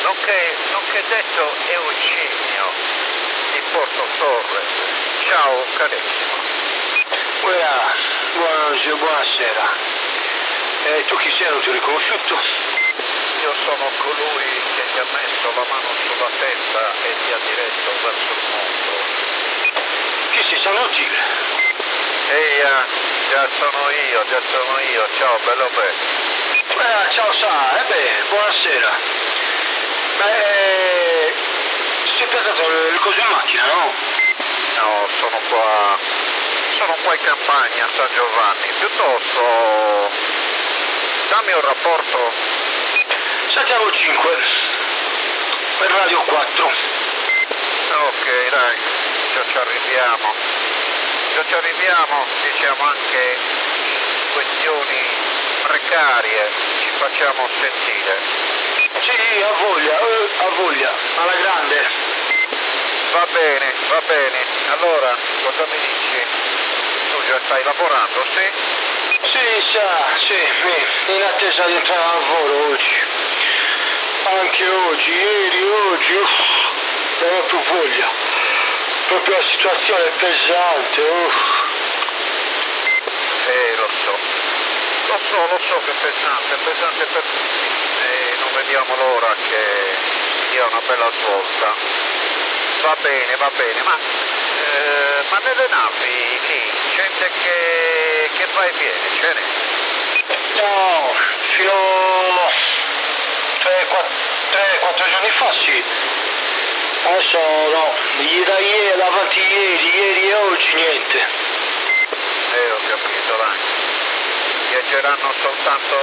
nonché detto Eugenio di Porto Torres. Ciao carissimo. Buonasera. Tu chi sei? Non ti ho riconosciuto? Io sono colui che ti ha messo la mano sulla testa e ti ha diretto verso il mondo. Chi sei? San Gil? Già sono io, ciao bello bello. Ciao buonasera. Sei piazzato le cose in macchina, no? No, sono qua in campagna a San Giovanni, piuttosto dammi un rapporto. Santiago 5, per Radio 4. Ok, dai, già ci arriviamo, diciamo anche questioni precarie, ci facciamo sentire. Sì, a voglia, alla grande. Va bene, allora cosa mi dici? Tu già stai lavorando, sì? Sì, in attesa di entrare al lavoro oggi. Anche oggi, non ho più voglia. Proprio la situazione è pesante, Lo so che è pesante per tutti e non vediamo l'ora che dia una bella svolta. Va bene, ma nelle navi lì, gente che va e viene, ce n'è? No, fino a 3-4 giorni fa sì. Adesso no, davanti ieri e oggi niente. Ho capito, dai. Viaggeranno soltanto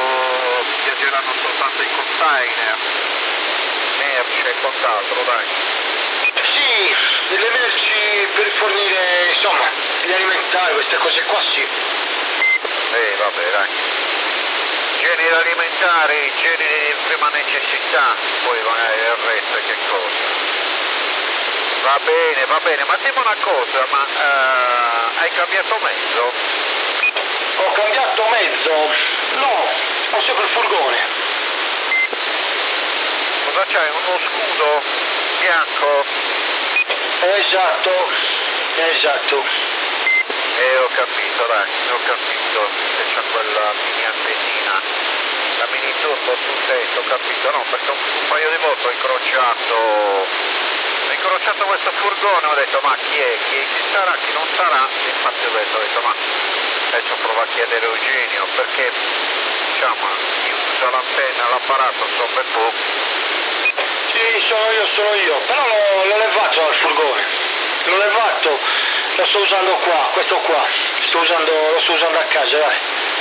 i container, merci e quant'altro, dai. Sì, delle merci per fornire, insomma, gli alimentari, queste cose qua sì. Vabbè, dai. Generi alimentari, generi di prima necessità, poi magari il resto che cosa. Va bene, ma dimmi una cosa, hai cambiato mezzo? Ho cambiato mezzo? No, ho sempre il furgone. Cosa c'hai, uno scudo bianco? Esatto. Ho capito, che c'ha quella mini antennina, la mini turbo sul tetto, ho capito, no, perché un paio di volte ho incrociato questo furgone, ho detto ma chi sarà, chi non sarà, infatti ho detto ma adesso provo a chiedere a Eugenio, perché diciamo chi usa l'antenna, l'apparato so un bel po'. Sì, sono io, però l'ho levato dal furgone, lo sto usando qua, questo qua, lo sto usando a casa, dai.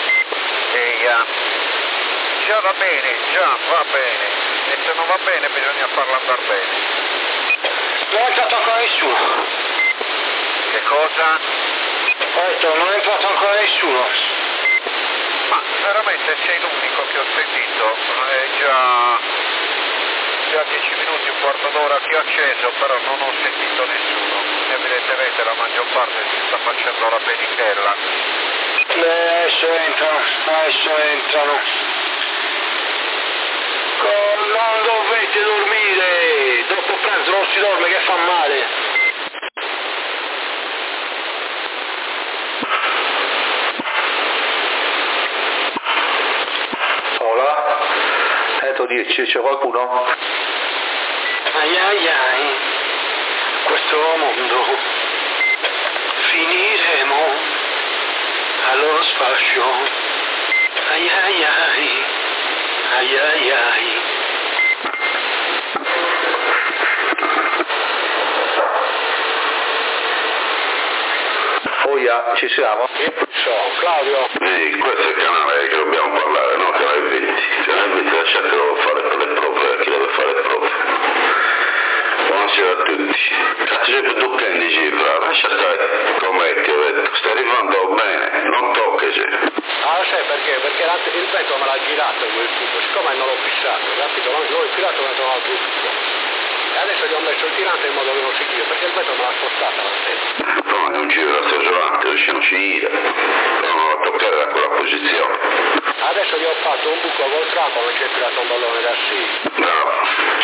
Già va bene, e se non va bene bisogna farlo andare bene. Non è entrato ancora nessuno. Che cosa? Ho detto, non è entrato ancora nessuno. Ma veramente sei l'unico che ho sentito, già 10 minuti, un quarto d'ora che ho acceso, però non ho sentito nessuno. Evidentemente la maggior parte si sta facendo la penichella. Adesso entrano. Non dovete dormire, dopo pranzo non si dorme che fa male. Hola, 110, c'è qualcuno? Ai, questo mondo finiremo allo sfascio. Ai. Oia, ci siamo? Ciao, Claudio. Questo è il canale che dobbiamo parlare, no? Canale 20. Canale 20 lasciatelo fare per le prove, chi deve fare le prove. Buonasera a tutti. Cazzo c'è più tu che ne cifra, lascia stare come ti ho detto, stai arrivando bene, non toccaci. Sai perché? Perché il vetro me l'ha girato quel tubo, siccome non l'ho fissato, capito? L'ho infilato dentro un altro tubo. E adesso gli ho messo il tirante in modo che non si gira, perché il vetro me l'ha spostata la stessa. No, è un giro da stagiolante, riusciamo a uscire, però non a toccare da quella posizione. Adesso gli ho fatto un buco col trapano e ci ho tirato un ballone da sì. Bravo.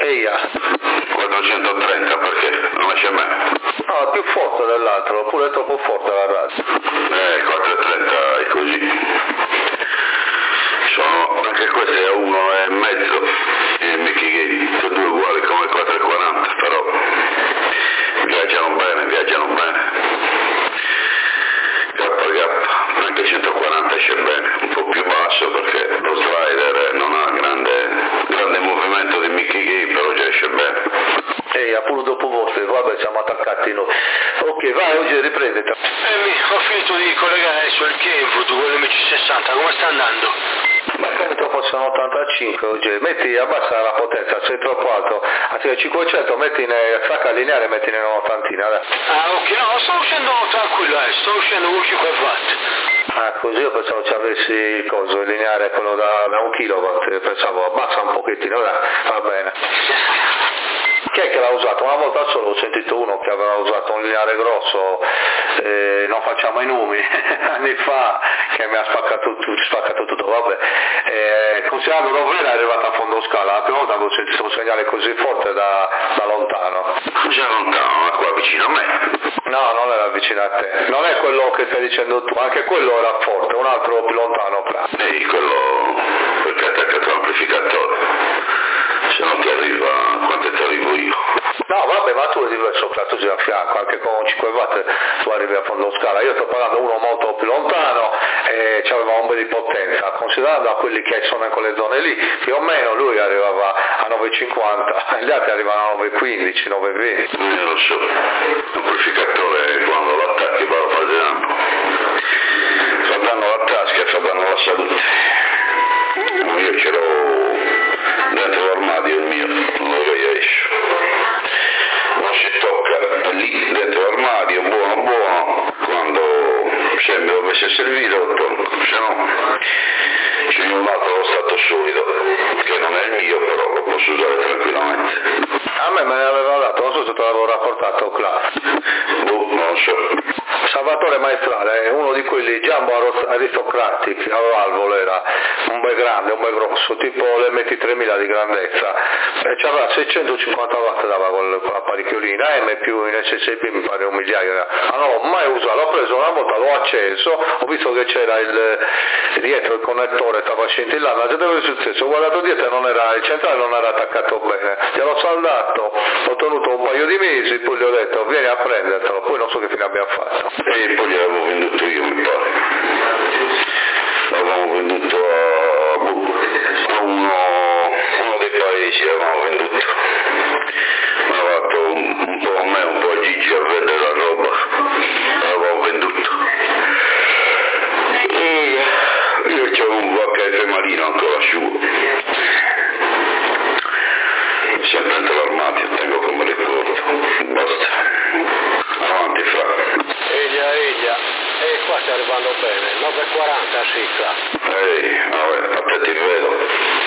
Eia. 430 perché? Non esce mai. No, è più forte dell'altro, oppure è troppo forte la radio. 430 è così. Anche questo è a 1,5 e Mickey Gay, sono due uguali come 440, però viaggiano bene. K, anche 140 esce bene, un po' più basso perché lo slider non ha grande movimento di Mickey Gay, però già esce bene. Ehi, pure dopo vostre, vabbè, siamo attaccati noi. Ok, vai, oggi riprende. Ho finito di collegare adesso il Kenwood con l'MC60, come sta andando? Ma come te fosse un 85 oggi? Metti, abbassa la potenza, sei troppo alto. Anziché 500 metti stacca lineare, metti in un'ottantina, dai. Ah, ok, no, sto uscendo tranquillo, sto uscendo con 5 watt. Ah, così io pensavo ci avessi il coso, il lineare, quello da 1 kW, pensavo abbassa un pochettino, dai, va bene. Chi è che l'ha usato? Una volta solo ho sentito uno che aveva usato un lineare grosso, non facciamo i nomi, anni fa, che mi ha spaccato tutto, vabbè. Considerando l'overa è arrivata a fondo scala, la prima volta avevo sentito un segnale così forte da lontano. Già lontano, ma qua vicino a me. No, non era vicino a te, non è quello che stai dicendo tu, anche quello era forte, un altro più lontano. Ehi, quello perché ha attaccato l'amplificatore. Se non ti arriva, quanto ti arrivo io? No, vabbè, ma tu arrivi sopra, tu sei a fianco, anche con 5 watt tu arrivi a fondo scala. Io sto parlando uno molto più lontano e aveva un po' di potenza, considerando a quelli che sono in quelle zone lì, più o meno lui arrivava a 9,50, gli altri arrivano a 9,15, 9,20. Lo so, l'amplificatore quando lo attacchi va a fare danno. Fa danno alla tasca e fa danno alla salute. Io ce l'ho dentro l'armadio il mio, non lo esce. Non si tocca, è lì dentro l'armadio, buono, quando se mi dovesse servire lo tolgo, se no c'è un altro allo stato solido, che non è il mio, però lo posso usare tranquillamente. A me ne aveva dato, non so se te l'avevo raccontato qua. Non so. Salvatore Maestrale è uno di quelli Jumbo Aristocratic, a valvole era un bel grande, un bel grosso, tipo l'MT3000 di grandezza, e c'aveva 650 watt dava quell'apparecchio lì, in AM più in SSP mi pare 1 migliaio, ma non l'ho mai usato, l'ho preso una volta, l'ho acceso, ho visto che c'era dietro il connettore, stava scintillando, ma dove è successo? Ho guardato dietro e il centrale non era attaccato bene, gliel'ho saldato, l'ho tenuto un paio di mesi, poi gli ho detto vieni a prendertelo, poi non so che fine abbia fatto. E poi gliel'avevo venduto io, mi pare. L'avevamo venduto a uno dei paesi, l'avevamo venduto. Mi ha fatto un po' a me, un po' a Gigi a vedere la roba. L'avevamo venduto. Io c'avevo un VHF marino ancora asciugo. Sempre dentro l'armadio, tengo come ricordo. Basta. Avanti, fra. Eglia. E qua stai arrivando bene, 9,40 sì, fra. Ehi, vabbè, a te ti vedo.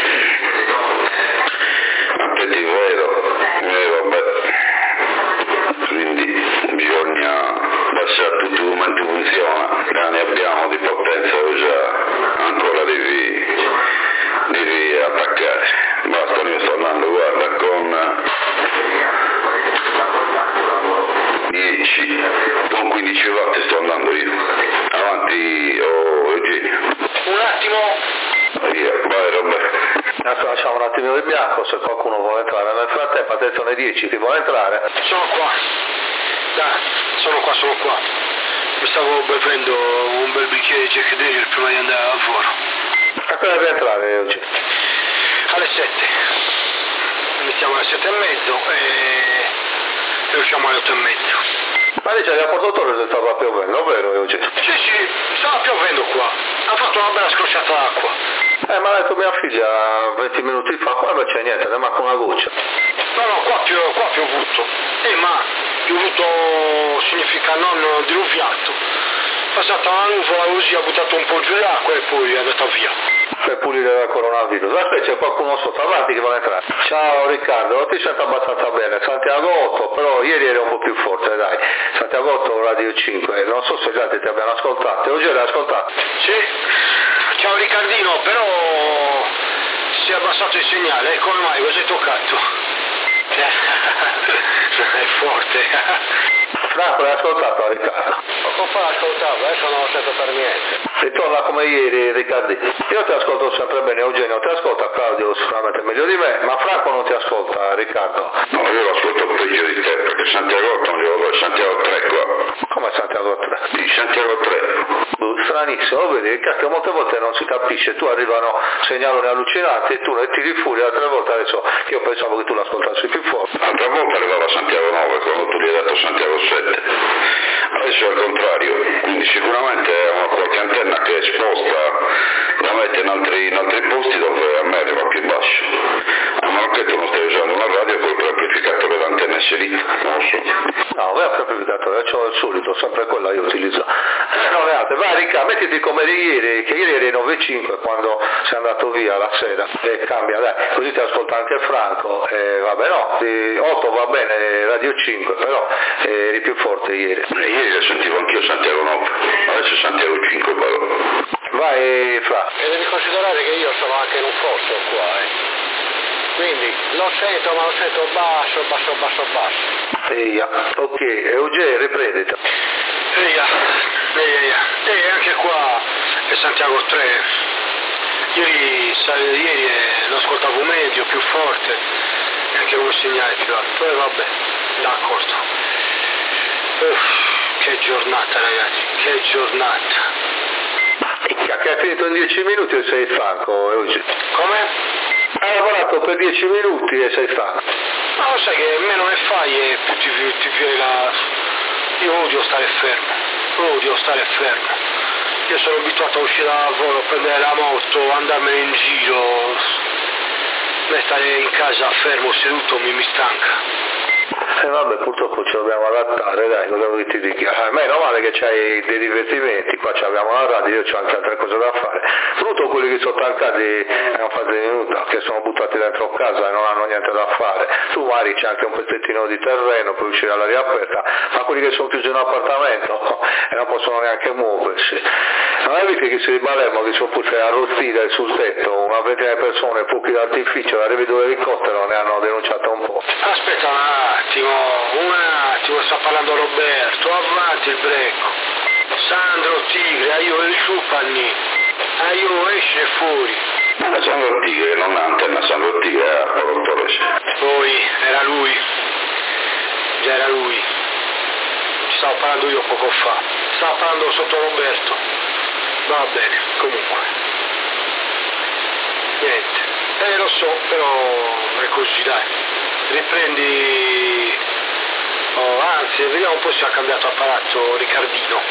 Vabbè. Quindi bisogna lasciare tutti i momenti funziona. Ne abbiamo di potenza, già ancora devi attaccare. Basta, io sto andando, guarda, con 10, con 15 watt sto andando io. Avanti, Eugenio. Un attimo. Via, vai Roberto. Adesso lasciamo un attimino il bianco se qualcuno vuole entrare. Nel frattempo attenzione 10, chi vuole entrare? Sono qua. Dai, sono qua. Mi stavo bevendo un bel bicchiere di Jack Daniel prima di andare al lavoro. A che ora devi entrare oggi? Alle 7. Iniziamo alle 7:30 e usciamo alle 8:30. Ma lì c'è il portatore se stava piovendo, vero Eugenio? Sì, stava piovendo qua. Ha fatto una bella scrosciata d'acqua. Mi ha detto mia figlia 20 minuti fa, qua non c'è niente, ne manca una goccia. No, qua ha piovuto. Ma piovuto significa non diluviato. È passata una nuvola così, ha buttato un po' giù l'acqua e poi è andata via. Per pulire dal coronavirus. Aspetta, c'è qualcuno sotto, avanti che vuole entrare. Ciao Riccardo, ti sento abbastanza bene. Santiago 8, però ieri eri un po' più forte, dai. Santiago 8, Radio 5, non so se gli altri ti abbiano ascoltato. Oggi l'hai ascoltato? Sì, ciao Riccardino, però si è abbassato il segnale, come mai? Cosa hai toccato? È forte. Franco, l'hai ascoltato Riccardo? Poco fa ascoltavo, adesso non lo sento per niente. Ritorna come ieri Riccardi. Io ti ascolto sempre bene, Eugenio ti ascolta, Claudio sicuramente meglio di me, ma Franco non ti ascolta, Riccardo. No, io l'ascolto peggio di te, perché Santiago 8 non glielo do, Santiago 3 qua. Come Santiago 3? Sì, Santiago 3. Stranissimo, vedi, Riccardo, molte volte non si capisce, tu arrivano segnaloni allucinanti e tu ne tiri fuori, altre volte adesso io pensavo che tu l'ascoltassi più forte. L'altra volta arrivava Santiago 9, quando tu gli hai dato Santiago 7. Adesso è al contrario, quindi sicuramente è una qualche antenna che è esposta, la mette in altri posti dove a me arriva più basso. A meno che tu non stai usando una radio con il preamplificatore dell'antenna inserita, non lo so. No, vai a preamplificatore, c'ho il solito, sempre quella io utilizzo. Non è altre, vai Riccardo, mettiti come di ieri, che ieri eri 9.5 quando sei andato via la sera, e cambia, dai, così ti ascolta anche Franco, vabbè no, 8 va bene, Radio 5, però eri più forte ieri. Ieri la sentivo anch'io Santiago 9, adesso Santiago 5 però. Vai Fra. E devi considerare che io sono anche in un fosso qua, Quindi lo sento, ma lo sento basso. Eia, ok, Eugenio riprendita. Eia, e anche qua è Santiago 3. Ieri lo ascoltavo meglio, più forte, e anche con un segnale più alto. Poi vabbè, d'accordo. Che giornata ragazzi, che giornata. Che hai finito in 10 minuti e sei stanco, Eugenio. Come? Hai lavorato per 10 minuti e sei stanco. Ma lo sai che meno ne fai e più ti viene la... Io odio stare fermo. Io sono abituato a uscire dal lavoro, prendere la moto, andarmene in giro. Me stare in casa fermo, seduto, mi stanca. Vabbè, purtroppo ci dobbiamo adattare, dai, cosa vuoi ti dica? Meno male che c'hai dei divertimenti, qua abbiamo la radio, io ho anche altre cose da fare. Soprattutto quelli che sono tancati a un fase di minuta, che sono buttati dentro casa e non hanno niente da fare. Tu magari c'è anche un pezzettino di terreno, puoi uscire all'aria aperta, ma quelli che sono chiusi in un appartamento e non possono neanche muoversi. Non hai visto che si di Palermo che sono pure arrostite sul tetto, una ventina di persone, fuochi d'artificio, arrivi due elicotteri, ne hanno denunciato un po'. Aspetta un attimo, sta parlando Roberto, avanti il brecco. Sandro Tigre, aiuto il Ciupanni, aiuto esce fuori. Sandro Tigre non ha antenna, Sandro Tigre è a Porto Torres. Poi, era lui, già era lui. Ci stavo parlando io poco fa, stavo parlando sotto Roberto. Va bene, comunque. Niente, lo so, però è così, dai. Riprendi... Oh, anzi, vediamo un po' se ha cambiato apparato Riccardino.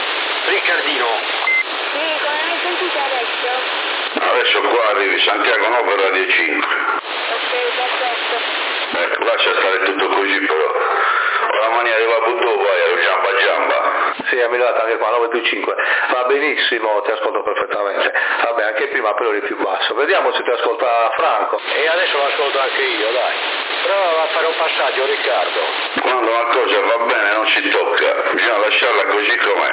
Sì, come mi sentite adesso? Adesso qua arrivi Santiago 9 Radio 5. Ok, perfetto. Ecco, lascia stare tutto così però. Con la mania di Babutto vai a giamba. Sì, è migliorata anche qua, 9 più 5. Va benissimo, ti ascolto perfettamente. Vabbè, anche prima però eri più basso. Vediamo se ti ascolta Franco. E adesso lo ascolto anche io, dai. Prova a fare un passaggio, Riccardo. Quando una cosa va bene non si tocca, bisogna lasciarla così com'è.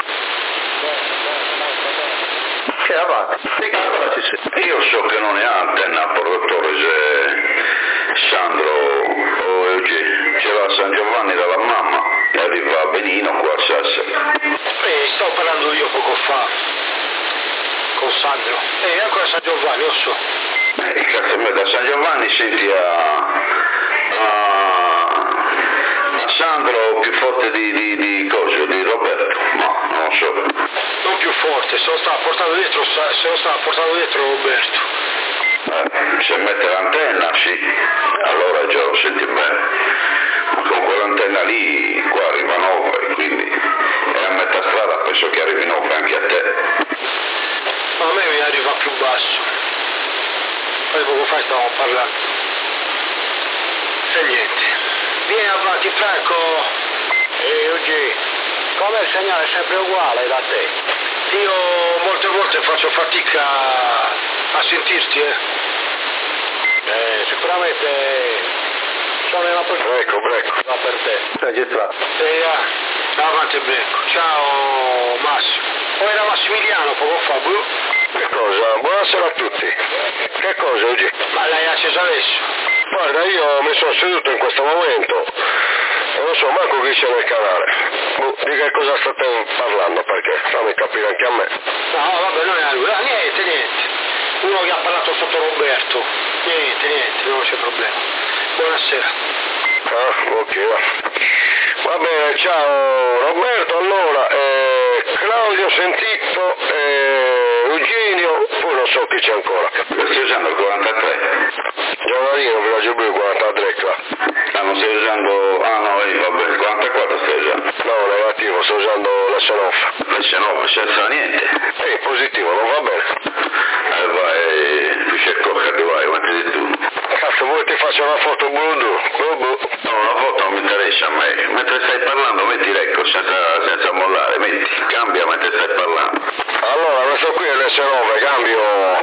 Che avanti. Io so che non è antenna a Porto Torres, Sandro o Eugenio. Ce l'ha a San Giovanni dalla mamma e arriva a Benino qua a Sassari. Stavo parlando io poco fa con Sandro. Ancora San Giovanni, lo so. Cazzo, me da San Giovanni senti a Sandro più forte di coso, di Roberto? No, non lo so. Non più forte, se lo stava portando dietro Roberto. Se mette l'antenna, sì, allora già lo senti bene. Ma con quell'antenna lì qua arriva 9, quindi è a metà strada, penso che arrivi 9 anche a te. Ma a me mi arriva più basso. Poi poco fa stavamo parlando. E niente. Vieni avanti Franco. Oggi, come il segnale è sempre uguale da te? Io molte volte faccio fatica a sentirti, sicuramente sono nella posizione. Brecco. Va per te. Registrato. Avanti Brecco. Ciao Massimo. Poi era Massimiliano poco fa, Che cosa? Buonasera a tutti. Che cosa oggi? Ma l'hai acceso adesso? Guarda, io mi sono seduto in questo momento e non so manco chi c'è nel canale. Di che cosa state parlando, perché fammi capire anche a me. No, vabbè, non è lui. Niente. Uno che ha parlato sotto Roberto. Niente, non c'è problema. Buonasera. Ah, ok, va bene, ciao Roberto, allora, Claudio Sentito, Eugenio, poi non so chi c'è ancora. Stai usando il 43? Giovanino, Villaggio Blu, 43 qua. Ah, non stai usando... Ah no, vabbè, il 44 stai usando. No, negativo, sto usando la Xenofa. La Xenofa, senza niente. Positivo, non va bene. Vai, tu cerco che vai, quanti di tu? Cazzo, vuoi ti faccio una foto blu? No, una foto non mi interessa a me. Mentre stai parlando metti l'ecco senza mollare, metti, cambia mentre stai parlando. Allora, questo qui è l'S9, cambio.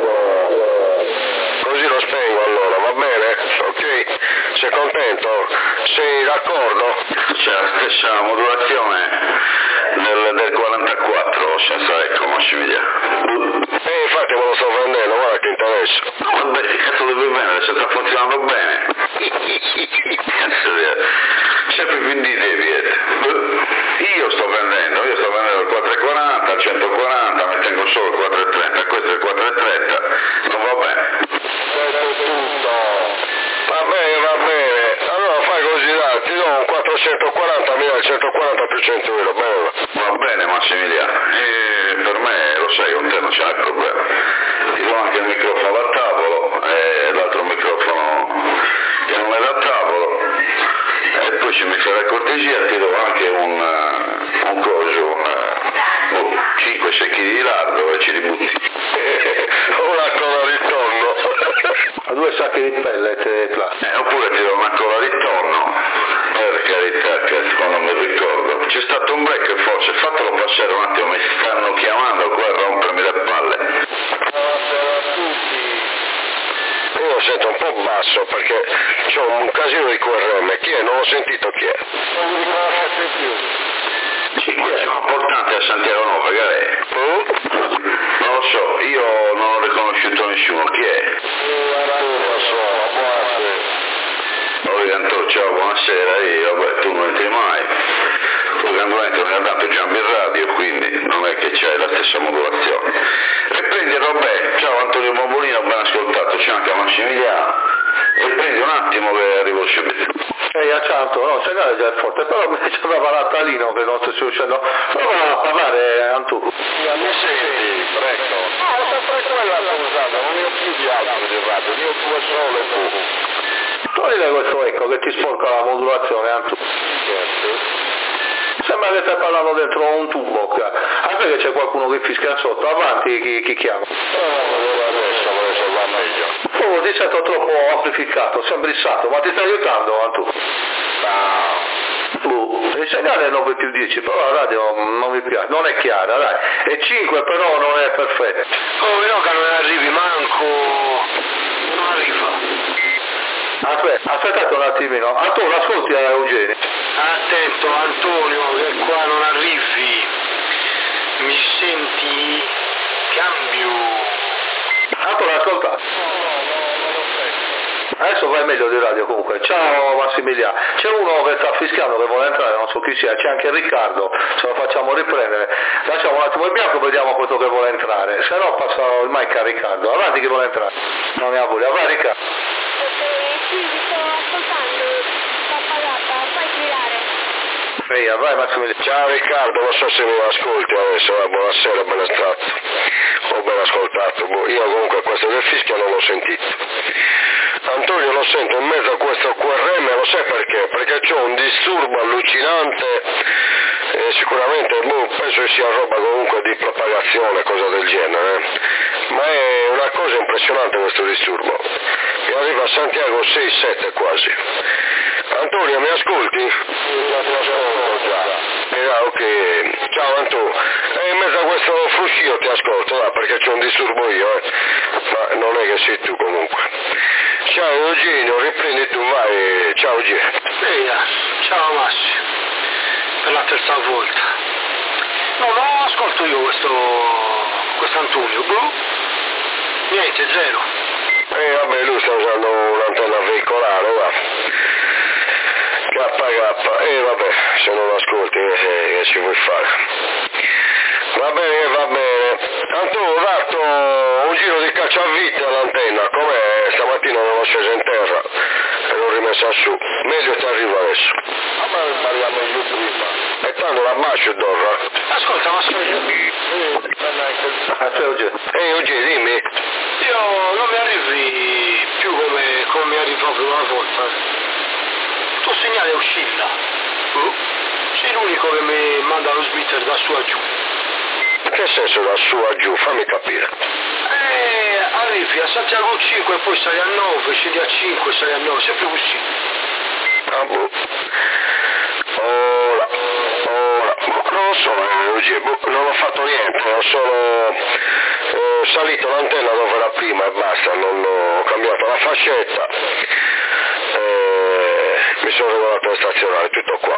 Così lo spengo allora, va bene? Ok? Sei contento? Sei d'accordo? C'è la stessa modulazione del 44, senza ecco, Massimiliano. Infatti me lo sto vendendo, guarda che interessa. Vabbè, che cazzo devi vendere? Se sta funzionando bene. Sempre più di te, Pietro. Io sto vendendo il 440, il 140, ne tengo solo il 430, questo è il 430, non va bene. Va bene, allora fai così, dai, ti do un 440, mi dai il 140 più 100 euro, bene? Va bene Massimiliano, per me lo sai, con te non c'è problema. Ti do anche il microfono da tavolo e l'altro microfono che non è da tavolo e poi se mi fai la cortesia ti do anche un coso, 5 secchi di lardo e ci ributti. Una cola ritorno. A 2 sacchi di pellet plastico. Oppure ti do una cola ritorno, per carità che secondo me ricordo. C'è stato un break forse, fatelo passare un attimo, mi stanno chiamando qua a rompermi le palle. Buonasera a tutti. Io lo sento un po' basso perché c'ho un casino di QRM. Chi è? Non ho sentito chi è. Non mi conoscete più. Sì, ma c'è un importante a Santiago Nuova, che non lo so, io non ho riconosciuto nessuno, chi è? Buonasera. Ciao, buonasera, vabbè, tu non entri mai. Ovviamente non è dato Giambi in radio, quindi non è che c'è la stessa modulazione. Riprendi Roberto, ciao Antonio Bombolino, ben ascoltato, c'è anche Massimiliano. Riprendi un attimo che arrivo subito. Certo, no, il segnale già è forte, però mi sembrava Natalino che non sto riuscendo. Prova a parlare Antù. Mi senti? Prego. Sempre quella usata, non ne ho più di altro di radio, ne ho 2 sole. Toglile questo ecco che ti sporca la modulazione, Antù. Sembra che stai parlando dentro un tubo, anche che c'è qualcuno che fischia sotto, avanti chi chiama. Adesso va meglio. Oh, ti sento troppo amplificato, sembrissato, ma ti sta aiutando Antù? Il segnale è 9 più 10, però la radio non mi piace, non è chiara, dai, è 5 però non è perfetto. Oh, no che non arrivi manco, non arriva. Aspettate un attimino, Antonio ascolti Eugenio. Attento Antonio che qua non arrivi, mi senti? Cambio. Antonio ascolta. Adesso vai meglio di radio comunque. Ciao Massimiliano. C'è uno che sta fischiando che vuole entrare, non so chi sia, c'è anche Riccardo, se lo facciamo riprendere. Lasciamo un attimo il bianco e vediamo questo che vuole entrare. Se no passa il mic a Riccardo. Avanti che vuole entrare. Non ne ha voglia. Vai Riccardo. Sì, vi sto ascoltando, sto appagata, fai girare. Vai Massimiliano. Ciao Riccardo, non so se mi ascolti adesso, buonasera, ben stato. Ho ben ascoltato, io comunque questo del fischio non l'ho sentito. Antonio lo sento in mezzo a questo QRM, lo sai perché? Perché c'ho un disturbo allucinante e sicuramente penso che sia roba comunque di propagazione, cosa del genere, ma è una cosa impressionante questo disturbo, mi arriva a Santiago 6-7 quasi. Antonio mi ascolti? Ti ascolto già. Ok, ciao Antonio, in mezzo a questo fruscio ti ascolto, perché c'ho un disturbo io, ma non è che sei tu comunque. Ciao Eugenio, riprendi tu, vai, ciao Eugenio. Ciao Massimo, per la terza volta. No, ascolto io questo Antonio, niente, zero. Vabbè, lui sta usando un'antenna veicolare, va. KK, vabbè, se non lo ascolti che ci vuoi fare? Va bene, va bene. Tanto ho dato un giro di cacciavite all'antenna, com'è stamattina non l'ho scesa in terra e l'ho rimessa su. Meglio ti arrivo adesso. Ma parliamo io prima. E tanto la bacio Dorra. Ascolta, ma Oggi, dimmi. io non mi arrivi più come mi arrivi proprio una volta. Il tuo segnale oscilla. Sei l'unico che mi manda lo splitter da su a giù. Che senso da su a giù? Fammi capire. Arrivi a Santiago 5 e poi sali a 9, scendi a 5, sali a 9, sempre così. Ah, boh. Ora, non lo so, oggi, non ho fatto niente, ho solo salito l'antenna dove era prima e basta, non ho cambiato la fascetta, mi sono regolato a stazionare, tutto qua.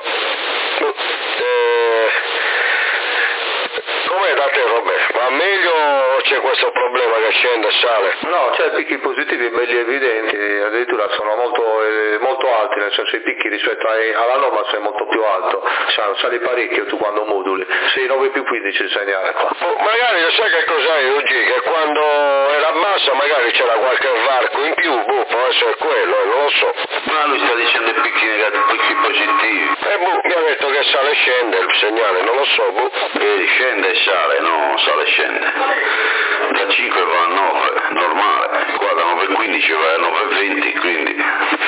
Com'è da te, Roberto? Va meglio o c'è questo problema che scende e sale? No, c'è picchi positivi belli evidenti, addirittura sono molto alti, nel senso i picchi rispetto alla norma sei molto più alto, sali parecchio tu quando moduli, sei 9 più 15 il segnale qua. Magari sai che cos'è oggi? Che quando era bassa magari c'era qualche varco in più, può essere quello, non lo so. Ma lui sta dicendo i picchi negativi, picchi positivi. Mi ha detto che sale e scende il segnale, non lo so, Vedi, scende e sale, no, sale e scende. Da 5 va a 9, normale. Qua da 9,15 va a 9,20, quindi.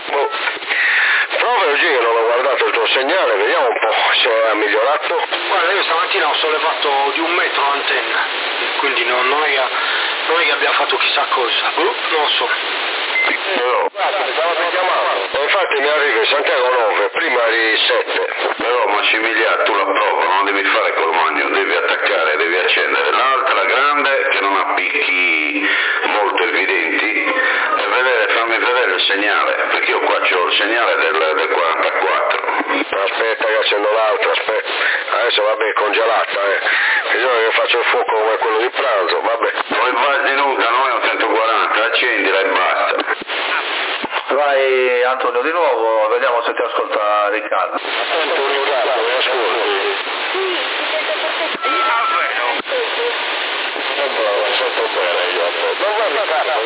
Prova oggi che non ho guardato il tuo segnale, vediamo un po' se ha migliorato. Guarda, io stamattina ho sollevato di 1 metro l'antenna, quindi non è che abbia fatto chissà cosa. Non lo so. Però, infatti mi arriva in Santiago 9, prima eri 7. Però Massimiliano, tu la prova, non devi fare col magno, devi attaccare, devi accendere l'altra grande che non ha picchi molto evidenti e fammi vedere il segnale, perché io qua c'ho il segnale del 44. Aspetta che accendo l'altra, aspetta. Adesso vabbè, è congelata, Bisogna che faccio il fuoco come quello di pranzo, vabbè. Poi vai tenuta, non è un 140, accendila e basta. Vai Antonio di nuovo, vediamo se ti ascolta Riccardo. Antonio, mi ascolti? Sì, ti sento perfettamente. Non sento bene io. Dove Riccardo?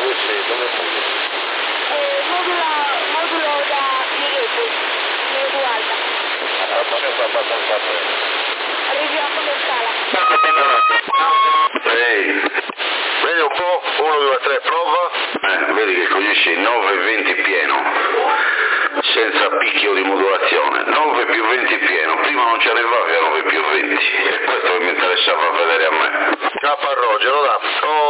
Modulo da Pieghetto, nel guarda. Sempre abbastanza bene. Arrivi a come scala. Ehi, Vedi un po', 1, 2, 3, prova. vedi che cogliesci 9,20 pieno, senza picchio di modulazione, 9 più 20 pieno, prima non ci arrivavi a 9 più 20, e questo che mi interessava vedere a me. K Rogero, da.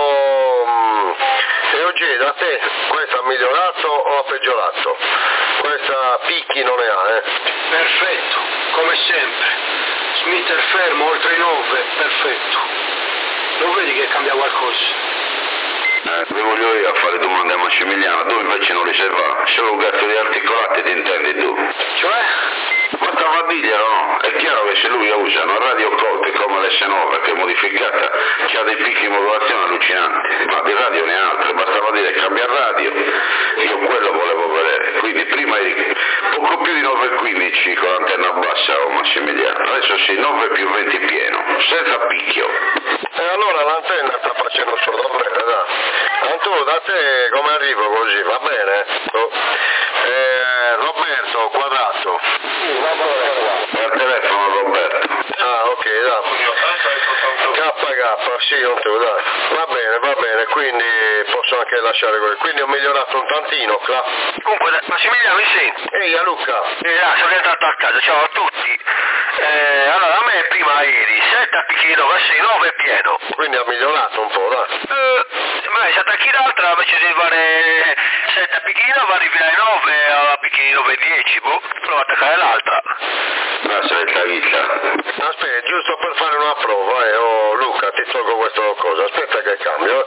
E oggi da te, questo ha migliorato o ha peggiorato? Questa picchi non ne ha, Perfetto, come sempre. Smitter fermo, oltre i 9, perfetto. Non vedi che cambia qualcosa? Mi voglio io a fare domande a Massimiliano, tu invece non li sai fare, solo un cazzo di articolati ti intendi tu. Cioè? Ma stava a dirglielo, no? È chiaro che se lui usa una radio Colt come l'S9 che è modificata, c'ha dei picchi di modulazione allucinanti, ma di radio ne ha altre, bastava dire cambia radio, io quello volevo vedere, quindi prima eri poco più di 9,15 con l'antenna bassa o Massimiliano, adesso sì 9 più 20 pieno, senza picchio. E allora l'antenna sta facendo solo bene, dai. Antonio, da te come arrivo così, va bene? Roberto, quadrato. Per telefono Roberto. Ah, ok, dai. KK, sì, Antonio, dai. Va bene, quindi posso anche lasciare quello. Quindi ho migliorato un tantino, Cla. Comunque, Massimiliano, mi senti? Ehi, Luca. Sono rientrato a casa, ciao a tutti. Allora, a me prima ieri 7 a picchino, va 6, 9 pieno. Quindi ha migliorato un po', dai. Ma se attacchi l'altra, invece di fare 7 a picchino, va a arrivare 9 a picchini 9 e 10, prova a attaccare l'altra. La stretta vita. Aspetta, giusto per fare una prova, Luca, ti tolgo questa cosa, aspetta che cambio.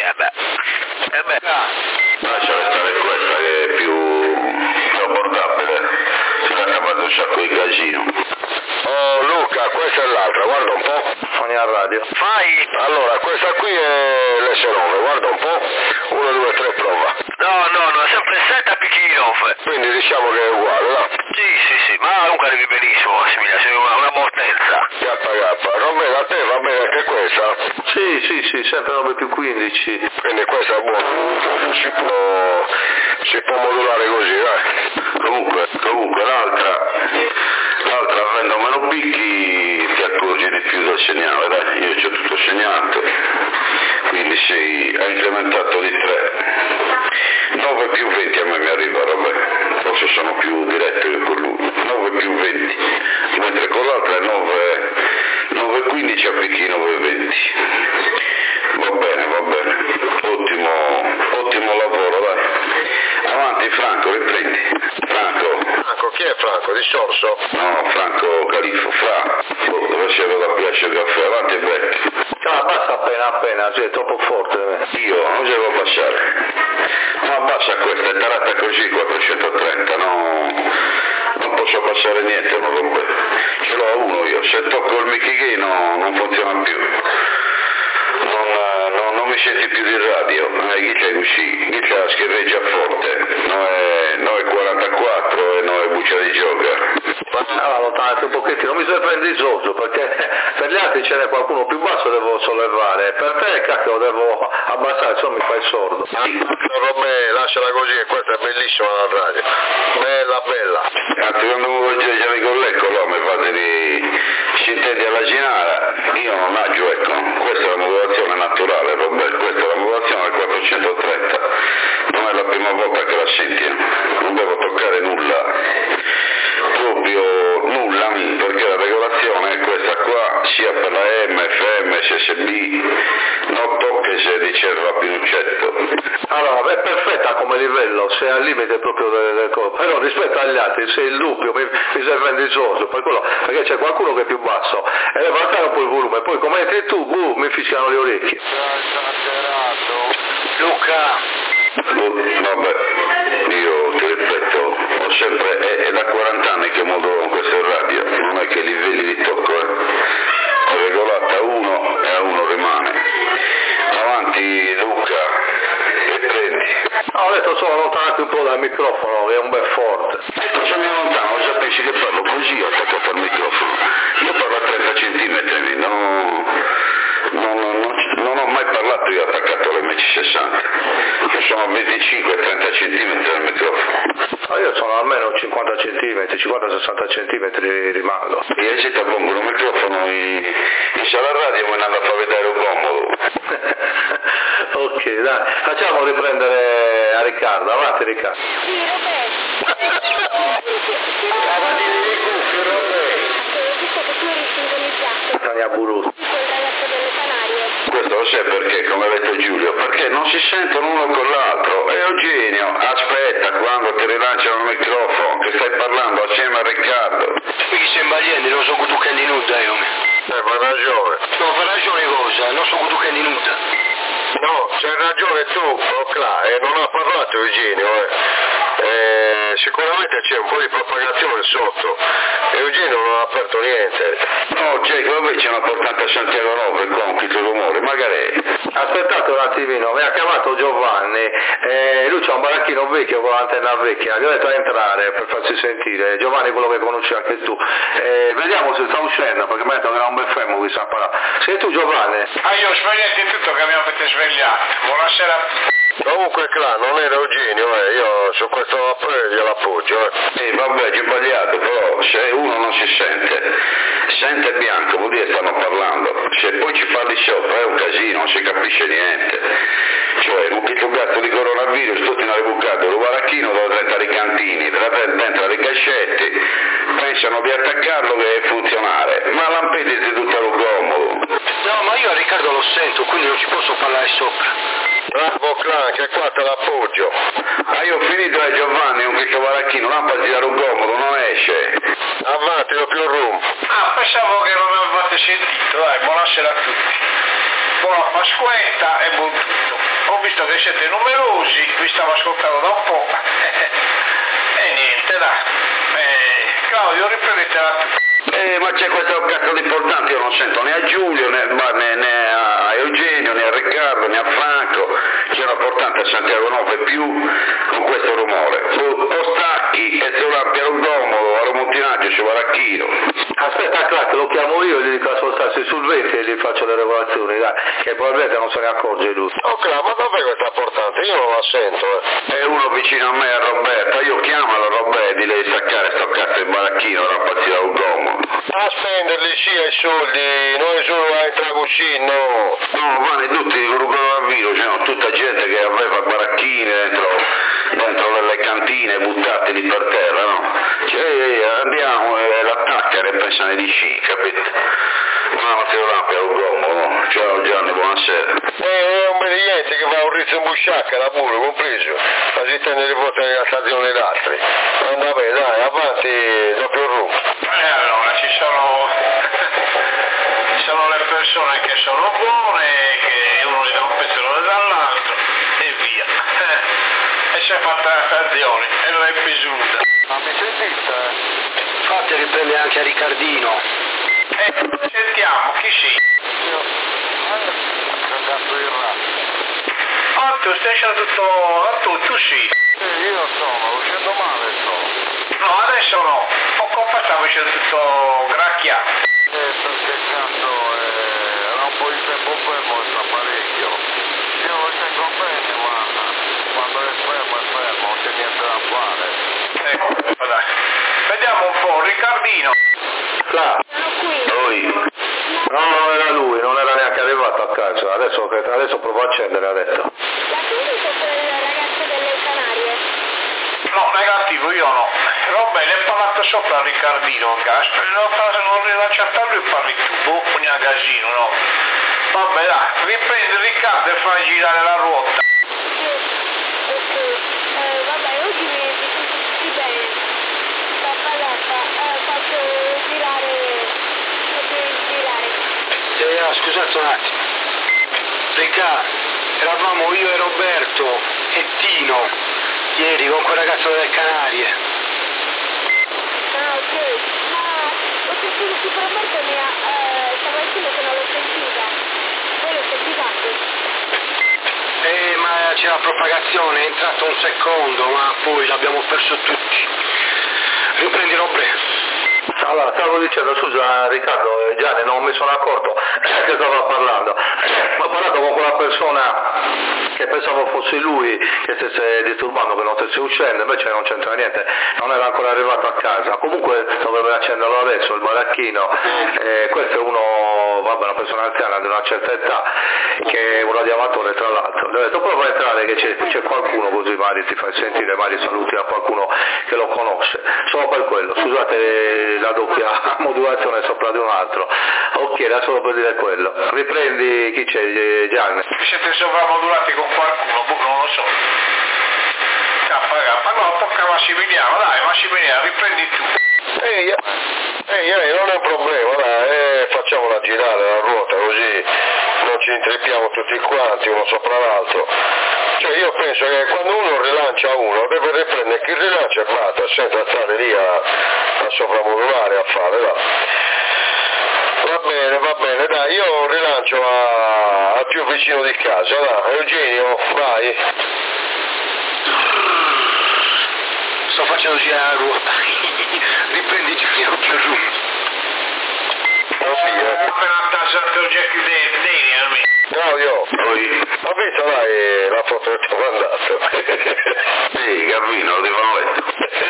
Lascia restare questa che è più abbordabile, si è accapato un sacco di casino. Oh Luca, questa è l'altra, guarda un po'. Foni a radio. Fai! Allora, questa qui è l'S9, guarda un po'. 1, 2, 3, prova. No, sempre 7 picchi 9. Quindi diciamo che è uguale, no? Sì, ma comunque arrivi benissimo, Massimiliano, sei una mortenza. Va bene, a te va bene anche questa? Sì, sempre 9 più 15. Quindi questa è buona, si può modulare così, dai. Comunque l'altra avendo meno picchi ti accorgi di più del segnale, dai, io c'ho tutto segnato, quindi ha incrementato di 3. 9 più 20 a me mi arriva, vabbè, forse sono più diretto che con lui, 9 più 20, mentre con l'altra è 9 15 a picchi 9 20. Va bene, ottimo lavoro, dai. Avanti Franco, riprendi. Franco, chi è Franco? Di Sorso? No, Franco Califfo, dove c'era da piace il caffè, avanti Beck. Abbassa appena, sì, è troppo forte. Io non devo abbassare. Ma abbassa questa, è tarata così, 430, no, non posso abbassare niente, non rompe. Ce l'ho a uno io, se tocco il michighino non funziona più. Non mi senti più di radio, chi c'è così, chi c'è la schierreggia forte, 9,44 e 9 buccia di gioca. Allontanati un pochettino, mi sorprende il Zozo perché per gli altri ce n'è qualcuno più basso, devo sollevare, per te cacchio devo abbassare, insomma mi fai sordo. Vabbè, lasciala così, questa è bellissima la radio, bella. Anzi, quando mi volgevi con l'eccolo mi fate di scintenti alla ginara, io non agio, ecco, questa è la modulazione naturale, Roberto, questa è la modulazione del 430, non è la prima volta che la senti, non devo toccare nulla, proprio nulla, perché la regolazione è questa qua, sia per la M, FM, SSB, non tocchi se dice la pinuccetto. Allora, è perfetta come livello, sei al limite proprio delle cose, però rispetto agli altri sei il doppio, mi serve indeciso, perché c'è qualcuno che è più basso, e devo alzare un po' il volume, poi come entri tu, mi fischiano le orecchie. Luca! Vabbè, io ti ripeto, ho sempre, è da 40 anni che modulo con questo radio, non è che livelli li tocco, È regolata a 1 e a 1 rimane. Avanti Luca, e prendi. No, ho detto sono allontanato un po' dal microfono, che è un bel forte. Sono lontano, già pensi che parlo così, attaccato al microfono. Io parlo a 30 centimetri, non ho mai parlato io attaccato all'MC60. Io sono a 25-30 centimetri dal microfono. Io sono almeno 50 centimetri, 50-60 centimetri rimango. E se ti pongono il microfono in sala radio mi andando a far vedere un comodo. Ok, dai, facciamo riprendere a Riccardo, avanti Riccardo. Sì, visto che tu eri sintonizzato Tania Buruzzi. col ragazzo delle Canarie. Questo lo sai perché, come ha detto Giulio, perché non si sentono uno con l'altro. E Eugenio, aspetta quando ti rilanciano il microfono, che stai parlando assieme a Riccardo. Chi sei sbagliando, non so che tu che di nuda, io. Fa ragione. No, fa ragione cosa, non so che tu che di nuda. No, c'hai ragione tu, Ocla, non ha parlato Eugenio, sicuramente c'è un po' di propagazione sotto, Eugenio non ha aperto niente. No, vabbè, c'è una portata a Santiago Nove qua, un piccolo rumore, magari. Aspettate un attimino, mi ha chiamato Giovanni, lui c'ha un baracchino vecchio con l'antenna vecchia, gli ho detto a entrare per farsi sentire, Giovanni quello che conosci anche tu, vediamo se sta uscendo perché mi ha detto che era un bel fermo qui sa parlare. Sei tu Giovanni? Io svegliate tutto che mi avete svegliato, buonasera. Comunque Cla, non era Eugenio, io su questo glielo appoggio. Vabbè, c'è sbagliato, però se uno non si sente bianco, vuol dire che stanno parlando. Se poi ci parli sopra è un casino, non si capisce niente. Cioè, un piccolo gatto di coronavirus, tutti hanno ribucato il baracchino dentro i cantini, dentro i cascetti, pensano di attaccarlo che funzionare, ma lampediti tutto lo comodo. No, ma io a Riccardo lo sento, quindi non ci posso parlare sopra. Bravo Cla, che qua te l'appoggio. Io ho finito Giovanni, un piccolo baracchino, lampati da un comodo, non esce. Avanti, lo più rum. Pensavo che non avevate sentito, dai, buonasera a tutti. Buona Pasquetta e buon tutto. Ho visto che siete numerosi, vi stavo ascoltando da un po'. E niente, dai. Claudio, riprendetela tu. Ma c'è questo cazzo di importante, io non sento né a Giulio, né a Eugenio, né a Riccardo, né a Franco, c'è una portante a Santiago 9 più, anch'io. Aspetta, crack, lo chiamo io e gli dico a spostarsi sul 20 e gli faccio le regolazioni, dai, che probabilmente non se ne accorge lui. Oh, Cla, ma dov'è questa importante? Io non la sento, È uno vicino a me, a Roberta, io chiamalo Roberta, di lei staccare sto cazzo di baracchino, rampazzi da un gomo. a spenderli sì ai soldi, noi solo a entrare così, no. No, ma tutti rubano al vino, c'è tutta gente che aveva baracchine dentro le cantine buttate lì per terra, no? Cioè, andiamo e l'attaccano e pensano di sci, capito? Ma Matteo Lampi è un gommo, no? Ciao Gianni, buonasera. È un bell'ente che va a un rizzo in busciacca, da pure, compreso, la città delle volte nella stazione d'altri. Anda bene, dai, avanti, doppio rum. Allora, ci sono le persone che sono buone, che uno gli dà un petrolio dall'altro e via. E si è fatta la stazione e non è bisogno. Ma mi sentite? Infatti riprende anche a Riccardino. Sentiamo, chi sì? Io cazzo di razza. Oh, tu stai facendo tutto, tu sì. Io sono uscendo male, No, adesso no. Poco fa stavo facendo tutto gracchiato. perché cazzo era un po' di tempo fermo sta parecchio. Io lo tengo bene, ma quando è fermo, non c'è niente da fare. Dai. Vediamo un po', Riccardino. Là. Lui, No, non era lui, non era neanche arrivato a casa, adesso provo a accendere, ha detto. La clinica quel ragazzo delle Canarie. No, negativo, io no. Va bene, è parlato sopra Riccardino, Gasperi, non rilascia a lui e parli tu, un casino, no? Vabbè, dai, riprendi Riccardo e fai girare la ruota. Vabbè, oggi mi sento tutti bene. Faccio girare. Scusate un attimo. Ricca, eravamo io e Roberto e Tino ieri con quel ragazzo delle Canarie. Ah, ok. Ma ho sentito che Roberto stava dicendo che non l'ho sentita. Voi lo sentivate? Ma c'è la propagazione, è entrato un secondo, ma poi l'abbiamo perso tutti. Riprendi Roberto. Allora, stavo dicendo, scusa Riccardo, Gianni, non mi sono accorto che stava parlando. Ho parlato con quella persona che pensavo fosse lui che stesse disturbando, che non stesse uscendo, invece non c'entra niente, non era ancora arrivato a casa. Comunque doveva accenderlo adesso, il baracchino. Questo è uno, vabbè, una persona anziana di una certa età, che è un radiamatore tra l'altro. Gli ho detto prova a entrare che c'è qualcuno, così magari ti fai sentire, magari saluti a qualcuno che lo conosce. Solo per quello, scusate la doppia modulazione sopra di un altro. Ok, era solo per dire quello. Riprendi chi c'è, Gianni? Siete sovramodulati con qualcuno, non lo so. Kappa, no, tocca a Massimiliano, dai Massimiliano, riprendi tu. Non è un problema, dai, facciamola girare la ruota così non ci intrippiamo tutti quanti uno sopra l'altro. Cioè io penso che quando uno rilancia uno deve riprendere chi rilancia e basta, senza stare lì a sovramodulare, a fare, dai. Va bene, dai, io rilancio al più vicino di casa, dai. Eugenio, vai. Sto facendo girare la ruota. Riprendi Giulio più giù. Appena tasato Jack Daniel. Claudio, ho visto la foto che ti ho mandato. sì, Gavino, lo devono letto.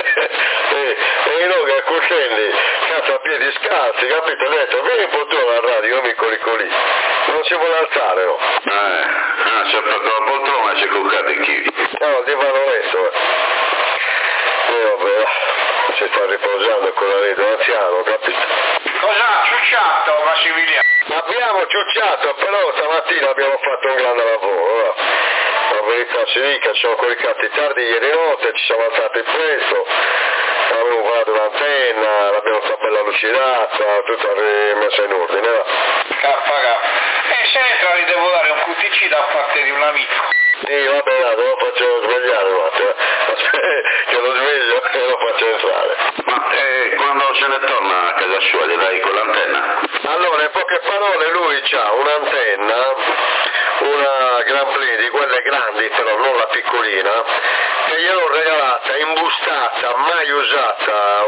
E noi a Cuscelli, cazzo a piedi scalzi, capito? Ho detto, vieni un po' tu alla radio, io mi coli. Non si vuole alzare, no? C'è aperto la poltrona e c'è cuccato in chivi. No, divano letto, vabbè, si sta riposando con la rete anziano, capito? Cosa ha ciucciato Massimiliano? Abbiamo ciucciato, però stamattina abbiamo fatto un grande lavoro, la verità si dica, ci siamo coricati tardi ieri notte, ci siamo alzati presto, abbiamo guardato l'antenna, l'abbiamo fatta bella lucidata, tutta rimessa in ordine, va? E se entra gli devo dare un QTC da parte di un amico. Sì, vabbè, lo faccio svegliare, guarda, aspetta che lo sveglio e lo faccio entrare. Ma quando se ne torna a casa sua, gli dai con l'antenna? Allora, in poche parole, lui ha un'antenna una Grand Prix di quelle grandi, però non la piccolina, che gliel'ho regalata, imbustata, mai usata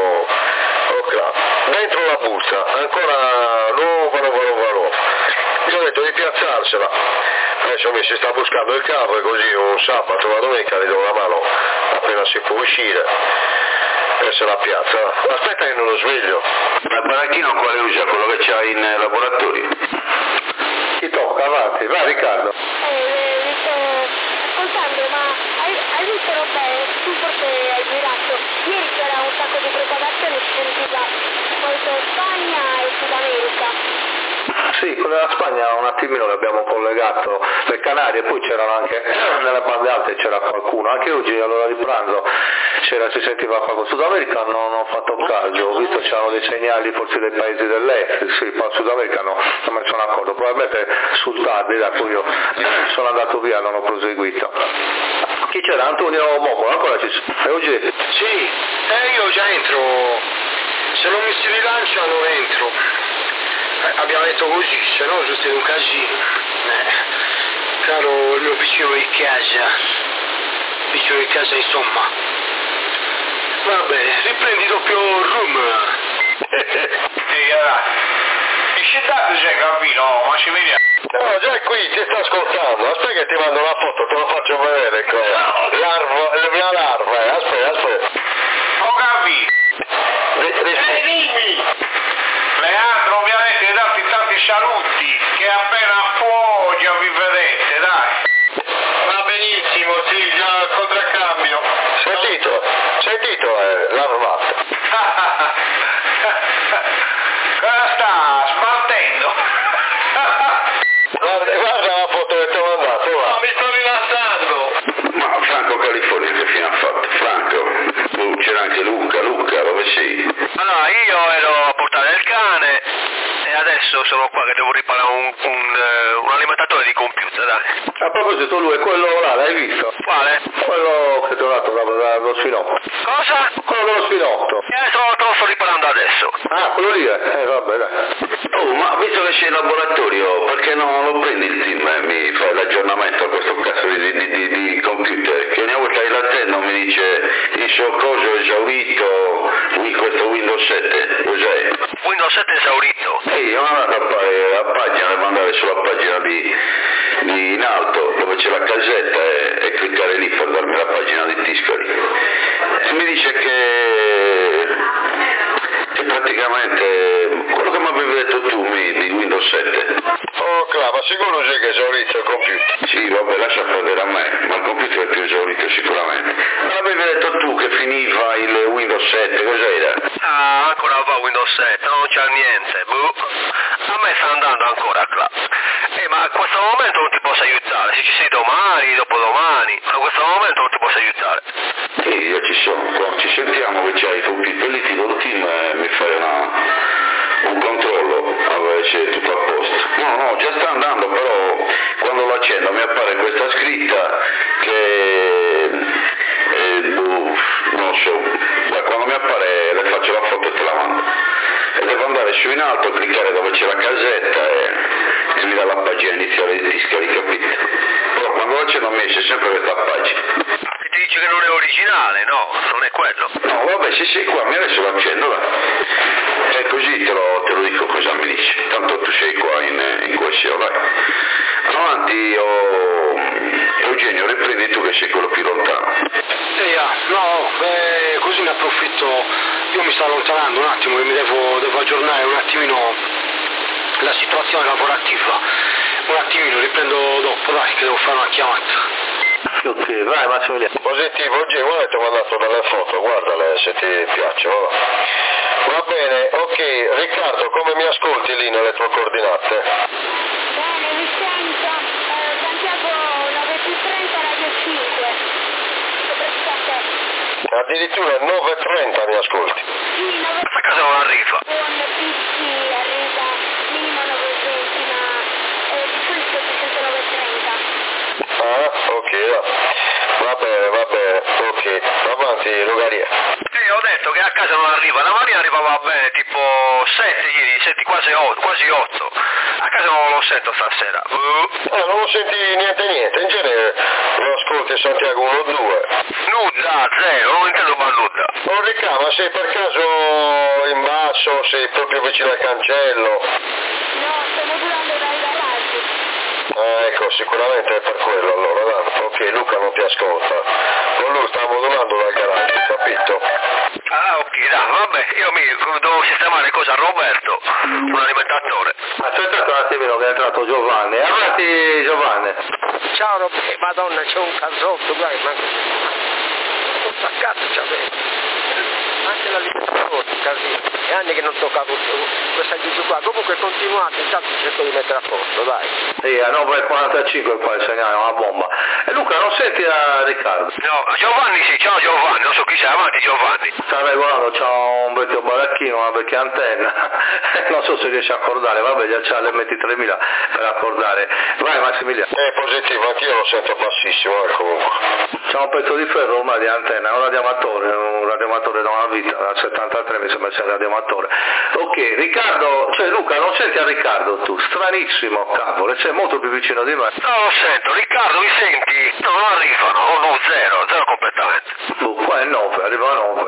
dentro la busta, ancora nuova. Gli ho detto di piazzarsela, adesso mi si sta buscando il capo e così un sabato, una domenica gli do una mano appena si può uscire e se la piazza. Aspetta che non lo sveglio. Ma il baracchino quale usa? Quello che c'ha in laboratorio? Ti tocca, avanti, vai Riccardo. Ascoltando, ma hai visto Roberto? Tu forse hai girato. Ieri c'era un sacco di propagazione, si sentiva molto Spagna e Sud America. Sì, quella della Spagna un attimino l'abbiamo collegato, le Canarie, poi c'erano anche nelle bande alte c'era qualcuno, anche oggi all'ora di pranzo si sentiva qualcosa. Sud America non ho fatto caso, ho visto c'erano dei segnali forse dei paesi dell'est, sì, ma Sud America no, non me ne sono accorto, probabilmente sul tardi, da cui io sono andato via, non ho proseguito. Chi c'era? Antonio Mocola, ancora ci sono? E oggi? Sì, io già entro, se non mi si rilancia non entro. Abbiamo detto così, se no succede un casino. Caro il mio vicino di casa insomma. Va bene, riprendi doppio room. Ehi ragazzi, che scetate c'è Gravino? Ma ci vediamo. No, già è qui, ti sta ascoltando, aspetta che ti mando una foto, te lo faccio vedere qua. La mia larva, aspetta. Oh Gavi! Dimmi! Leandro ovviamente dati tanti saluti, che appena appoggia vi vedete, dai. Va benissimo, sì, già al contraccambio. Sentito, l'armata. Cosa sta smaltendo? Guarda la foto che ti ho mandato, va. No, mi sto rilassando. Ma Franco California che fine ha fatto? Franco? C'era anche Luca, dove sei? Allora, io ero a portare il cane e adesso sono qua che devo riparare un alimentatore di computer, dai. A proposito, lui è quello là, l'hai visto? Quale? Quello che ti ho dato dallo spinotto. Cosa? Quello dello spinotto. Te lo sto riparando adesso. Ah, quello lì vabbè, dai. Oh, ma visto che sei in laboratorio, perché non lo prendi il team e mi fai l'aggiornamento a questo cazzo di computer? Che ogni volta che l'attendo mi dice il suo coso è esaurito, questo Windows 7, cos'è? Windows 7 esaurito. Ehi, ho andato a pagina, devo andare sulla pagina di in alto, dove c'è la casetta e cliccare lì per darmi la pagina di Tiscali. E mi dice che praticamente quello che mi avevi detto tu di Windows 7. Oh, ma sicuro c'è che è esaurito il computer? Sì, vabbè, lascia perdere a me, ma il computer è più esaurito sicuramente. Ma l'avevi detto tu che finiva il Windows 7, cos'era? Ah, ancora va Windows 7, non c'è niente, boh. A me sta andando ancora qua. Ma a questo momento non ti posso aiutare, se ci sei domani, dopodomani, a questo momento non ti posso aiutare. Sì, io ci sono, qua. Ci sentiamo che c'hai i computer lì, ti do il team e mi fai un controllo a vedere se è tutto a posto. No, già sta andando, però quando lo accendo mi appare questa scritta che non so, quando mi appare le faccio la foto e te la mando. E devo andare su in alto, cliccare dove c'è la casetta e mi dà la pagina iniziale di Tiscali, capito? Però quando lo accendo mi esce sempre questa pagina. E ti dice che non è originale, no, non è quello. No, vabbè, se sei qua, mi adesso lo accendo, dai. E così te lo dico cosa mi dici. Tanto tu sei qua in questione, vai. Avanti, Eugenio, riprendi tu che sei quello più lontano. Così ne approfitto, io mi sto allontanando un attimo, che mi devo aggiornare un attimino la situazione lavorativa. Un attimino, riprendo dopo, dai, che devo fare una chiamata. Ok, vai Massimiliano. Positivo, oggi guarda ti ho mandato delle foto, guardale se ti piacciono. Va bene, ok, Riccardo, come mi ascolti lì nelle tue coordinate? Bene, vi sento. Santiago 9+30 Radio 5. Soprattutto a te. Addirittura 9.30 mi ascolti. Sì, 9. Questa casa non arriva. Con PC arriva minimo 9.20, ma di solito si sente 9.30. Ah, ok, va bene, ok, avanti Rogaria. Ho detto che a casa non arriva, la mattina arrivava bene, tipo 7 ieri, senti quasi 8. A casa non lo sento stasera. Non lo senti niente, in genere lo ascolti Santiago 1-2. Nuda, zero, non intendo ma nuda. Oh Riccardo, ma sei per caso in basso, sei proprio vicino al cancello? No, sto modulando dal garage. Ecco, sicuramente è per quello allora, dai. Ok, Luca non ti ascolta. Con lui sta modulando dal garage, capito? Ah, ok, dai, vabbè, io devo sistemare le cose a Roberto, un alimentatore. Aspettate un attimino che è entrato Giovanni. Avanti Giovanni. Ciao Roberto, madonna c'è un cazzotto, guarda, ma sto staccato c'avevo. Anche l'alimentatore, un casino. È anni che non toccavo questa chiusa qua. Comunque continuate, intanto cerco di mettere a posto, dai. Sì, a 9.45 qua il segnale, una bomba. E Luca, non senti a Riccardo? No, Giovanni sì, ciao Giovanni, non so chi sei, avanti Giovanni. Sta regolando, c'ha un vecchio baracchino, una vecchia antenna, non so se riesce a accordare, vabbè, già c'ha l'MT3000 per accordare. Vai Massimiliano. È positivo, anch'io lo sento bassissimo, comunque. C'ha un pezzo di ferro ormai di antenna, è un radioamatore da una vita, dal 73 mi sembra sia un radioamatore. Ok, Riccardo, cioè Luca, non senti a Riccardo tu? Stranissimo, cavolo, sei molto più vicino di me. No, lo sento, Riccardo, mi senti? No, non arrivano, no, zero completamente. Qua è 9, arriva a 9.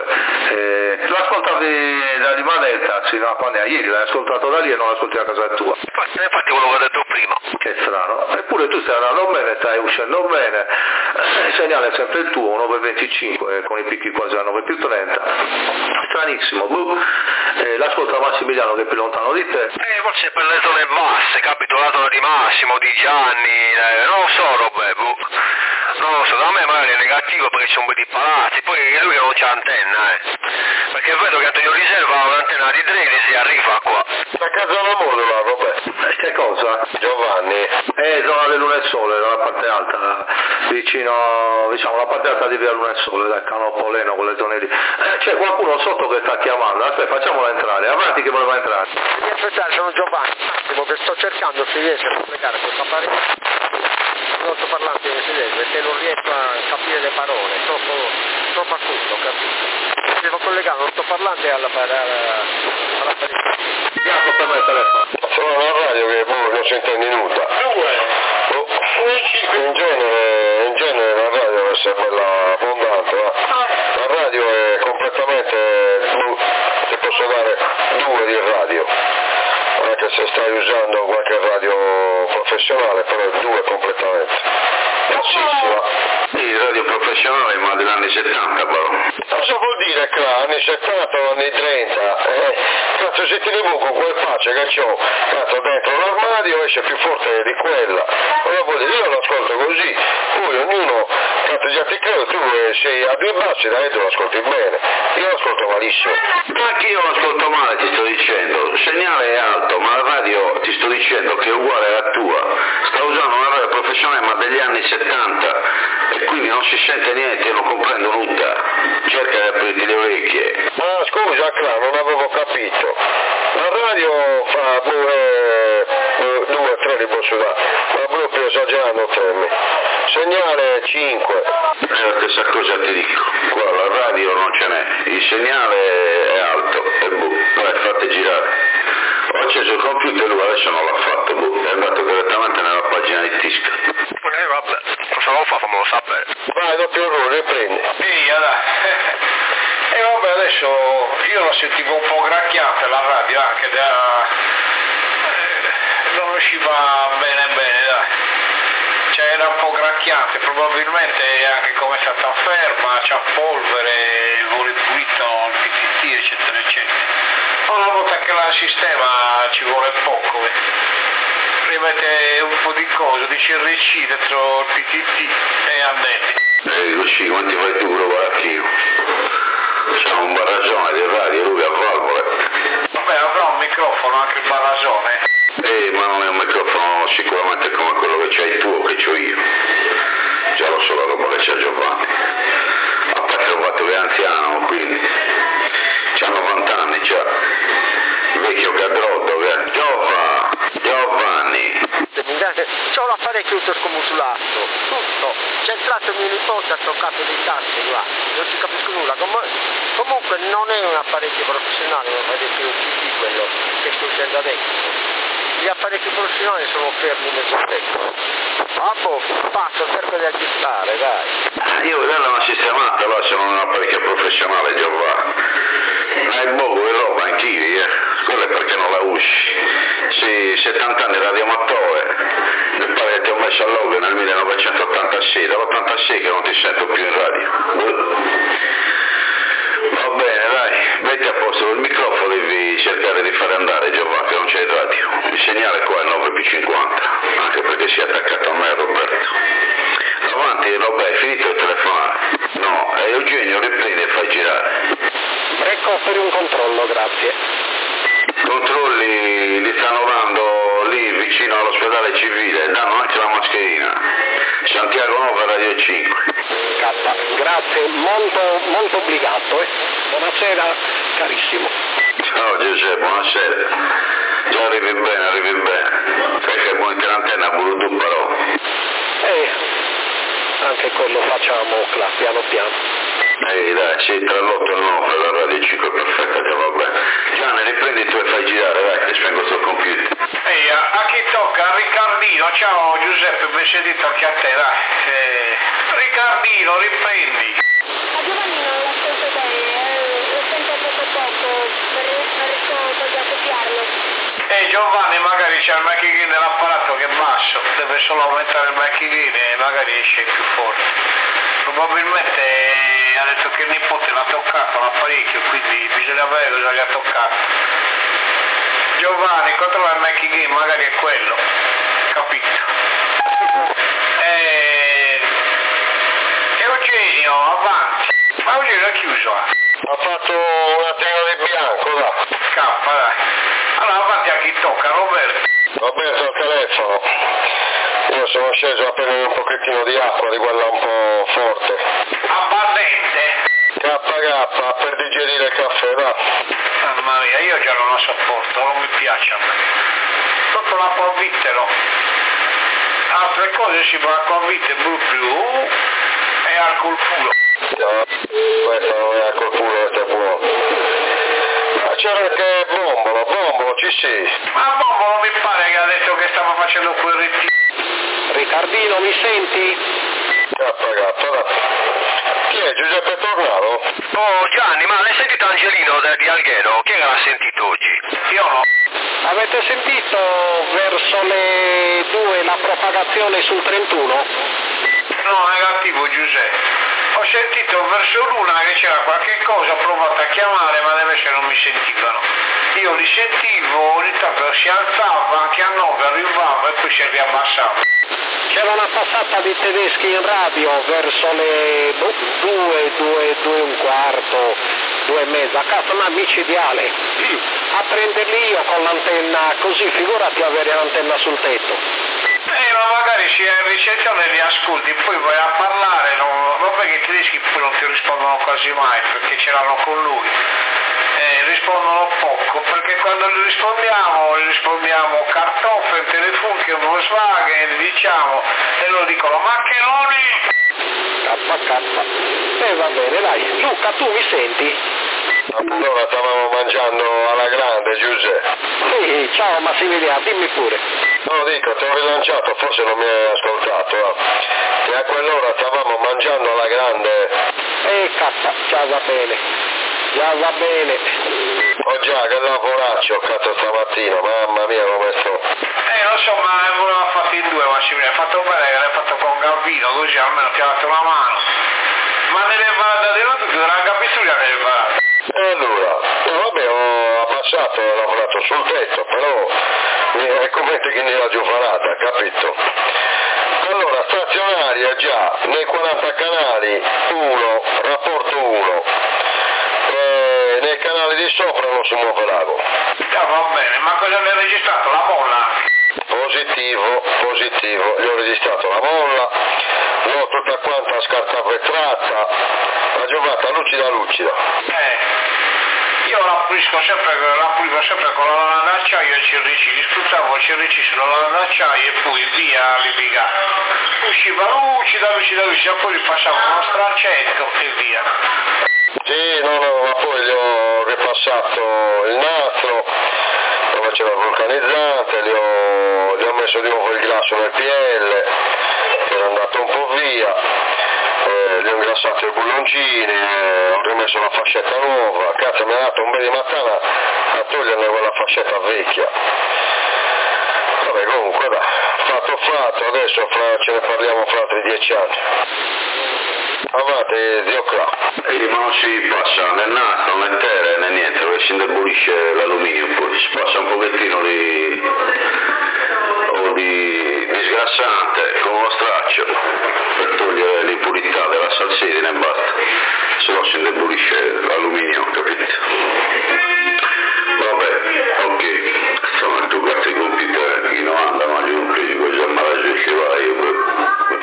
L'ascoltavi da Limanetta, sì, no, quando è ieri, l'hai ascoltato da lì e non l'ascolti a casa tua. Infatti quello che ho detto prima. Che strano, eppure tu stai andando bene, stai uscendo bene, il segnale è sempre il tuo, 9.25 con i picchi quasi a 9+30, stranissimo, l'ascolta Massimiliano che è più lontano di te. Forse per le zone basse, capito, la zona di Massimo, di Gianni, non lo so Roberto, non lo so, da me magari è negativo perché c'è un po' di palazzi, poi lui che non c'ha antenna, perché vedo che Antonio Riserva ha un'antenna di 13 e arriva qua. A casa la modula, Roberto. Che cosa? Giovanni. Zona del Luna e Sole, la parte alta, vicino, diciamo, la parte alta di via Luna e Sole, dal Canopoleno, quelle zone lì. C'è qualcuno sotto che sta chiamando, aspetta, facciamola entrare, avanti che voleva entrare. Devi aspettare, sono Giovanni, un attimo che sto cercando se riesce a collegare questo apparecchio. L'altoparlante di sedere perché non riesco a capire le parole, troppo a tutto, capito? Devo collegare l'altoparlante all'apparecchio. Bianco per me il telefono. Sono alla radio che non si intende nulla. In genere la radio deve essere bella abbondante, la radio è completamente, ti posso dare 2 di radio, anche se stai usando qualche radio professionale, però 2 completamente. Bassissima. Sì, radio professionale ma degli anni 70 però. Cosa vuol dire anni 70 o anni 30? Cazzo, se ti rimuovo con quel pace che c'ho, cazzo, dentro l'armadio esce più forte di quella. Cosa vuol dire? Io lo ascolto così, poi ognuno, cazzo, già ti credo, tu sei a 2 bassi, da dentro lo ascolti bene, io lo ascolto malissimo. Anche io lo ascolto male, ti sto dicendo, il segnale è alto, ma la radio ti sto dicendo che è uguale alla tua. Sta usando una radio professionale ma degli anni 70 e quindi non si sente niente, io non comprendo nulla. Cerca di aprirti le orecchie. Ah, scusa, Cla, non avevo capito. La radio fa 2 o 3 li posso dare, ma proprio esagerando 3. Segnale 5. È la stessa cosa ti dico. Qua la radio non ce n'è, il segnale è alto e vai, fate girare. Ho acceso il computer, lui adesso non l'ha fatto, è andato direttamente nella pagina di Tisca. Vabbè, cosa lo fa, fammelo sapere. Vai, doppio errore, riprendi. Via, dai. E vabbè, adesso io la sentivo un po' gracchiata la radio, anche non usciva bene, dai. Cioè era un po' gracchiante, probabilmente anche come è stata ferma, c'ha polvere, volo pulito, il PTT, eccetera, eccetera. Una volta che la sistema ci vuole poco, rimette un po' di cose, di CRC dentro il PTT e andate. Così, quanti fai tu, Rovarchio? C'è un barragione di radio, lui a valvole. Vabbè, avrà un microfono anche il barrasone. Ma non è un microfono sicuramente come quello che c'hai tu o che c'ho io. Già lo so la roba che c'ha Giovanni. A parte che ho fatto che è anziano, quindi c'ha 90 anni già. Il vecchio cadroddo che è Giovanni. C'ho l'apparecchio tutto scomusulato, tutto. C'è entrato mio nipote, ha toccato dei tasti là. Non si capiscono nulla, comunque non è un apparecchio professionale, come fai più CD quello che sto usando adesso. Gli apparecchi professionali sono fermi nel tetto. Ah boh, passo, cerco di aggiustare, dai. Io quella è una sistemata, là se non è un apparecchio professionale Giovanni. Ma è poco che roba anch'io, quello è perché non la usi. Sì, 70 anni radioamatore, mi pare che ti ho messo all'odio nel 1986, dall'86 che non ti sento più in radio. Va bene, dai, metti a posto il microfono, devi cercare di fare andare Giovanni, che non c'è il radio. Il segnale qua è 9+50, anche perché si è attaccato a me Roberto. Avanti, Roberto, hai finito il telefonare? No, Eugenio riprendi e fai girare. Ecco per un controllo, grazie. Controlli li stanno dando lì vicino all'ospedale civile, danno anche la mascherina. Santiago 9 Radio 5. Grazie, molto obbligato, Buonasera, carissimo. Ciao Giuseppe, buonasera. Già arrivi bene. Perché buon l'antenna pure tu però. Anche quello facciamo piano piano. Dai, sì, tra l'8 e il 9 la Radio 5 è perfetta, che va bene. Gianni, riprendi tu e fai girare, dai, che spengo sul computer. Ehi, a chi tocca? Riccardino, ciao Giuseppe, ben sentito anche a te, dai. Riccardino, riprendi. A Giovanni non l'ho sentito bene, l'ho sentito poco, riesco così a copiarlo. Giovanni magari c'è il macchino dell'apparato che è basso, deve solo aumentare il macchino e magari esce più forte. Probabilmente ha detto che il nipote l'ha toccato l'apparecchio, quindi bisogna vedere cosa gli ha toccato. Giovanni, controlla il macchino, magari è quello, capito? Eugenio, avanti. Ma Eugenio è chiuso, Ha fatto un attimo di bianco, dai. Scappa, dai. Allora avanti a chi tocca, Roberto. Roberto al telefono. Io sono sceso a prendere un pochettino di acqua, di quella un po' forte. Abbardente. KK per digerire il caffè, dai. Mamma mia, io già non la sopporto, non mi piace a me. Sotto l'acqua a vittero. Altre cose si fa acqua a vite, più e alcol puro. No, questo non è alcol puro, questo è buono. Ma c'era anche Bombolo, ci sei. Ma Bombolo mi pare che ha detto che stava facendo quel ritiro. Riccardino, mi senti? KK, chi è, Giuseppe Tornaro? Oh Gianni, ma l'hai sentito Angelino di Alghero? Chi è che l'ha sentito oggi? Io no. Avete sentito verso le 2 la propagazione sul 31? No, negativo Giuseppe. Ho sentito verso l'una che c'era qualche cosa, ho provato a chiamare ma invece non mi sentivano. Io li sentivo, ogni tanto si alzava, anche a 9 arrivava e poi si riabbassava. C'era una passata di tedeschi in radio verso le 2 e un quarto, 2 e mezza, cazzo, ma micidiale. A prenderli io con l'antenna così, figurati avere l'antenna sul tetto. Ma magari si è in ricezione e li ascolti, poi vai a parlare, vabbè che i tedeschi poi non ti rispondono quasi mai perché ce l'hanno con lui. Rispondono poco, perché quando li rispondiamo Kartoffel, Telefunken, Volkswagen, diciamo, e loro dicono Maccheroni! KK. Va bene, dai. Luca, tu mi senti? Allora stavamo mangiando alla grande, Giuseppe. Sì, ciao Massimiliano, dimmi pure. No, dico, ti ho rilanciato, forse non mi hai ascoltato. E a quell'ora stavamo mangiando alla grande. K, già va bene. Oh già, che lavoraccio, cazzo, stamattina, mamma mia come sto. Lo so, ma voleva fatto in due, Massimiliano, hai fatto bene che l'hai fatto con Gambino, così almeno ti ha dato una mano. Ma nelle varate di notte tu la capitula nelle varate. E allora, vabbè, ho abbassato, ho lavorato sul tetto, però è come che nella giufarata, capito? Allora, stazionaria già, nei 40 canali 1, rapporto 1, nei canali di sopra non si muove l'ago. Va bene, ma cosa ne hai registrato? La molla? Positivo, gli ho registrato la molla, l'ho tutta quanta scartavetrata, la giocata lucida. Io la pulisco sempre con la lana d'acciaio e ci spruzzavo il CRC sulla lana d'acciaio e poi via a litigare. Usciva lucida, poi passavo uno straccetto e via. Sì, no, ma poi gli ho ripassato il nastro, lo faceva vulcanizzante, gli ho messo di nuovo il grasso nel PL, che era andato un po' via, gli ho ingrassato i bulloncini, ho rimesso una fascetta nuova, cazzo mi ha dato un bel di mattina a toglierne quella fascetta vecchia. Vabbè, comunque dai, fatto, adesso ce ne parliamo fra altri 10 anni. Avanti, zio Cla. Ma non si passa né nastro, né terra, né niente, perché si indebolisce l'alluminio, poi si passa un pochettino di sgrassante con uno straccio per togliere l'impurità della salsedine e basta, se no si indebolisce l'alluminio, capito? Vabbè, ok, insomma tu questi computer chi non andano agli umpi, quei giornali ci vai,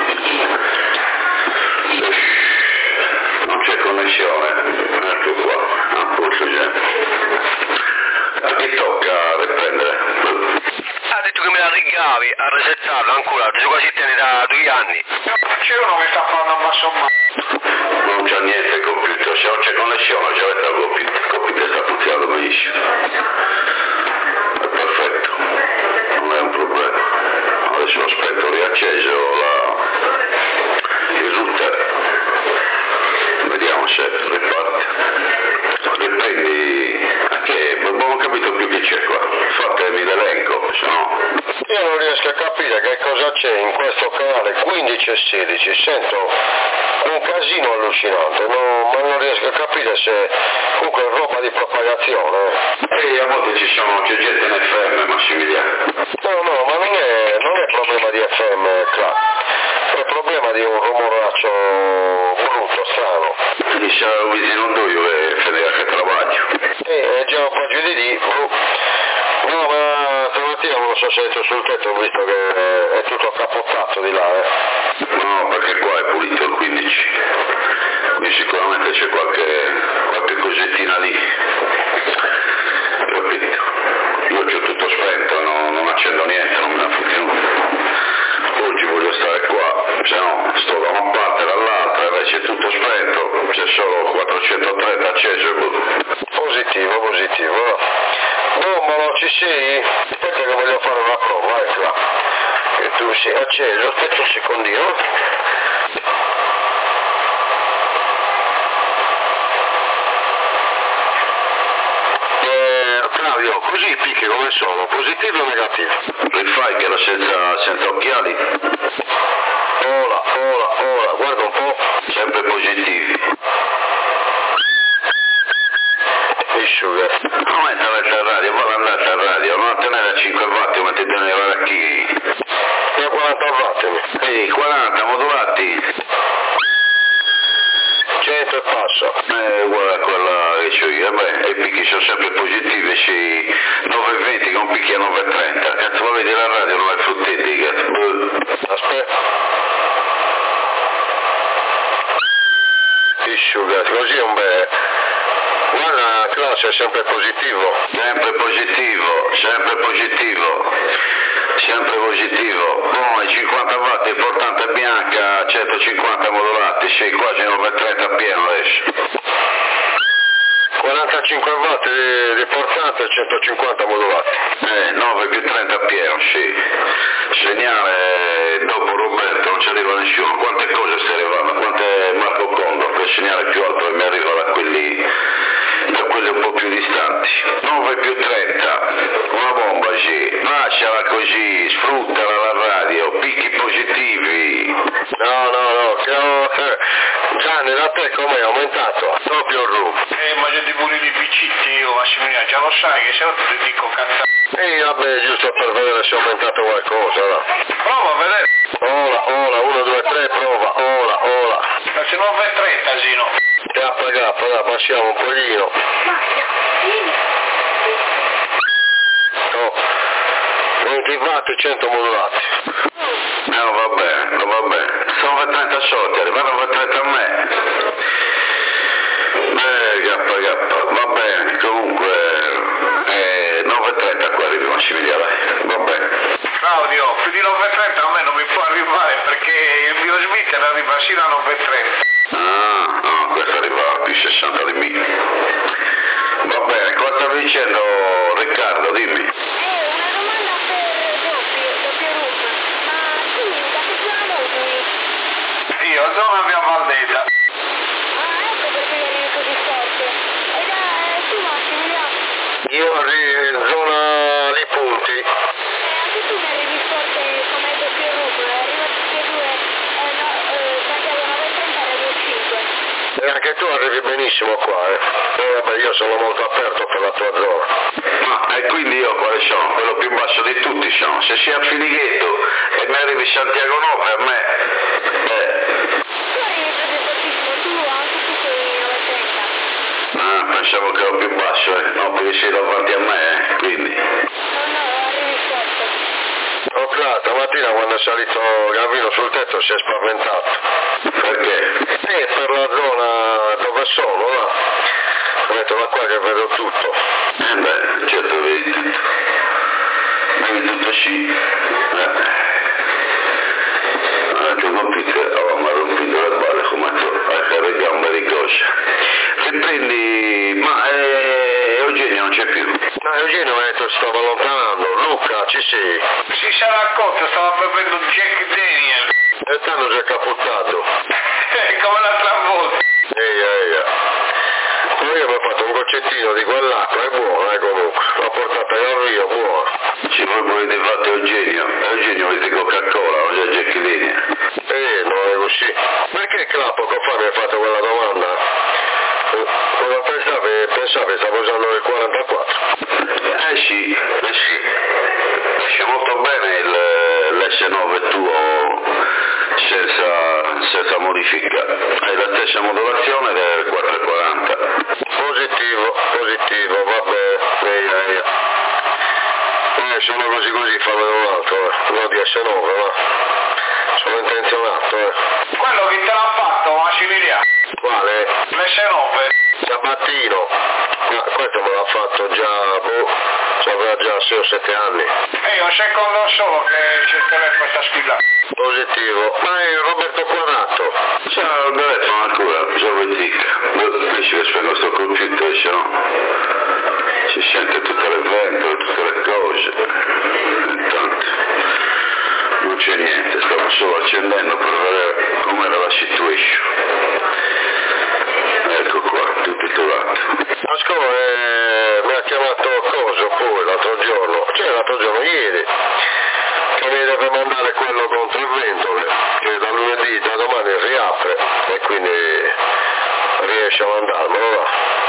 non c'è connessione, ecco qua, a posto già. A chi tocca riprendere? Ha detto che me la rigavi a resettarlo ancora, adesso quasi tiene da 2 anni. C'è uno che sta parlando a basso mano. Non c'è niente il computer, se non c'è connessione ci avete il computer sta funzionando benissimo. È perfetto, non è un problema. Adesso aspetto riacceso il router. Vediamo se riparte. Riprendi. Che non ho capito più che c'è qua. Fatemi l'elenco, se no. Io non riesco a capire che cosa c'è in questo canale 15 e 16, sento un casino allucinante, ma non riesco a capire se comunque è roba di propagazione. E a volte c'è gente in FM, Massimiliano. No, ma non è problema di FM, è problema di un rumoraccio brutto, strano. Quindi c'è un visinondoio che fedeva che travaglio. È già un po' giù di lì. No, ma stamattina non so se è sul tetto, ho visto che è tutto accappottato di là, No, perché qua è pulito il 15. Quindi sicuramente c'è qualche cosettina lì. Capito? Io c'ho tutto spento, non accendo niente, non me ne fotte nulla. Oggi voglio stare qua, se no sto da una parte e dall'altra, invece è tutto spento, c'è solo 430 acceso. Positivo. Bombolo, ci sei? Aspetta che voglio fare una prova, eccola. Che tu sei acceso, aspetta un secondino. Claudio, così picchi come sono, positivo o negativo? Rifai che era senza occhiali? Ora, guarda un po'. Sempre positivi. Issuga. Non andate a radio, voi andate a radio, non tenere a 5 watt come ti tenere a chi? E a 40 watt. Ehi, 40 modulati. 100 e passa. Uguale a quella che c'ho io, i picchi sono sempre positivi, sì, 9,20 con picchi a 9,30. Cazzo, ma vedi la radio non è frutteti, cazzo. Aspetta. Issuga, così è un bel. Guarda, classe è sempre positivo. Sempre positivo. Poi 50 watt è portante bianca, 150 modulati, sei quasi 9,30 pieno adesso. 45 watt di portante e 150 modulati. 9 più 30 pieno, sì. Segnale dopo Roberto, non ci arriva nessuno. Quante cose stai arrivando? Quante Marco Condor, che il segnale più alto che mi arriva da quelli un po' più distanti. 9 più 30, una bomba, sì. Lasciala così, sfruttala la radio, picchi positivi. No, Gianni, da te com'è aumentato? Doppio il room. Ma io devo pure di picciti io, Massimiliano, già lo sai che se no ti dico cazzate. Vabbè, giusto per vedere se è aumentato qualcosa, no? Prova a vedere. Ora, 1, 2, 3, prova, ora. Ma se non fai 30, Zino. Gappa, dai, passiamo un pochino. No, 20 watt, 100 modulati. No, va bene. Sono 30 soldi, arrivano 30 a me. Gappa, va bene, comunque 9,30 qua arrivi Massimiliano, va bene. Claudio, più di 9,30 a me non mi può arrivare perché il mio Smith arriva sino a 9,30. No, questo arriva più 60 60 di mille. Va bene, cosa stavi dicendo Riccardo, dimmi? Una domanda per doppio room. Ma tu da che zona moduli? Io, zona via Valdesa. Ecco perché vieni così forte. Tu Massimiliano? Io arrivo in zona di Punti. Anche tu mi arrivi forte come doppio room. Arriva tutti e due. Santiago 930 e Radio 5. E anche tu arrivi benissimo qua, vabbè, io sono molto aperto per la tua zona. Ma e quindi io quale sono? Quello più basso di tutti sono. Se sei a Filighetto e mi arrivi Santiago 9 a me. Tu arrivi proprio fortissimo, tu anche tu sei 930. Pensavo che ero più basso, no, perché sei davanti a me, quindi. No, arrivi forte. Stamattina quando è salito Gavino sul tetto si è spaventato. Perché? Per la zona dove sono, là. Ho detto, ma qua che vedo tutto. Certo, vedi tutto. Vedi tutto sì. Tu non picca, ma rompito le balle come tu, hai le gambe di coscia. Riprendi, ma Eugenio non c'è più. No, Eugenio mi ha detto stava allontanando. Luca, ci sei? Si sarà accorto, stava bevendo un Jack Daniel. E t'hanno già caputtato. Come l'altra volta. Io mi ho fatto un goccettino di quell'acqua, è buona comunque. L'ho portata al Rio, buona. Ci voi volete fare Eugenio? Eugenio volete Coca-Cola, non c'è Jack Daniel. Non è così. Perché Clapo che fa mi ha fatto quella domanda? Cosa pensavi stavo usando il 44? Sì. Esce molto bene l'S9 tuo senza modifica. Hai la stessa modulazione del 440. Positivo, vabbè. Sono così fanno un altro, no di S9, va. Sono intenzionato, Quello che te l'ha fatto, Massimiliano? Quale? L'S9. Sabattino. Ma questo me l'ha fatto già, aveva già 6 o 7 anni. Un secondo solo che c'è il telefono sta squillando. Positivo. Ma è Roberto Quadrato. Ciao, il telefono ancora, capisci che spengo sto computer, se no si sente tutte le ventole, tutte le cose. Intanto non c'è niente, stavo solo accendendo per vedere com'era la situation. Ecco qua, tutto trovato. Ascolta, mi ha chiamato Coso poi l'altro giorno, ieri, che mi deve mandare quello contro il Ventole, che da lunedì, da domani riapre e quindi riesce a mandarmelo là.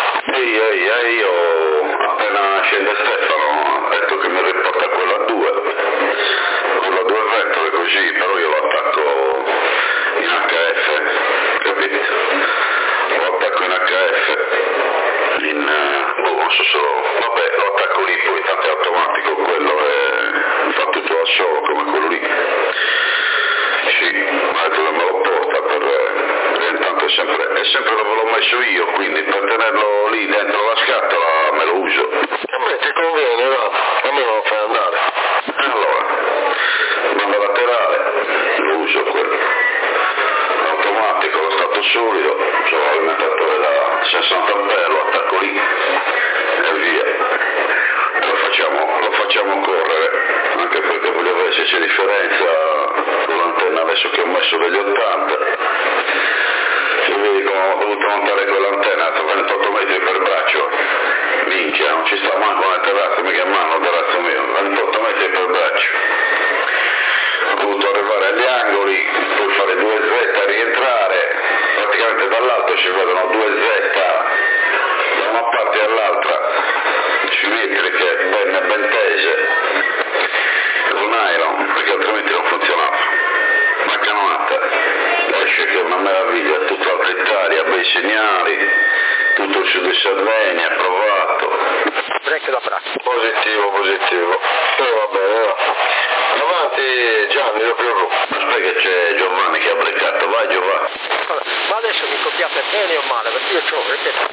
Io appena scende Stefano, ecco che mi riporta quello a 2 ventole così, però io lo attacco in HF, capito? Lo attacco in HF, non so solo, vabbè, lo attacco lì, poi tanto è automatico, quello fa tutto da solo come quello lì. Sì, ma che me lo porta intanto è sempre dove l'ho messo io, quindi per tenerlo lì dentro la scatola me lo uso. A me ti conviene, no? A me non lo fai andare. Allora, banda laterale, lo uso quello. Automatico, lo stato solido, c'ho l'alimentatore da 60 A, lo attacco lì e via. E lo facciamo correre, anche perché voglio vedere se c'è differenza con l'antenna adesso che ho messo degli 80. Se vedi come ho dovuto montare quell'antenna a 28 metri per braccio, minchia, non ci sta manco una terrazza, mica in mano terrazzo mio, 28 metri per braccio. Ho dovuto arrivare agli angoli, poi fare 2 Z a rientrare, praticamente dall'alto ci vedono 2 Z da una parte all'altra, simmetriche, ben tese, con nylon, perché altrimenti non funzionava. Ma canonata, esce che è una meraviglia, tutta Alta Italia, bei segnali, tutto il sud di Sardegna, provato. Break da braccio. Positivo. Va bene, va. Avanti Gianni, doppio room. Aspetta che c'è Giovanni che ha breccato, vai Giovanni. Ma adesso mi copiate bene o male? Perché io c'ho,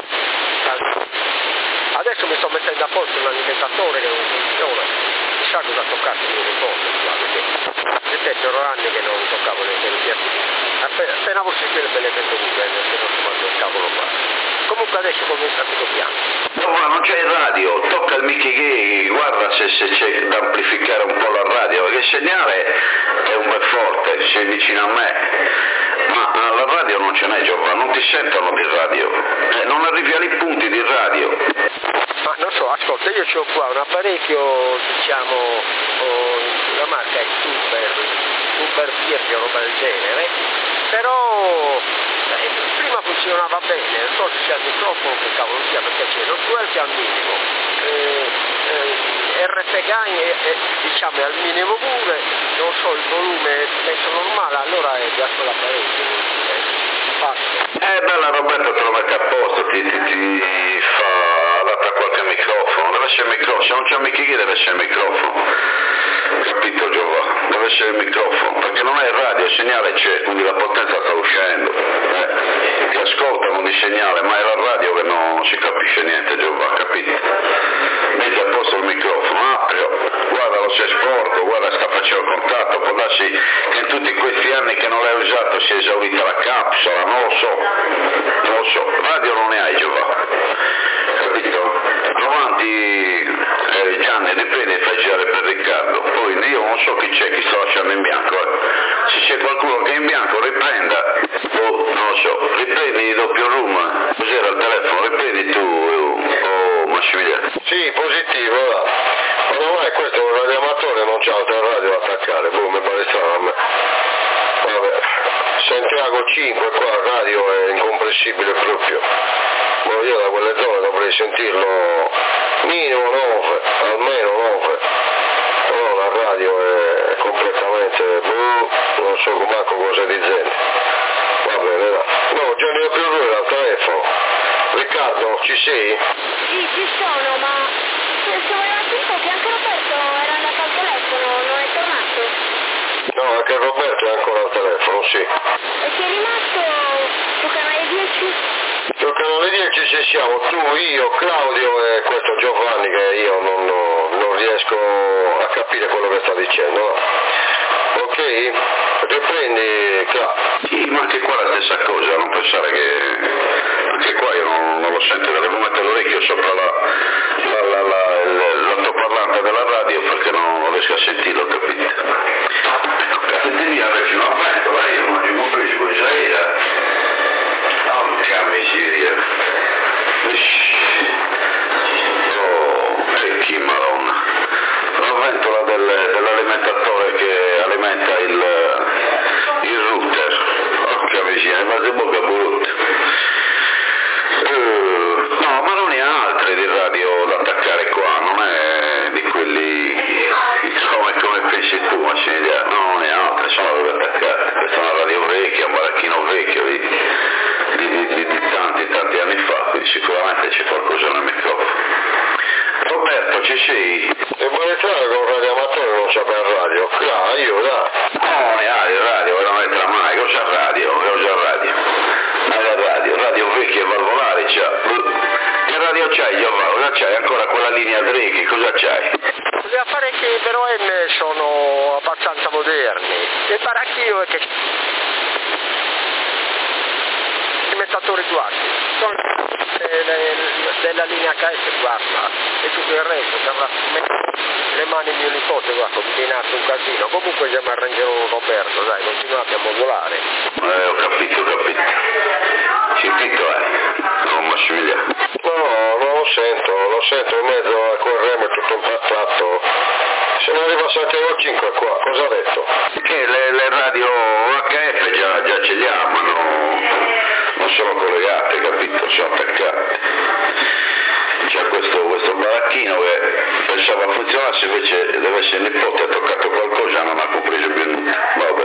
adesso mi sto mettendo a posto un alimentatore che non funziona. Chissà cosa ha toccato il mio ricordo, perché ero anni che non toccavo le piatti. Appena possibile me le metto in bene, se non si manda il cavolo qua. Comunque adesso comincia tutto piano. No, ma non c'è il radio, tocca il Mickey Gay, guarda se c'è da amplificare un po' la radio, perché il segnale è un bel forte, sei vicino a me, ma alla radio non ce n'è, Giovanni, non ti sentono di radio, non arrivi ai punti di radio. Ma non so, ascolta, io ho qua un apparecchio, diciamo, la marca è Super Virgio, roba del genere, però prima funzionava bene, non so se c'è il microfono, che cavolo sia, perché c'è lo swell che è al minimo, RF gain diciamo è al minimo pure, non so il volume è messo normale, allora è già con l'apparecchio. Bella Roberto, te lo mette a posto, ti fa adatta qualche microfono, deve essere il microfono, se non c'è Mickey Gay deve essere il microfono, capito Giovanni? Deve essere il microfono, perché non è il radio, il segnale c'è, quindi la potenza sta uscendo, ti ascoltano di segnale, ma è la radio che non si capisce niente Giovanni, capito? Metti a posto il microfono, guarda lo sei sporco, guarda sta facendo contatto, può darsi che in tutti questi anni che non l'hai usato si è esaurita la capsula, non lo so, radio non ne hai Giovanni, capito? Avanti Gianni, riprende e fai girare per Riccardo, poi io non so chi c'è, chi sta lasciando in bianco, se c'è qualcuno che è in bianco riprenda, non lo so, riprendi doppio room, cos'era il telefono, riprendi tu, Massimiliano. Sì, positivo, va. Ma ormai questo è un radioamatore, non c'ha altra radio da attaccare, mi pare strano a me. Vabbè, Santiago 5 qua, il radio è incomprensibile proprio. Ma io da quelle zone dovrei sentirlo minimo 9, almeno 9. Però la radio è completamente, non so manco cosa dice. Va bene, va. No, Gianni più lui al telefono. Riccardo, ci sei? Sì, ci sono, ma se voleva tipo che anche Roberto era andato al telefono, non è tornato. No, anche Roberto è ancora al telefono, sì. E sei rimasto su canale 10? Sul canale 10 ci siamo, tu, io, Claudio e questo Giovanni che io non riesco a capire quello che sta dicendo. No? Ok? Riprendi, Sì, ma anche qua la stessa cosa, non pensare che anche qua io non lo sento, devo mettere l'orecchio sopra l'altoparlante della radio perché non riesco a sentirlo, capite? Devi avere fino a vento, io non ci compreso cosa era. Porca miseria. Che madonna. La ventola dell'alimentatore che alimenta il router. Porca miseria, ma se bocca brutta. No, ma non ne ha altre di radio da attaccare qua, non è di quelli come pensi tu, Massimiliano, no, non ne ha altre, sono da attaccare, questa è una radio vecchia, un baracchino vecchio di tanti anni fa, quindi sicuramente c'è qualcosa nel microfono. Roberto, ci sei? E vuole entrare con un radioamatore non c'è per radio? Io, dai. No, ne hai il radio, non entra mai, cosa radio? Radio vecchie valvolari c'ha. Che radio c'hai Giovanni? Cosa c'hai? Ancora quella linea Drecchi, cosa c'hai? Gli apparecchi però sono abbastanza moderni. Il baracchino è che alimentatori guardi, sono della linea KS guarda, e tutto il resto, le mani mio nipote guarda, combinato un casino, comunque già mi arrangerò Roberto, dai, continuate a modulare. Ho capito. Sentito non Massimiliano. No, non lo sento in mezzo al corremo tutto impattato. Se non arriva a Santiago 5 qua, cosa ha detto? Che le radio HF già ce li ha, ma non sono collegate, capito? Sono attaccate. C'è questo baracchino che pensava funzionasse, invece deve essere il nipote, ha toccato qualcosa, non ha compreso più nulla. Vabbè.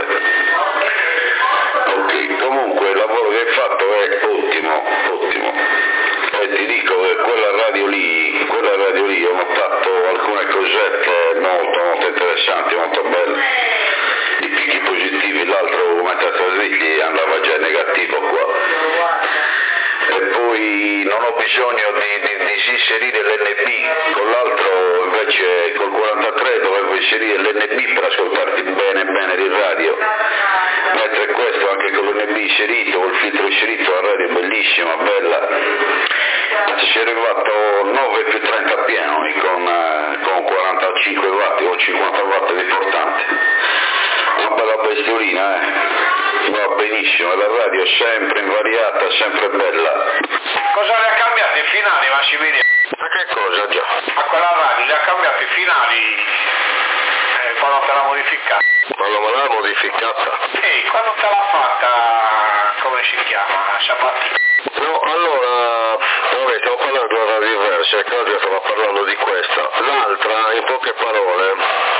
Ok, comunque il lavoro che hai fatto è ottimo. E ti dico che quella radio lì ho notato alcune cosette molto interessanti, molto belle, i picchi positivi, l'altro come trasferiti andava già negativo qua. E poi non ho bisogno di inserire l'NB, con l'altro invece col 43 dovevo periferia l'NB per ascoltarti bene bene di radio, mentre questo anche con l'NB inserito, col filtro inserito, la radio è bellissima, bella, ci è arrivato 9 più 30 pieno con 45 watt o 50 watt di portante, una bella bestiolina, va benissimo, la radio è sempre invariata, sempre bella. Cosa le ha cambiato i finali, Massimiliano? Ma che cosa già? A quella radio le ha cambiato i finali quando te l'ha modificata? Quando me l'ha modificata? Quando te l'ha fatta, come si chiama? Sabatino? No, allora, vabbè, stiamo parlando di una radio diversa, Claudio stava parlando di questa. L'altra, in poche parole,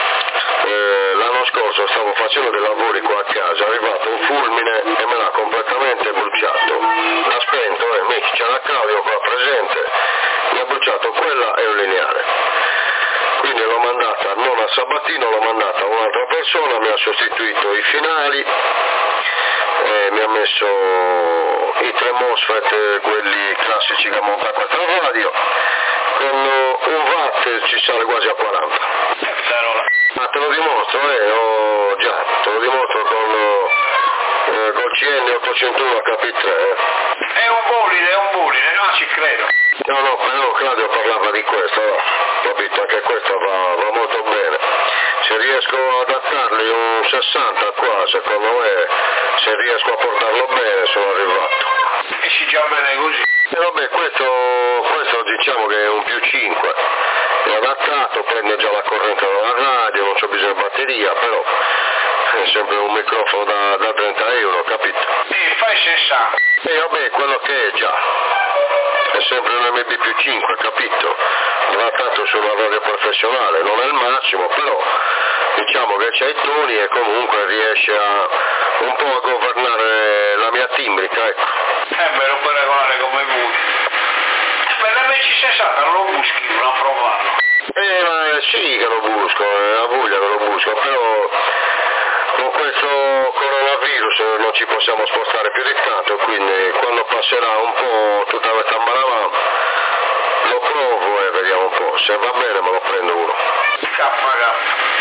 l'anno scorso stavo facendo dei lavori qua a casa, è arrivato un fulmine e me l'ha completamente bruciato. L'ha spento, c'era Claudio qua presente, mi ha bruciato quella e un lineare. Quindi l'ho mandata non a Sabatino, l'ho mandata a un'altra persona, mi ha sostituito i finali, mi ha messo i 3 MOSFET, quelli classici che monta questa radio, con un watt ci sale quasi a 40. Ma te lo dimostro, già, te lo dimostro col CN 801 HP3. È un bolide, non ci credo. No, però Claudio parlava di questo, no? Capito? Anche questo va molto bene. Se riesco ad adattarli un 60 qua, secondo me, se riesco a portarlo bene, sono arrivato. E si già bene così. E vabbè, questo diciamo che è un più 5. È adattato, prende già la corrente dalla radio, non c'è bisogno di batteria, però è sempre un microfono da 30 euro, capito? Fai 60. E vabbè, quello che è già. È sempre un MB più 5, capito? Adattato su una radio professionale, non è il massimo, però diciamo che c'ha i toni e comunque riesce un po' a governare la mia timbrica, ecco. Me lo puoi regolare come vuoi. Per l'MC60 non lo buschi, non a provarlo. Ma sì che lo busco, ha voglia che lo busco, però con questo coronavirus non ci possiamo spostare più di tanto, quindi quando passerà un po' tutta questa malavà lo provo e vediamo un po', se va bene me lo prendo uno. K.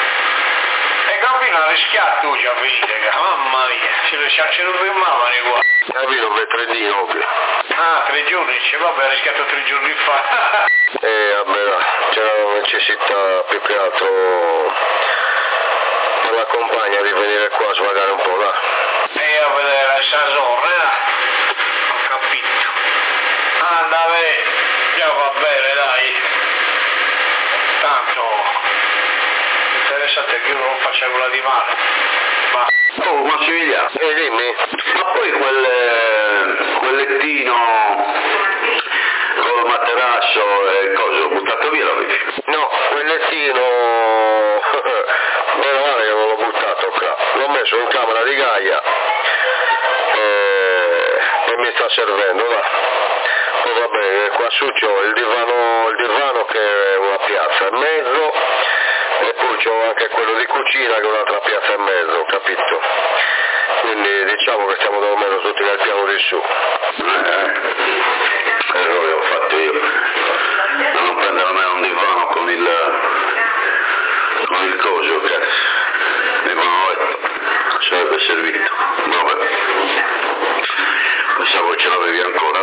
E Gambino ha rischiato già venire, mamma mia, ce lo fermavano qua. Gambino per 3 giorni. 3 giorni, vabbè, ha rischiato 3 giorni fa. Vabbè, c'era la necessità più che altro per la compagna di venire qua a svagare un po', là. E a vedere il Sasone, ho capito. Andave, già va bene, dai. Tanto, interessante che io non faccia nulla di male. Ma... Oh, Massimiliano, dimmi. ma poi quel lettino con il materasso e cosa, l'ho buttato via l'avevi? No, quel lettino, meno male che non l'ho buttato qua, l'ho messo in camera di Gaia e mi sta servendo, là. Poi vabbè, qua su c'ho il divano che è una piazza e mezzo, e poi c'ho anche quello di cucina che è un'altra piazza e mezzo, capito? Quindi diciamo che stiamo dormendo tutti nel piano di su. Quello che ho fatto io, non prendere almeno un divano con il coso, cazzo, divano letto, sarebbe servito, vabbè, pensavo che ce l'avevi ancora,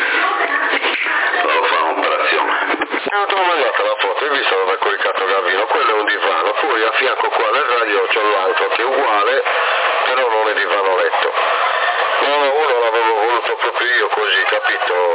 devo fare un'operazione. Non te l'ho mandata la foto, hai visto dove è coricato Gavino? Quello è un divano, poi a fianco qua del radio c'è l'altro che è uguale, però non è divano letto. Uno l'avevo voluto proprio io così, capito?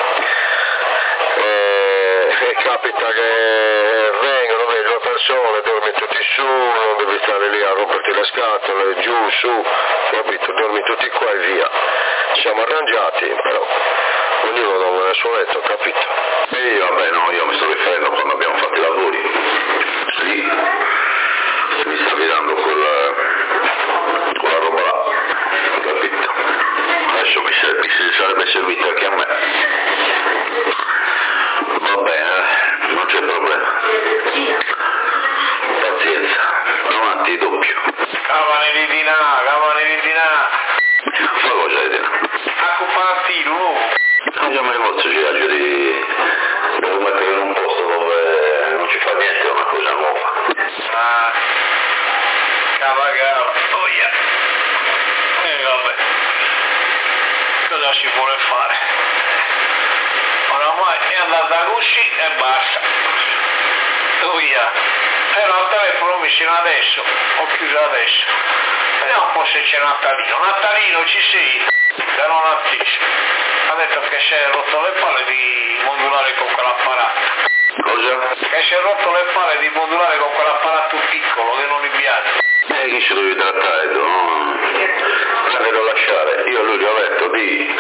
E capita che vengono, vedi, 2 persone, dormi tutti su, non devi stare lì a romperti le scatole, giù, su, capito? Dormi tutti qua e via. Ci siamo arrangiati, però ognuno dorme nel suo letto, capito? E vabbè, no, io mi sto riferendo quando abbiamo fatto i lavori, lì mi stavi dando quella roba là, capito? Adesso mi sarebbe servito anche a me. Va bene, non c'è problema. Pazienza, avanti doppio. Cavani di là. Ma cosa è? A compartire nuovo. Io mi rivolgo devo mettere in un posto dove non ci fa niente, è una cosa nuova. cosa si vuole fare? Oramai è andata così e basta. Via. Era al telefono vicino adesso, ho chiuso adesso. Vediamo un po' se c'è Natalino. Natalino, ci sei? Da non attesi. Ha detto che si è rotto le palle di modulare con quell'apparato. Cosa? Che si è rotto le palle di modulare con quell'apparato piccolo che non li piace. Chi ci devi trattare tu? No? La devo lasciare. Io a lui gli ho detto di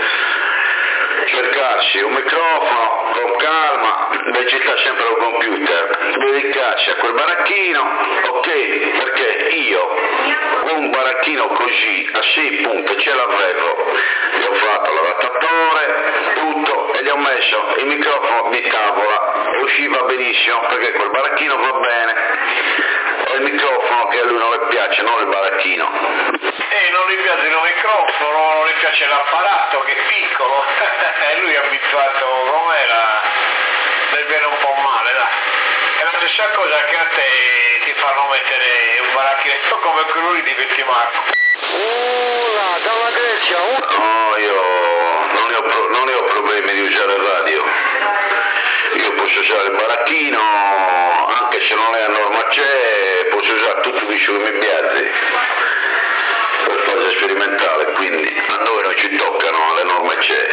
cercarsi un microfono con calma, invece sta sempre al computer, dedicarsi a quel baracchino, ok? Perché io un baracchino così a 6 punte ce l'avevo, gli ho fatto l'adattatore, tutto, e gli ho messo il microfono di tavola e usciva benissimo perché quel baracchino va bene, è il microfono che a lui non le piace, non il baracchino. Non gli piace il microfono, non gli piace l'apparato che è piccolo, e lui è abituato com'era, deve viene un po' male, dai. È la stessa cosa che a te ti fanno mettere un baracchinetto come quello lì di Pettimarco. Là, dalla Grecia, No, io non ne ho problemi di usare il radio. Io posso usare il baracchino, anche se non è a norma c'è, posso usare tutto quello che mi piace. Per fase sperimentale, quindi a noi non ci toccano le norme c'è.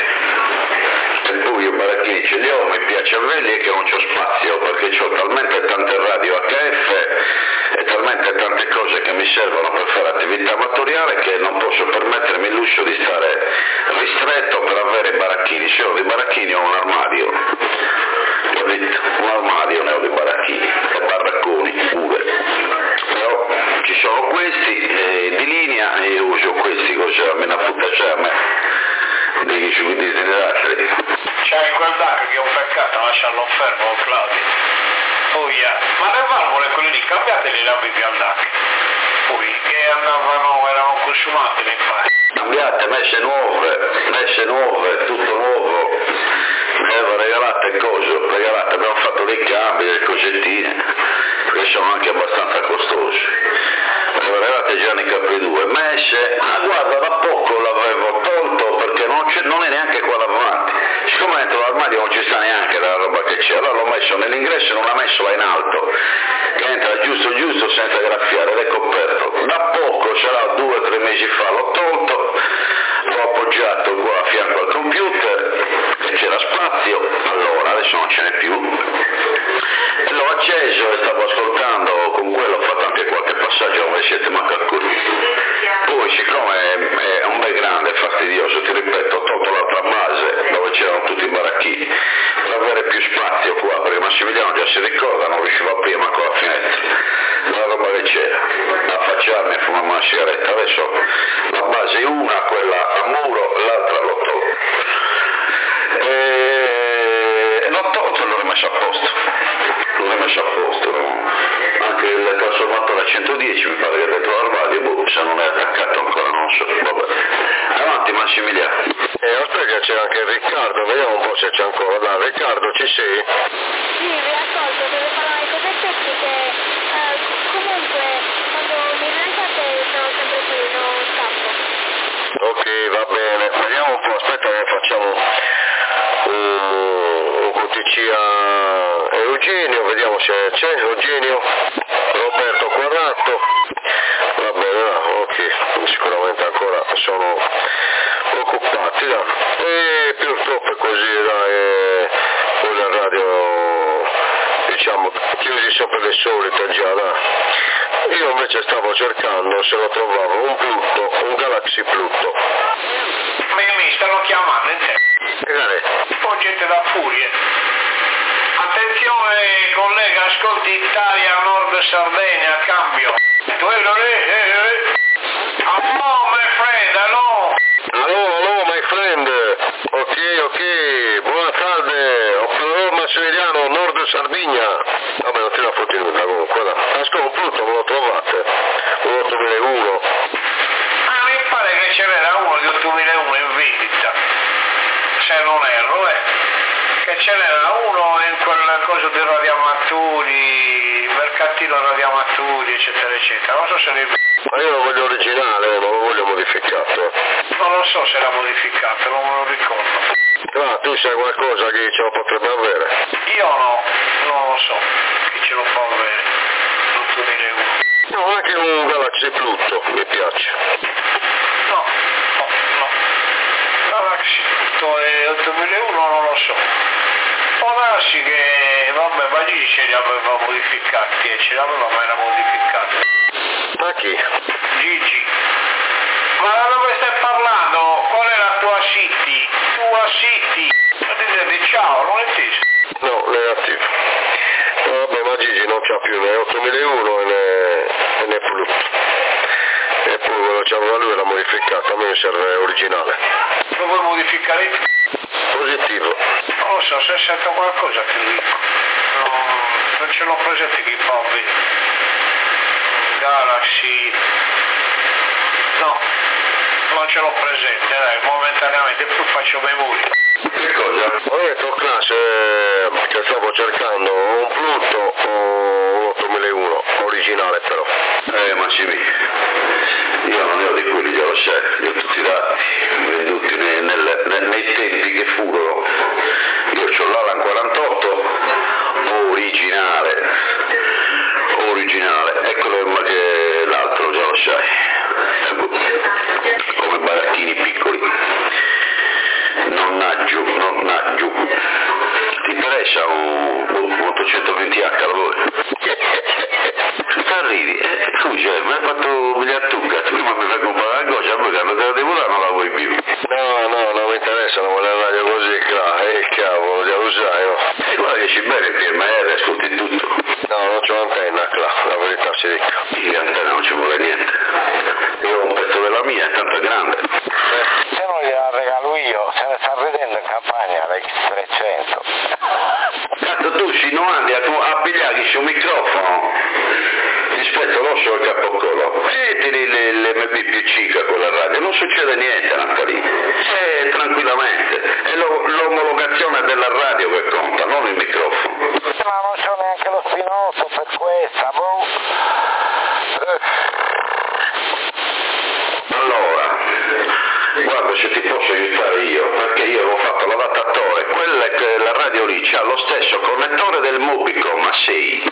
E poi io baracchini ce li ho, mi piace averli e che non c'ho spazio, perché ho talmente tante radio HF e talmente tante cose che mi servono per fare attività amatoriale che non posso permettermi il lusso di stare ristretto per avere baracchini. Se ho dei baracchini ho un armadio, capito? Un armadio ne ho dei baracchini, e baracconi pure. Però ci sono questi di linea e io uso questi così almeno a frutta c'è a me dei desiderati. C'hai quel DAC che è un peccato lasciarlo fermo, Claudio. Oh yeah. Ma le valvole quelle lì cambiateli la Bibbia al DAC. Poi che andavano, erano consumate le fare. Cambiate, messe nuove, tutto nuovo. Regalate cose, abbiamo fatto dei cambi, delle cosettine, che sono anche abbastanza costosi. Regalate già nei capri 2, messe, guarda da poco l'avevo tolto perché non è neanche qua davanti. Siccome dentro l'armadio non ci sta neanche la roba che c'è, allora l'ho messo nell'ingresso in una mensola in alto, che entra giusto senza graffiare ed è coperto. Da poco, sarà 2 o 3 mesi fa, l'ho tolto, l'ho appoggiato qua a fianco al computer, e c'era spazio, allora adesso non ce n'è più. E l'ho acceso e stavo ascoltando, con quello ho fatto anche qualche passaggio come siete mancato. Poi siccome è un bel grande, fastidioso, ti ripeto, ho tolto l'altra base dove c'erano tutti i baracchini per avere più spazio qua, perché Massimiliano già si ricorda, non riusciva prima con la finestra, la roba che c'era, affacciarmi e fumare una sigaretta. Adesso la base è una, quella a muro, l'altra l'ho tolto. L'ho tolto e l'ho rimesso a posto. Anche il trasformatore a 110 mi pare che dentro l'armadio, se non è attaccato ancora non so. Vabbè. Avanti Massimiliano. Aspetta che c'è anche Riccardo, vediamo un po' se c'è ancora. Dai, Riccardo, ci sei? Sì, vi ascolto, deve fare le cose tecniche. Comunque, quando mi lanciate sono sempre qui, non scappo. Ok, va bene. Vediamo un po', aspetta che facciamo un QTC a Eugenio, vediamo se c'è Eugenio. Roberto Quadrato. Va bene, ok, sicuramente ancora sono occupati, dai. E purtroppo è così, dai, con la radio, diciamo, chiusi sempre le solite già, dai. Io invece stavo cercando se lo trovavo un Galaxy Pluto. Mi stanno chiamando in te. Poi gente da furie. Attenzione collega, ascolti Italia Nord Sardegna, cambio. Hello my friend, hello. Hello my friend. Ok, buona tarde, operatore Massimiliano, Nord Sardegna. Vabbè, non ti la fotti nulla comunque, dai. Ascolta, un Pluto, me lo trovate? Un 8001. Mi pare che ce n'era uno di 8001 in vendita, se non erro, che ce n'era uno in quel coso di radioamatori, mercatino radioamatori, eccetera, eccetera, non so se ne Ma io lo voglio originale, non lo voglio modificato. Non lo so se l'ha modificato, non me lo ricordo. Ah, tu sai qualcosa che ce lo potrebbe avere? Io no, non lo so chi ce lo può avere. Non 2001. No, anche un Galaxy Pluto, mi piace. No. Galaxy Pluto e 2001 non lo so. Può darsi che, vabbè, ma Gigi ce li aveva modificati e ce l'aveva ma era modificato. Ma chi? Gigi. Ma da dove stai parlando? Qual è la tua City? Tua City? Di ciao, non è inteso? No, negativo. Vabbè, ma Gigi non c'ha più né 8001 né Pluto. E poi quello che c'aveva lui era modificato, a me mi serve originale. Lo vuoi modificare tu? Positivo. Non lo so, se sento qualcosa ti dico. No, non ce l'ho presente chi fa Galaxy. No, non ce l'ho presente, dai, momentaneamente, poi faccio memoria. Che cosa? Ho detto classe che stavo cercando un Pluto o un 8001, originale però. Ma sì, io non ne ho di quelli, già lo sai, li ho tutti dati, venduti nei tempi che furono. Io ho l'Alan 48 originale, eccolo ma che l'altro già lo sai, come barattini piccoli. Nonnaggio. Ti interessa un 820H da voi? Tu arrivi, scusa, mi hai fatto miliarducca, prima mi fai comprare la cosa, poi quando te la devo dare non la vuoi più. No, non mi interessa, non voglio la radio così, cavolo, già lo sai, no? E guarda che ci bene il PMR, ascolti tutto. No, non c'ho l'antenna, la verità si dica. Io l'antenna non ci vuole niente. Io ho un pezzo della mia, è tanto grande. Se non gliela regalo io, se ne sta ridendo in campagna l'X300. Cazzo tu sino andi a pigliare un microfono rispetto l'osso al capocollo, mettili l'MB più cica con la radio, non succede niente Natali, tranquillamente, è l'omologazione della radio che conta, non il microfono. Ma non c'ho neanche lo spinotto per questa, boh. Allora, guarda se ti posso aiutare io, perché io avevo fatto l'adattatore, quella che la radio lì c'ha lo stesso connettore del Mobicom A6.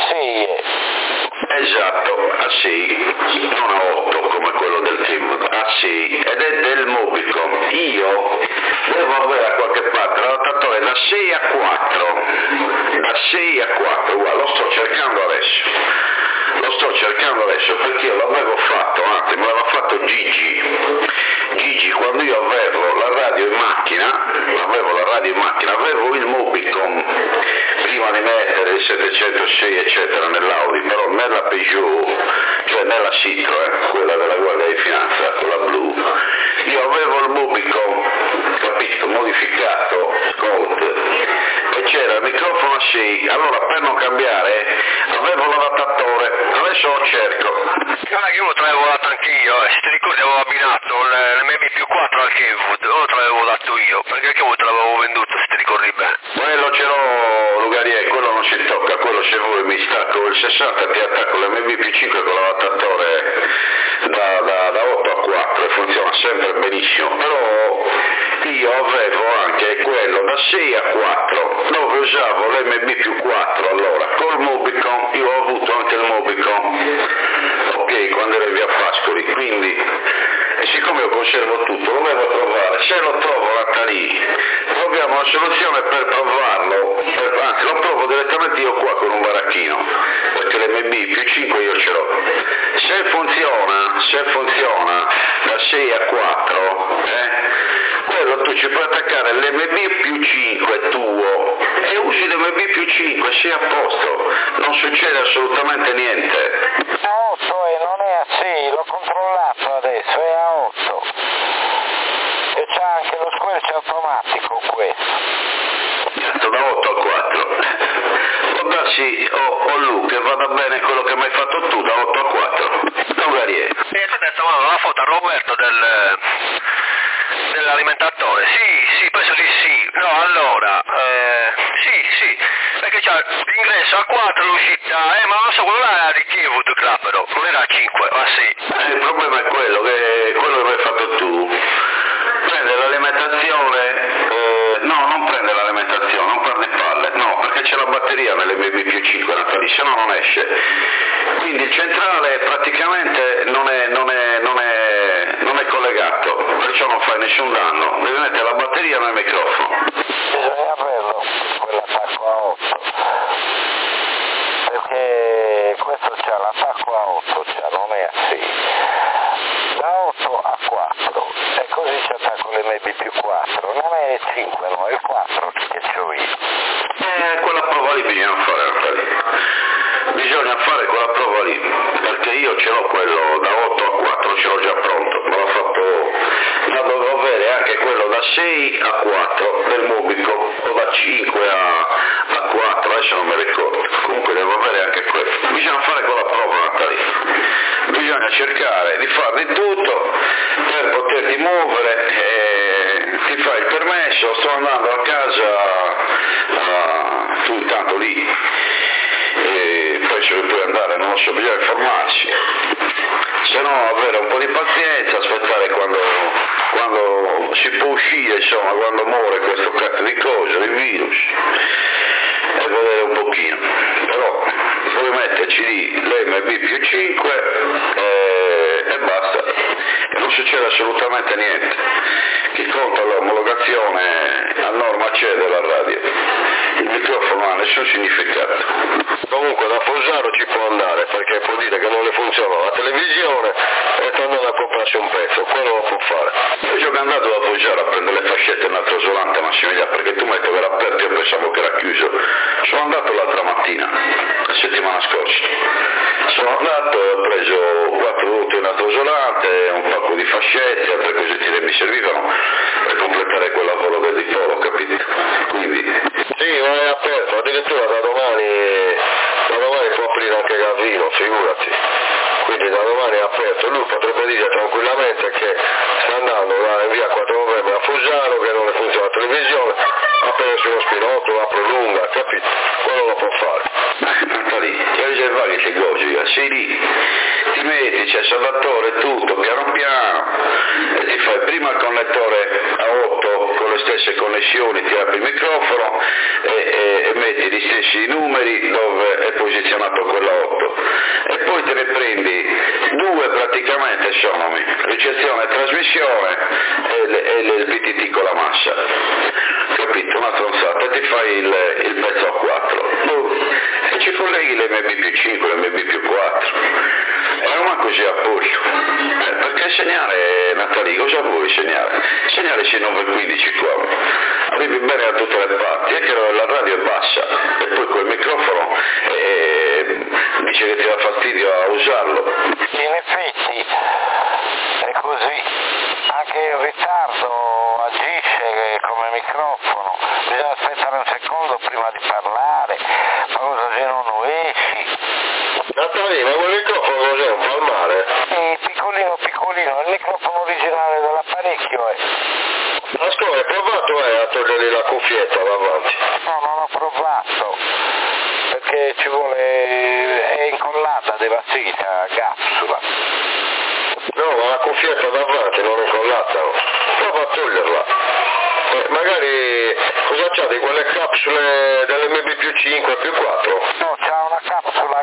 Esatto, A6, non A8 come quello del team, A6, ed è del Mobicom. Io devo avere a qualche parte l'adattatore da 6 a 4, guarda, lo sto cercando adesso perché io l'avevo fatto, anzi me l'aveva fatto Gigi, quando io avevo la radio in macchina, avevo il Mobicom, prima di mettere il 706 eccetera nell'Audi, però nella Peugeot, cioè nella Citroën, quella della Guardia di Finanza, quella blu, io avevo il Mobicom, capito, modificato, Colt, e c'era il microfono a 6, allora per non cambiare avevo l'adattatore, adesso lo cerco. Guarda che io lo l'avevo dato anch'io, se ti ricordi avevo abbinato l'MB più 4 al Kenwood, lo l'avevo dato io, perché il Kenwood l'avevo venduto se ti ricordi bene. Quello ce l'ho, Lugariè, quello non si tocca, quello se vuoi mi stacco il 60 ti attacco l'MB più 5 con l'adattatore da 8 a 4 e funziona sempre benissimo, però io avevo anche quello da 6 a 4 dove usavo l'MB più 4, allora col Mobicom, io ho avuto anche il Mobicom, ok, quando ero in via Pascoli, quindi e siccome io conservo tutto lo devo trovare, se lo trovo Natali troviamo una soluzione per provarlo, anzi lo provo direttamente io qua con un baracchino, perché l'MB più 5 io ce l'ho, se funziona da 6 a 4 quello tu ci puoi attaccare l'MB più 5 tuo e usi l'MB più 5, sei a posto, non succede assolutamente niente. A 8 non è a 6, l'ho controllato adesso, è a 8 e c'ha anche lo squelch automatico questo. Da 8 a 4 può darsi o Lu che vada bene quello che mi hai fatto tu da 8 a 4 Lugariè. E tu hai detto la foto a Roberto dell'alimentatore, sì, penso di sì, no allora, sì, perché c'ha l'ingresso a 4 l'uscita, ma non so, quello là era di Kiev, però, non era a 5, ma sì. Il problema è quello che hai fatto tu. Prende l'alimentazione, no, non prende l'alimentazione, non prende palle, no, perché c'è la batteria nelle MB più 5 Natali, se no non esce. Quindi il centrale praticamente non è collegato, perciò non fai nessun danno, devi mettere la batteria nel microfono. Bisogna averlo, quell'attacco a 8, perché questo c'ha l'attacco a 8, non è a 6, da 8 a 4, e così ci attacco l'MB più 4, non è il 5, no, è il 4 che c'ho io. Quella prova lì bisogna fare, Natali. Bisogna fare quella prova lì, perché io ce l'ho quello da 8 a 4, ce l'ho già pronto, me l'ho fatto, ma dovrò avere anche quello da 6 a 4 del Mobico, o da 5 a 4, adesso non mi ricordo, comunque devo avere anche quello. Bisogna fare quella prova, Natali, bisogna cercare di fare di tutto per poterti muovere, ti fai il permesso, sto andando a casa, tu intanto lì, e poi ci puoi andare, non lo so, bisogna informarsi, se no avere un po' di pazienza, aspettare quando si può uscire, insomma, quando muore questo cazzo di cosa, il virus, e vedere un pochino, però puoi metterci lì l'MB più 5 e basta, e non succede assolutamente niente, chi conta l'omologazione a norma c'è della radio, il microfono non ha nessun significato. Comunque da Fossaro ci può andare, perché può dire che non le funziona la televisione e sta andando a comprarsi un pezzo, quello lo può fare. Io sono andato da Fossaro a prendere le fascette in altosolante, Massimiliano, perché tu metti che era aperto, io pensavo che era chiuso. Sono andato l'altra mattina, la settimana scorsa. Sono andato, ho preso 4 volte in altosolante, un pacco di fascette, altre cosettine mi servivano per completare quel lavoro del dipolo, capito? Quindi... Sì, ma è aperto, addirittura da domani può aprire anche Gavino, figurati. Quindi da domani è aperto, lui potrebbe dire tranquillamente che sta andando in via 4 novembre a Fossaro, che non le funziona la televisione, appena sullo spinotto, apro lunga, capito? Quello lo può fare. Natali, ti hai riservato che goji, sei lì, ti metti, c'è il salvatore e tutto, piano piano, e ti fai prima il connettore a 8 con le stesse connessioni, ti apri il microfono e metti gli stessi numeri dove è posizionato quella 8, e poi te ne prendi 2 praticamente sono ricezione e trasmissione e il PTT con la massa, capito? Una tronzata, e ti fai il pezzo a 4 e ci colleghi l'MB più 5, l'MB più 4 e non è così a pollo, perché il segnale, Natali, cosa vuoi segnare? Segnale C 915 qua, arrivi bene da tutte le parti, è che la radio è bassa e poi col microfono dice che ti dà fastidio a usarlo. In effetti è così, anche il ritardo agisce come microfono, bisogna aspettare un secondo prima di parlare, cosa se non esci. Natalina, quel microfono cos'è, un palmare? È piccolino, il microfono originale dell'apparecchio è. Ascolta, hai provato a togliergli la cuffietta davanti? No, non ho provato, perché ci vuole, è incollata della seta, capsula. No, ma la cuffietta davanti non è incollata, no. Prova a toglierla. Magari, cosa c'ha di quelle capsule dell'MB più 5 più 4? No, c'ha una capsula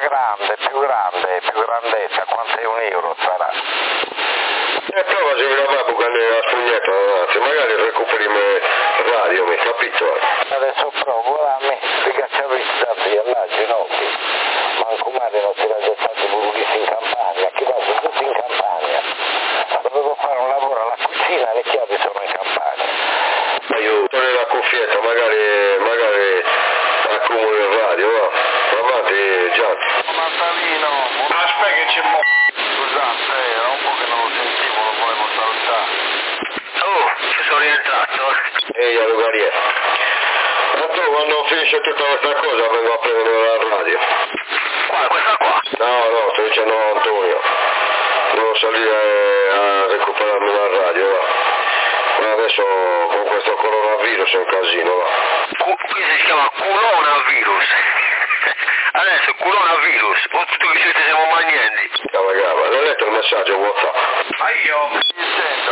più grandetta, quanto è €1 sarà. Prova se vi la va a bucare la spugnetta davanti, magari recuperi radio, mi capito? Adesso provo a me, perché ci avessi dato là, ginocchio. Manco male non si era gettato burulisi in campagna, che vado tutti in campagna. Dovevo fare un lavoro alla cucina, le chiavi sono in campagna. Aiuto la cuffietta, magari accumuli il radio, va. Avanti, Gianni. Natalino, Aspetta che c'è mo'. scusate, era un po' che non lo sentivo, lo volevo salutare. Oh, ci sono rientrato. Ehi, Alugarier. Tanto quando finisce tutta questa cosa vengo a prendere la radio. Questa qua? No, sto dicendo a Antonio. Devo salire a recuperarmi la radio, va. Ma adesso con questo coronavirus è un casino, va. Qui si chiama coronavirus. adesso il coronavirus, o tutti che siete siamo magnenti. Cava, l'hai letto il messaggio WhatsApp? Ma io sento...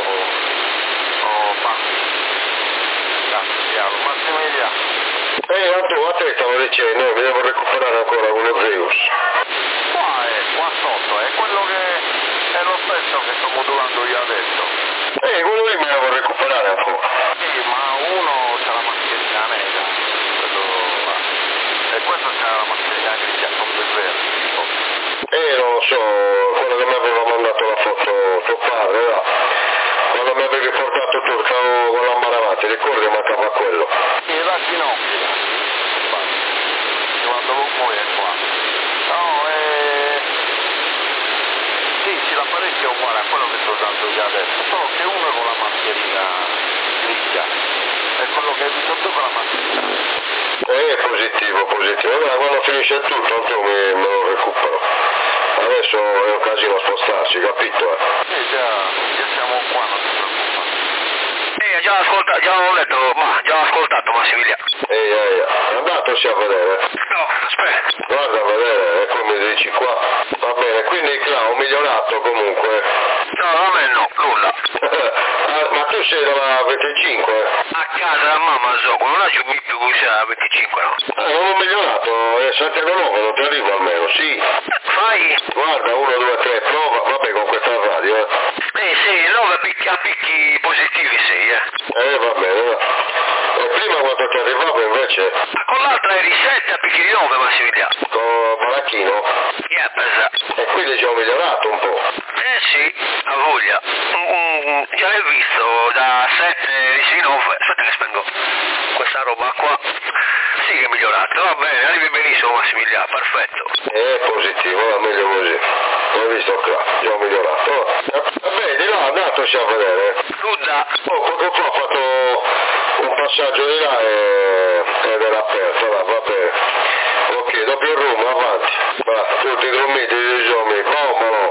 Massimiliano. A te stavo dicendo, mi devo recuperare ancora uno Zeus. Qua sotto, è quello che è lo stesso che sto modulando io adesso. Quello lì me lo devo recuperare ancora. Sì, ma uno c'ha la mascherina nera, e questo c'ha la mascherina grigia con due verdi. Non lo so, quello che mi aveva mandato la foto tuo padre, là. Quando mi avevi portato tu con la mano avanti, ricordi, mancava quello. Sì, la ginocchia. Quando lo muoio è qua. No, sì, l'apparecchio è uguale a quello che sto usando io adesso, solo che uno è con la mascherina grigia e quello che hai visto tu con la mascherina. Positivo. Allora quando finisce tutto, anche me lo recupero. Adesso è un casino spostarsi, capito? Sì, già siamo qua, non ti preoccupare. Già l'ho letto, già l'ho ascoltato Massimiliano. È andato a vedere? No, aspetta. Guarda a vedere, e come dici qua. Va bene, quindi ho migliorato comunque. No, a me no, nulla. Ma tu sei dalla 25? A casa da mamma non ha più così alla 25, no? Non ho migliorato, è 7,9, non ti arrivo almeno, sì. Fai? Guarda, 1, 2, 3, prova, vabbè con questa radio, sì, 9 a picchi positivi sei, va bene, prima quando ti arrivavo invece? Con l'altra eri 7 a picchi di 9, Massimiliano. Con Baracchino? E quindi ci ho migliorato un po'. Sì, a voglia. Già l'hai visto, da 7 di 9, aspetta che spengo questa roba qua. Sì che è migliorato, va bene, arrivi benissimo Massimiliano, perfetto. Positivo, va meglio così. L'ho visto qua, già ho migliorato. Vabbè, di là andateci a vedere. Nuda. Poco fa ho fatto un passaggio di là ed era aperto, va bene. Ok, dopo il room, avanti. Va, tutti dormiti, gli uomini, bombolo.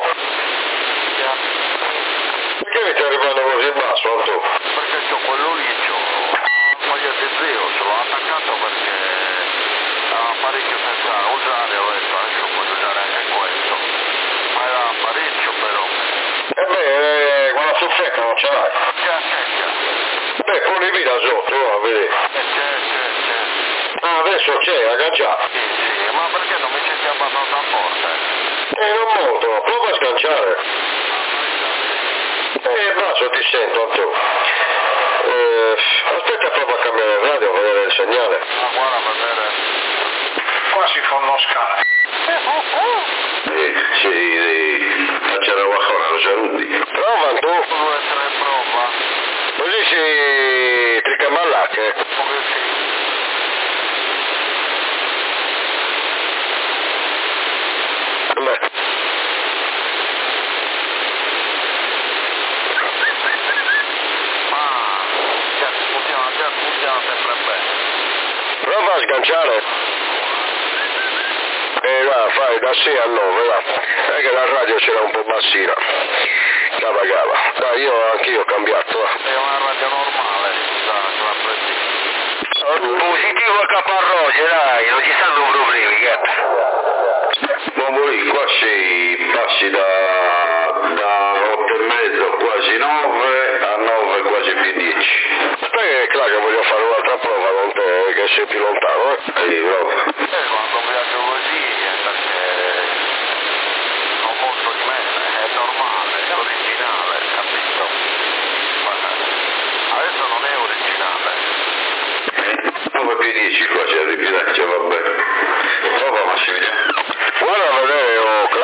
Perché mi stai arrivando così basso, tu? Perché c'ho quello lì, voglio che zio, ce l'ho attaccato perché era parecchio senza usare, ho detto adesso voglio usare anche questo. Ma era parecchio però. Quella soffetta non ce l'hai? C'è. Poni da sotto, va a vedere. C'è. Adesso c'è, agganciato. Sì, ma perché non mi senti abbastanza forte? Non molto, prova a sganciare. Il braccio ti sento, tu. Aspetta, prova a cambiare il radio, a vedere il segnale. Ma guarda, a vedere. Qua si fa uno scalo. C'era qualcosa, lo saluti. Prova, tu. 1, 2, 3, prova. Così si tricamallacche. Come sì. Funziona sempre bene. Prova a sganciare. Va, fai da 6 a 9, va. È che la radio c'era un po' bassina. Cava. Dai, anch'io ho cambiato, va. È una radio normale, la prendi. Positivo a caparroce, dai, non ci stanno problemi, Bombolì, qua sei passi da 8 e mezzo, quasi 9, a 9 quasi più 10. Aspetta che Claudio voglio fare un'altra prova con te, che sei più lontano, Prova. Quando viaggio così è perché non molto di me, è normale, è originale, capito? Adesso non è originale. 9 più 10 qua c'è il ripidaggio, va bene. Prova Massimiliano. Guarda a vedere,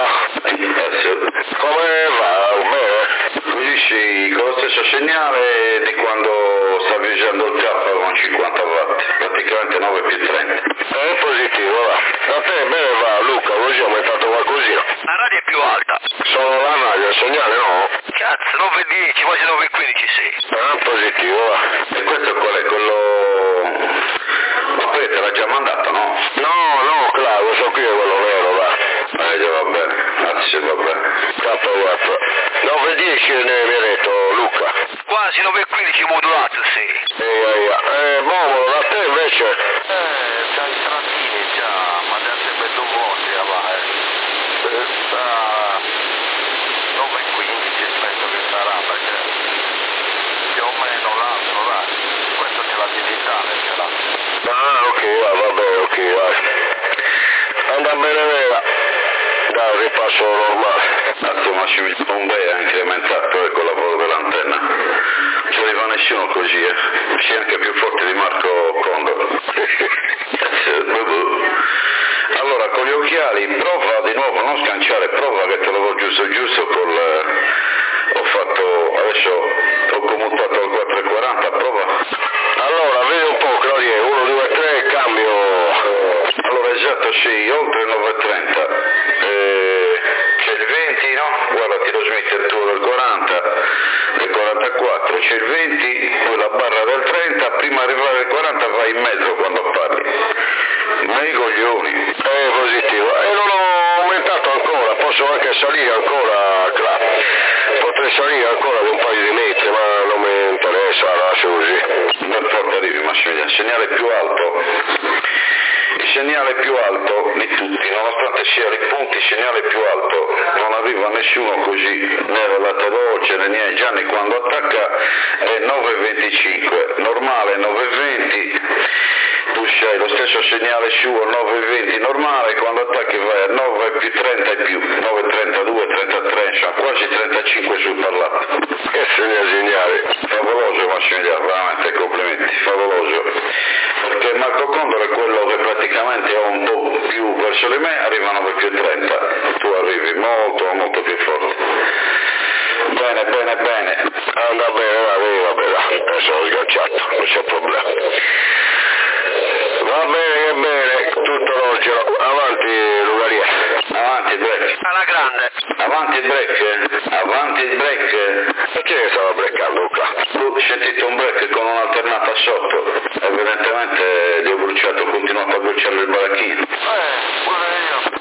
come va? Così sei con lo stesso segnale di quando stavi usando il K con 50 watt, praticamente 9 più 30. È positivo, va. A te bene va, Luca, così ho aumentato qualcosina. La radio è più alta. Solo la radio, il segnale no? Cazzo, 9,10, quasi 9,15 sì. Positivo, va. E questo qual è? Quello... Vabbè, te l'ha già mandato, no? No, Claudio, so qui è quello vero, va. Già va bene, grazie, va bene. K4. 9,10 ne mi ha detto Luca. Quasi 9,15 modulato, sì. Momo, da te invece? C'ha i trattini già, ma ne ha sempre digitale ce l'ha. Ah, ok, vabbè, ok, vai. Anda bene vera. Dai, ripasso normale. Insomma, un bel ha incrementato con la lavoro dell'antenna. Non ci arriva nessuno così, sei anche più forte di Marco Condor. Allora, con gli occhiali, prova di nuovo, non sganciare, prova che te l'avevo giusto ho fatto, adesso ho commutato al 440, prova. Allora, vedi un po', Claudia, 1, 2, 3, cambio. Allora, esatto, sì, oltre il 930. C'è il 20, no? Guarda, ti lo smetti il tuo del 40, del 44, c'è il 20, poi la barra del 30, prima di arrivare al 40 vai in mezzo quando parli. Ma i coglioni. Positivo. E non ho aumentato ancora, posso anche salire ancora, Cla. Potrei salire ancora di un paio di metri, ma non mi interessa, lascio così. Non importa, arrivi Massimiliano, il segnale più alto di tutti, nonostante sia i punti, il segnale più alto, non arriva nessuno così, né la latte dolce né niente. Gianni quando attacca è 9,25, normale 9,20, tu c'hai lo stesso segnale suo 9,20 normale, quando attacchi vai a 9 più 30 e più, 9,32, 33, insomma quasi 35 sul parlato. Che segnale. Favoloso Massimiliano, veramente complimenti, favoloso. Perché Marco Condor è quello che praticamente ha un po' più verso di me, arriva a 9 più 30, tu arrivi molto più forte. Bene. Anda bene, va bene, sono sganciato, non c'è problema. Va bene, tutto l'organo, avanti Lugaria. Avanti break. Alla grande. Avanti il break. Perché stava breccando qua? Ho sentito un break con un'alternata sotto, evidentemente gli ho bruciato, ho continuato a bruciare il baracchino. Pure io.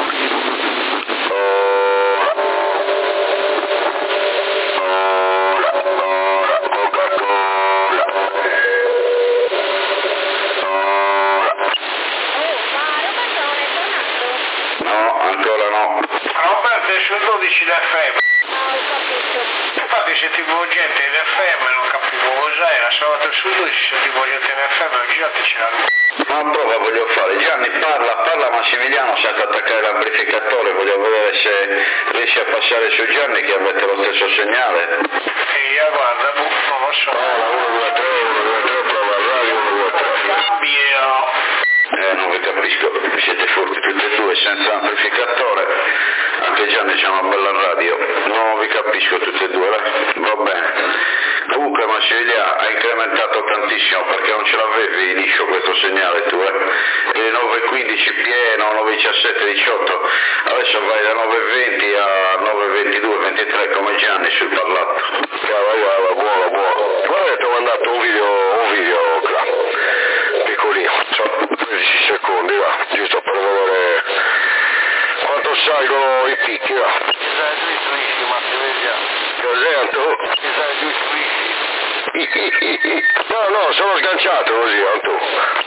Sul 12 da FM. Ho capito. Infatti sentivo gente in FM, non capivo cos'era, sono andato sul 12, sentivo gente in FM, ho girato e c'era lui. Ma prova voglio fare, Gianni parla Massimiliano senza attaccare l'amplificatore, voglio vedere se riesci a passare su Gianni che avete lo stesso segnale. E guarda, non lo so. 1, 2, 3, prova il radio, 1, 2, 3. Cambio. Non vi capisco, siete forti tutti e due senza amplificatore, anche Gianni c'è una bella radio, non vi capisco tutti e due, va bene. Comunque Massimiliano ha incrementato tantissimo perché non ce l'avevi liscio questo segnale tu, e 9,15 pieno, 9,17, 18, adesso vai da 9,20 a 9,22, 23 come Gianni sul parlato. Buono. Guarda che ti ho mandato un video qua, piccolino, 13 secondi, va, giusto per vedere quanto salgono i picchi, va. Ci sei giù i trisci, Massimiliano. Cos'è Antù? Ci sei giù i trisci. No, sono sganciato così, Antù.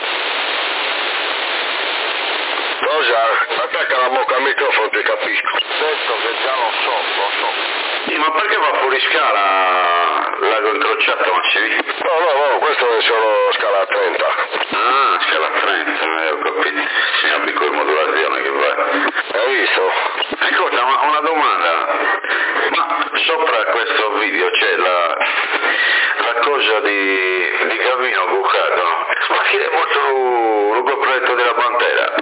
Cosa? Attacca la bocca al microfono, ti capisco. Detto che già lo so. Ma perché va fuori scala l'ago incrociato Massimiliano? No, questo è solo scala 30. Ah, scala 30, ho capito. Si applica il modulazione che va. Hai visto? Ascolta, ma una domanda. Ma sopra questo video c'è la cosa di Gavino Bucato, no? Ma chi è molto lo completo della bandera?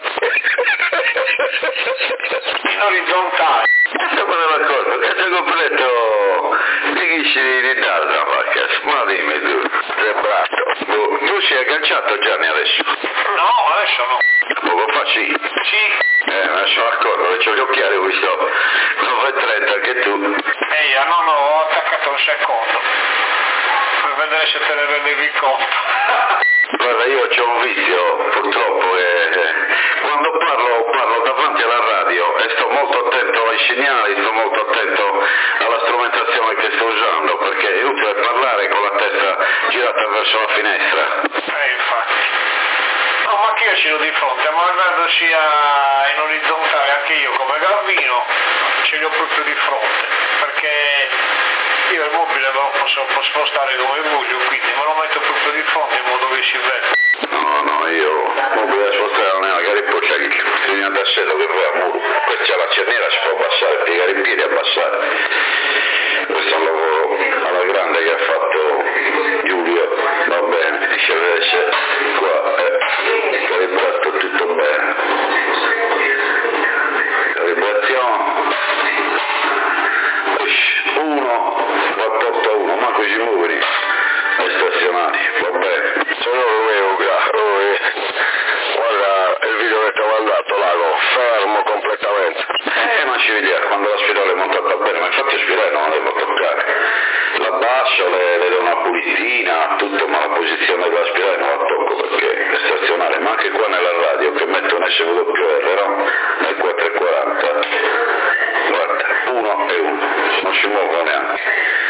In orizzontale. Questa è la cosa, questo completo dici di tarda, ma dimmi tu, sei bravo. Tu sei agganciato Gianni adesso? No, adesso no. Poco fa sì. Sì. Ma sono d'accordo, c'ho gli occhiali, ho visto 9,30 anche tu. Io no, ho attaccato un secondo. Per vedere se te ne rendevi conto. Guarda, io c'ho un vizio, purtroppo, quando parlo davanti alla radio e sto molto attento ai segnali, sto molto attento alla strumentazione che sto usando, perché è utile parlare con la testa girata verso la finestra. Infatti. No, ma che io ce l'ho di fronte, ma guardo sia in orizzontale, anche io come Garbino ce li ho proprio di fronte, perché io il mobile posso spostare come voglio, quindi me lo metto proprio di fronte in modo che si vede. No, io mobile da spostare non è una gara, poi c'è il segno tassello che poi a muro, poi c'è la cerniera, si può abbassare, piegare i piedi e abbassare. Questo è un lavoro alla grande che ha fatto Giulio, va bene, dice invece qua è calibrato tutto bene. Calibrazione 1, 481, manco ci muovi ai stazionari, va bene. Sono Romeo guarda il video che ti ho mandato, Lago, fermo completamente. Ma ci vediamo, quando la spirale è montata bene, ma infatti la spirale non la devo toccare. La basso, le do una pulitina, tutto, ma la posizione della spirale non la tocco perché è stazionaria, ma anche qua nella radio che metto un SWR, no? Nel 440, guarda, 1 e 1, non ci muovo neanche.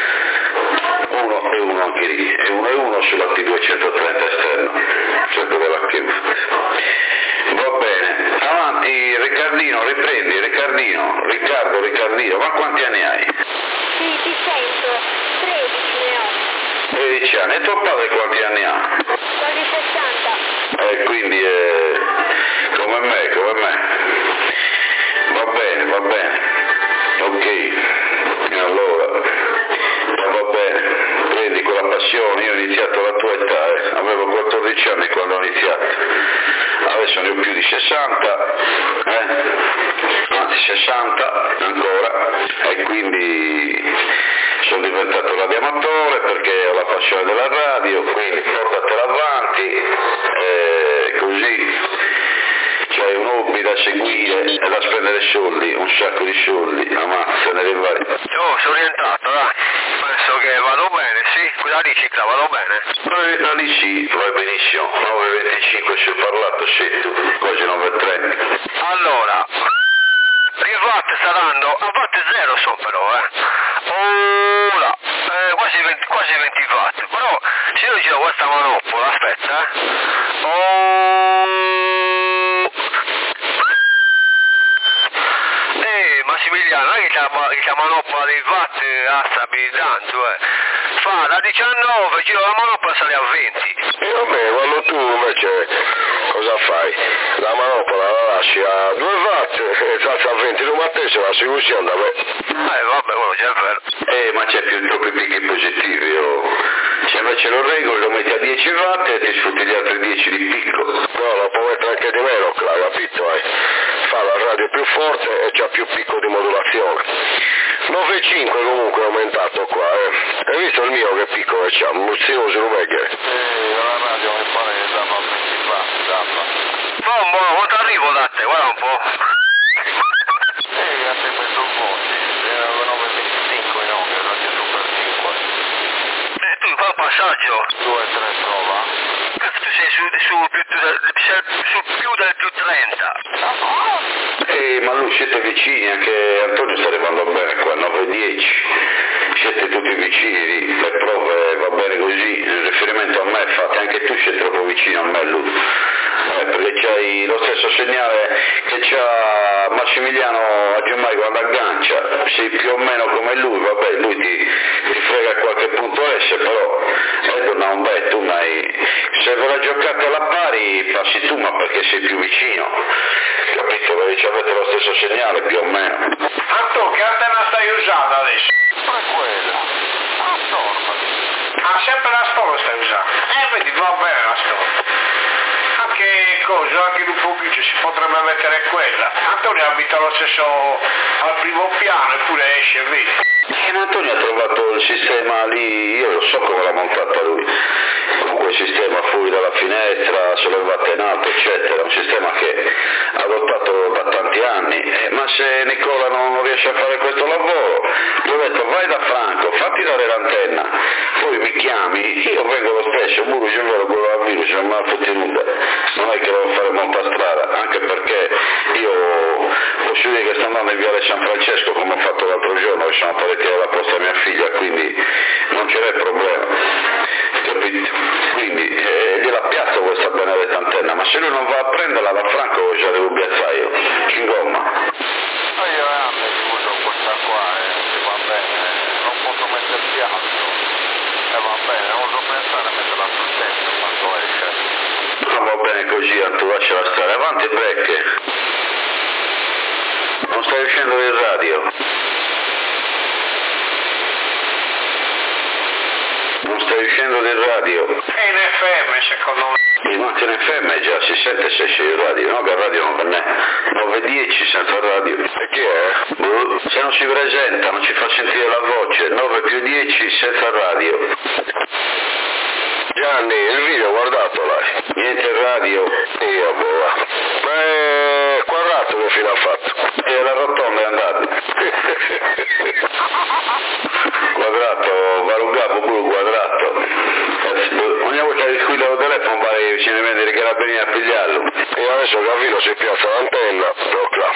1 e 1 anche lì, e 1 e 1 sulla T230 esterno, sempre della Kim. Va bene, avanti Riccardino, riprendi, Riccardino, ma quanti anni hai? Sì, ti sento, 13 ne ho. 13 anni, e tuo padre quanti anni ha? Quasi 60. Quindi è come me. Va bene, ok, allora, va bene, prendi quella passione, io ho iniziato alla tua età, avevo 14 anni quando ho iniziato, adesso ne ho più di 60, anzi 60 ancora, e quindi sono diventato radioamatore perché ho la passione della radio, quindi portatela avanti, così c'hai un hobby da seguire e da spendere soldi, un sacco di soldi, ammazza nelle varie. Sono rientrato, dai, penso che vado bene, sì, quella lì cicla vado bene. Da lì sì, vai benissimo, 9.25 sul parlato, sì, tu, oggi 9.30. Allora, i watt sta dando, a watt zero sono però, ora, quasi 20 watt, però se io giro questa manopola, aspetta, Massimiliano, non è che la manopola dei watt ha stabilizzando, fa da 19, giro la manopola sale a 20. E vabbè, quando tu invece cosa fai? La manopola la lasci a 2 watt e salta a 20, tu Matteo la soluzione da me. Vabbè, quello già è vero. Ma c'è più troppi picchi positivi, se invece lo regoli lo metti a 10 watt e ti sfrutti gli altri 10 di picco. No, lo può mettere anche di meno, capito? Fa la radio più forte e c'ha più picco di modulazione. 9,5 comunque è aumentato qua, Hai visto il mio che picco che c'ha? Un muzzino su Rumeghe? La radio mi pare che danno a 20 watt, Buono, quanto arrivo da te, guarda un po'. a te messo un po', era 9,25 in onde, radio super 5. Tu fai un passaggio. 2 e 3 prova. Cazzo, tu sei su più del più 30. Ma lui siete vicini, anche Antonio sta arrivando bene qua, 9-10, siete tutti vicini lì, le prove va bene così, in riferimento a me fate, anche tu sei troppo vicino a me lui, perché c'hai lo stesso segnale che c'ha Massimiliano a Giammai quando aggancia, sei più o meno come lui, vabbè lui ti frega a qualche punto S, però non beh, tu se ve la giocate alla pari passi tu, ma perché sei più vicino, capito? Perché avete lo stesso segnale più o meno. Antonio, che antena stai usando adesso? Ma quella. Storm. Sempre la Storm stai usando? Vedi, va bene la Storm. Anche in un pochino si potrebbe mettere quella. Antonio abita lo stesso al primo piano eppure esce e vedi. Ma Antonio ha trovato il sistema lì, io lo so come l'ha montata lui, comunque il sistema fuori dalla finestra, sollevata in alto eccetera, un sistema che ha adottato da tanti anni, ma se Nicola non riesce a fare questo lavoro, gli ho detto vai da Franco, fatti dare l'antenna, poi mi chiami, io vengo lo stesso, muro ci vuole quello a virus, non mi ha tutti nuda, non è che devo fare molta strada, anche perché io posso dire che sto andando in Viale San Francesco come ho fatto l'altro giorno, che sono apparecchiato la posta a mia figlia, quindi non ce n'è problema, capito? Quindi gliela piazzo questa benedetta antenna, ma se lui non va a prenderla da Franco già devo piazzare io, in gomma. Ma io anche uso questa qua, se va bene, non posso metterci così alto. Va bene, non so pensare a metterla sul tetto quando esce. No, va bene così, Anto, lasciala stare. Avanti, Brecche. Non stai uscendo del radio. Non stai uscendo del radio. È in FM secondo me. Il Martin FM già si sente se esce il radio, no? Che il radio non per me. 9:10 senza radio. E chi è? Se non si presenta, non ci fa sentire la voce. 9+10 senza radio. Gianni, il video guardato là. Niente radio. Io boh. Ma Quadrato che fine ha fatto? E la rotonda è andata. Quadrato, Varugato pure Quadrato. Ogni volta che squilla il telefono pare che vicino a i carabinieri a pigliarlo. E adesso Gavino si piazza l'antenna, però là.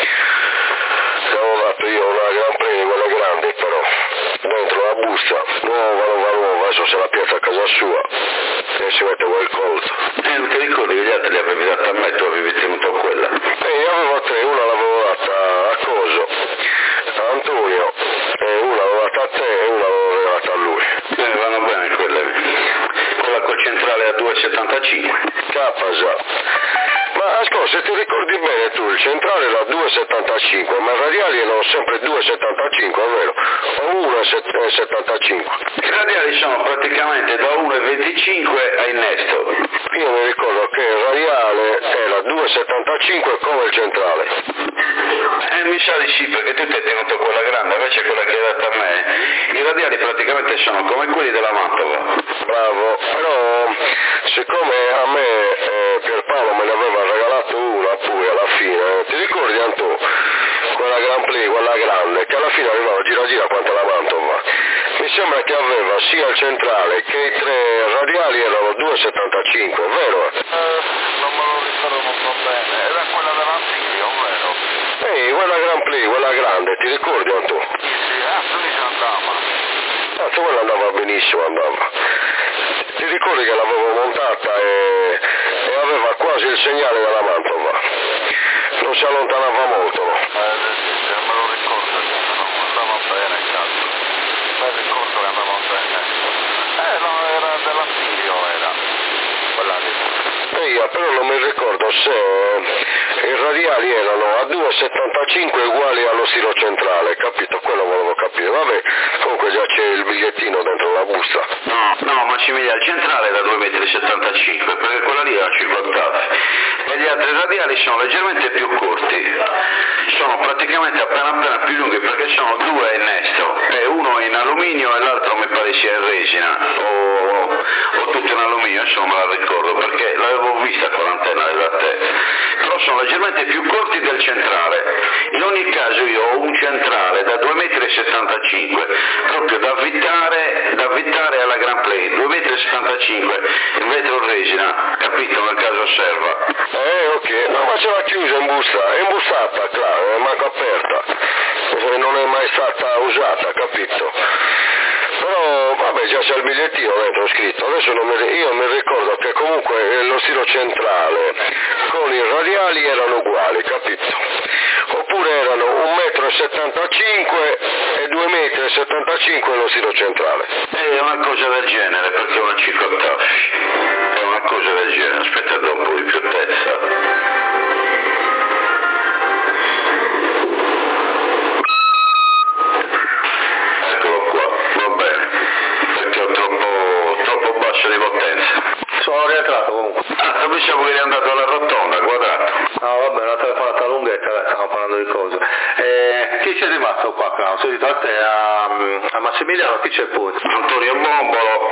Avevo dato io una Gran Premio, quella grande però, dentro la busta, nuova, adesso se la piazza a casa sua e si mette quel colto. Non ti ricordi che gli altri li avevi dati a me, tu avevi tenuto quella? Io avevo tre, una l'avevo data a Coso, a Antonio, e una l'avevo data a te e una l'avevo regalata a lui. Vanno bene quelle. Quella col centrale a 2,75. Capasa. Ma ascolta, se ti ricordi bene tu, il centrale era 2,75, ma i radiali erano sempre 2,75, è vero? O 1,75. I radiali sono praticamente da 1,25 a innesto. Io mi ricordo che il radiale era 2,75 come il centrale. Mi sa di sì, perché tu ti hai tenuto quella grande, invece quella che hai data a me, i radiali praticamente sono come quelli della Mantova. Bravo, però siccome a me Pierpaolo me ne aveva regalato una pure alla fine, ti ricordi Antò? Quella Gran Prix, quella grande, che alla fine arrivava gira quanto la Mantova. Mi sembra che aveva sia il centrale che i tre radiali erano 2,75, vero? Non me lo ricordo molto bene, era quella dell'Antiglio, vero? Quella Gran Prix, quella grande, ti ricordi Antò? Sì, tu dici andava. Quella andava benissimo, andava. Ti ricordi che l'avevo montata e aveva quasi il segnale della Mantova? Non si allontanava molto. Me lo ricordo, non andava bene, cazzo. Me ricordo che andava bene. No, era dell'Antiglio, era. Quella lì. Però non mi ricordo se i radiali erano a 2,75 uguali allo stilo centrale, capito? Quello volevo capire. Vabbè, comunque già c'è il bigliettino dentro la busta. No, Massimiliano, il centrale è da 2,75 m, perché quella lì era 50. E gli altri radiali sono leggermente più corti. Sono praticamente appena più lunghi, perché sono due a innesto. E uno in alluminio e l'altro mi pare sia in resina. O tutto in alluminio, adesso non me la ricordo, perché l'avevo vista con l'antenna da te. Però sono leggermente più corti del centrale. In ogni caso io ho un centrale da 2,75 m, proprio da avvitare alla Gran Prix, 2,75 m, in vetro resina, capito, nel caso serva. Ok, no, ma ce l'ha chiusa in busta, è imbustata, claro, è manco aperta, non è mai stata usata, capito? Però vabbè, già c'è il bigliettino dentro scritto. Adesso io mi ricordo che comunque lo stilo centrale con i radiali erano uguali, capito? Oppure erano 1,75 m e 2,75 m lo stilo centrale. È una cosa del genere, perché è una cicottafi. È una cosa del genere, aspetta da un po' di più testa. Di potenza. Sono rientrato comunque. Pensavo che eri andato alla rotonda, Quadrato. No, vabbè, una telefonata lunghetta, stiamo parlando di cose. Chi c'è rimasto qua, Claudio? Sono a te, a Massimiliano, chi c'è poi? Antonio Bombolo,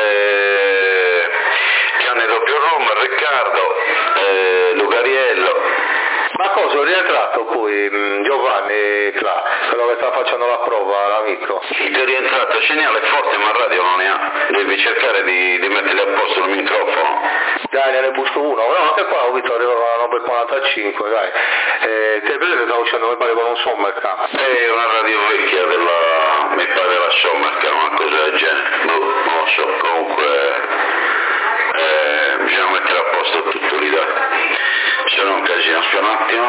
Gianni Doppio Roma, Riccardo, Lugariello. Ma cosa, è rientrato poi Giovanni, quello che sta facendo la prova, l'amico? Ti è rientrato, il segnale è forte ma il radio non ne ha, devi cercare di mettergli a posto il microfono. Dai, ne busco uno, no, anche qua ho visto arrivava a 9,45, dai. Ti è vero che sta uscendo, mi pare con un Sommerca? È una radio vecchia mi pare della Sommerca, una cosa del genere, non lo so, comunque bisogna mettere a posto tutto lì, dai. Se no un casino, aspetta un attimo.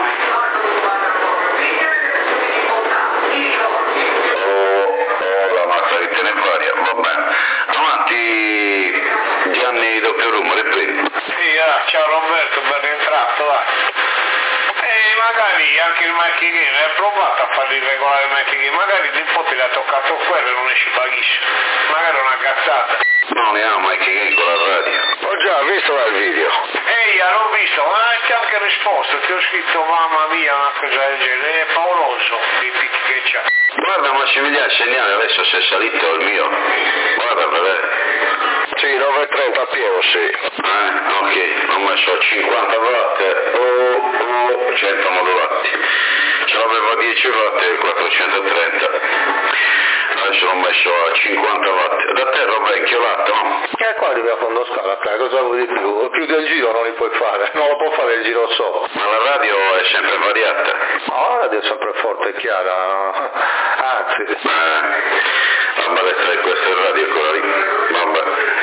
La macchina di te ne pari. bene. Avanti Gianni doppio rumore, riprendi. Sì, ciao Roberto, ben rientrato, dai. E magari anche il Mikey Game, hai provato a fargli regolare il Mikey Game, magari l'infote le ha toccato quello e non esce baghissimo, magari una cazzata. No, ne ha Mikey Game con la radio. Ho già visto il video. Ehi, l'ho visto, ma ti ho anche risposto, ti ho scritto mamma mia, una cosa del genere, è pauroso i picchi che c'ha. Guarda Massimiliano, segnale adesso se è salito il mio. Guarda per vedere. Sì, 9.30 a pieno, sì. Ok, ho messo 50 watt o 100 modulati. Ce l'avevo a 10 watt e 430. Adesso l'ho messo a 50 watt. Da te Rob vecchio lato, no? Qua arrivi a fondo scala, cosa vuoi di più? Più del giro non li puoi fare, non lo può fare il giro solo. Ma la radio è sempre variata. No, la radio è sempre forte e chiara, anzi. La bellezza di questa radio è quella lì. Vabbè.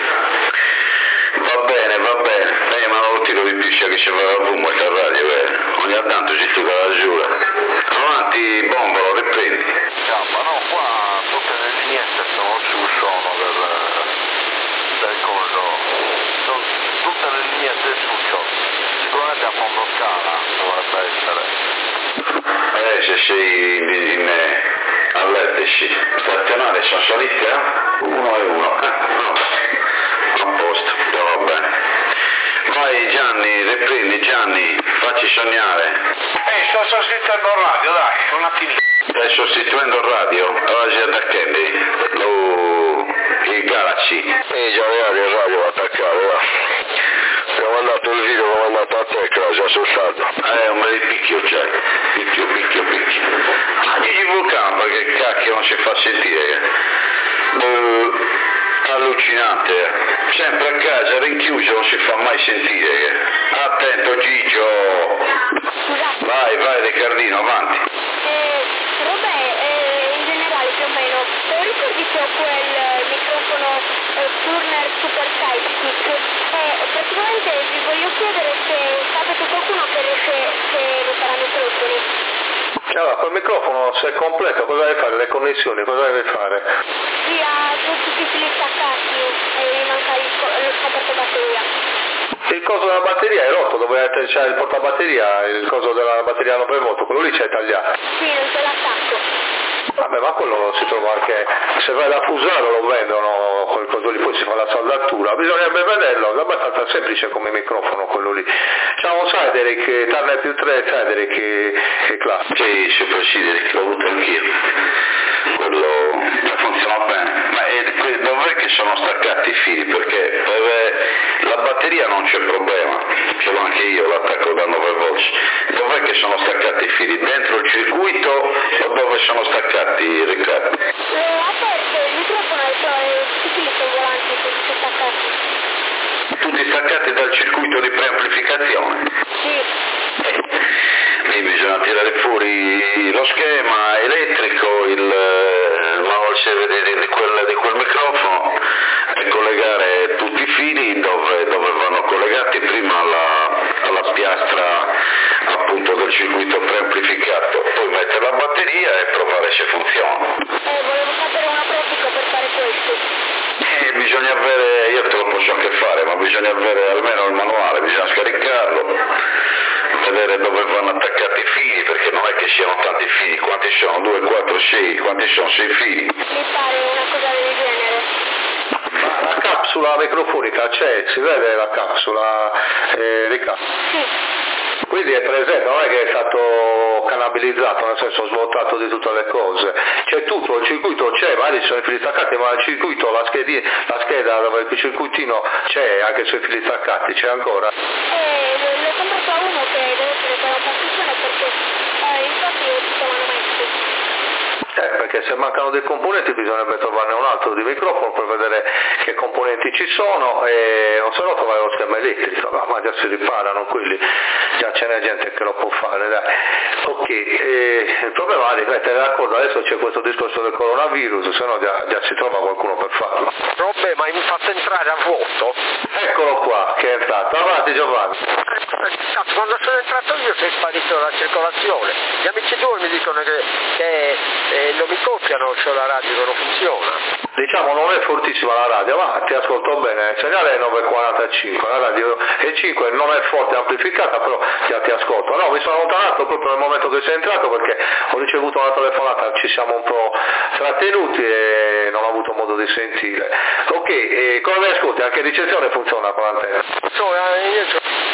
Va bene. Ma non lo tiro di più, sia che ci va la bomba questa radio, vero? Ogni tanto ci studia la giura. Avanti, bombolo, riprendi. Ma no, qua tutte le lineette sono sul suono del coso. Sono tutte le lineette sul suono. Sicuramente a fondo scala dovrebbe essere. Se sei all'ETC stazionale sono salite, 1 e 1. A posto, va bene. Vai Gianni, riprendi Gianni, facci sognare. Sto sostituendo il radio, dai, un attimino. Stai sostituendo il radio? Allora c'è attaccati? Il Galaxy. Il radio attaccare, va. Ti ho mandato il video, l'ho mandato a te, che l'ho già sul saldo. Un bel picchio c'è. Picchio. Gigi Vulcano, perché cacchio non si fa sentire. Allucinante, sempre a casa, rinchiuso, non si fa mai sentire. Attento Gigio. Vai Riccardino, avanti. In generale più o meno, ricordi che ho quel microfono Turner Super Sidekick? Praticamente vi voglio chiedere se sapete qualcuno che riesce a ripara microfoni. Allora, quel microfono se è completo cosa deve fare? Le connessioni, cosa deve fare? Sì, ha tutti i fili staccati e manca lo scoperto batteria. Il coso della batteria è rotto, dove c'è il portabatteria, il coso della batteria 9 volt, quello lì c'è tagliato. Sì, non c'è l'attacco. Vabbè, ma quello si trova anche, se vai da Fusaro lo vendono, quel coso lì, poi si fa la saldatura, bisognerebbe vederlo, è abbastanza semplice come microfono quello lì. C'ha un Sideric, Turner più 3 Sideric che classe. Sì, Super Sideric, l'ho avuto anch'io. Quello funziona bene, ma dov'è che sono staccati i fili? Perché la batteria non c'è problema, ce l'ho anche io, l'attacco da 9 volt. Dov'è che sono staccati i fili? Dentro il circuito o dove sono staccati, Riccardo? Aperto, il microfono è tutti i volanti tutti staccati. Tutti staccati dal circuito di preamplificazione? Sì. Lì bisogna tirare fuori lo schema elettrico, il manual di quel microfono e collegare tutti i fili dove vanno collegati prima alla piastra appunto del circuito preamplificato, poi mettere la batteria e provare se funziona. Volevo sapere una pratica per fare questo. Bisogna avere, io te lo posso anche fare, ma bisogna avere almeno il manuale, bisogna scaricarlo, vedere dove vanno attaccati i fili, perché non è che siano tanti fili, quanti sono? 2, 4, 6, quanti sono 6 fili? Mi pare una cosa del genere. Ma la capsula microfonica c'è, si vede la capsula, Riccardo? Sì. Quindi è presente, non è che è stato canabilizzato, nel senso svuotato di tutte le cose, c'è tutto, il circuito c'è, magari sono i fili staccati, ma il circuito, la scheda dove il circuitino c'è, anche sui fili staccati, c'è ancora? L'ho comprato a uno che deve essere per una partizione perché infatti si trovano messi. Perché se mancano dei componenti bisognerebbe trovarne un altro di microfono per vedere che componenti ci sono e non se no trovare lo schema elettrico, ma già si riparano quelli, già ce n'è gente che lo può fare, dai. Ok, il problema è di mettere d'accordo, adesso c'è questo discorso del coronavirus, se no già si trova qualcuno per farlo. Robbe, ma mi fatto entrare a vuoto? Eccolo qua, che è entrato, avanti Giovanni. Quando sono entrato io si è sparito la circolazione, gli amici tuoi mi dicono che non mi copiano, cioè la radio non funziona. diciamo non è fortissima la radio, ma ti ascolto bene, il segnale è 9.45, la radio è 5, non è forte amplificata, però ti ascolto. No, mi sono allontanato proprio nel momento che sei entrato perché ho ricevuto una telefonata, ci siamo un po' trattenuti e non ho avuto modo di sentire. Ok, come mi ascolti? Anche ricezione funziona con l'antenna? Io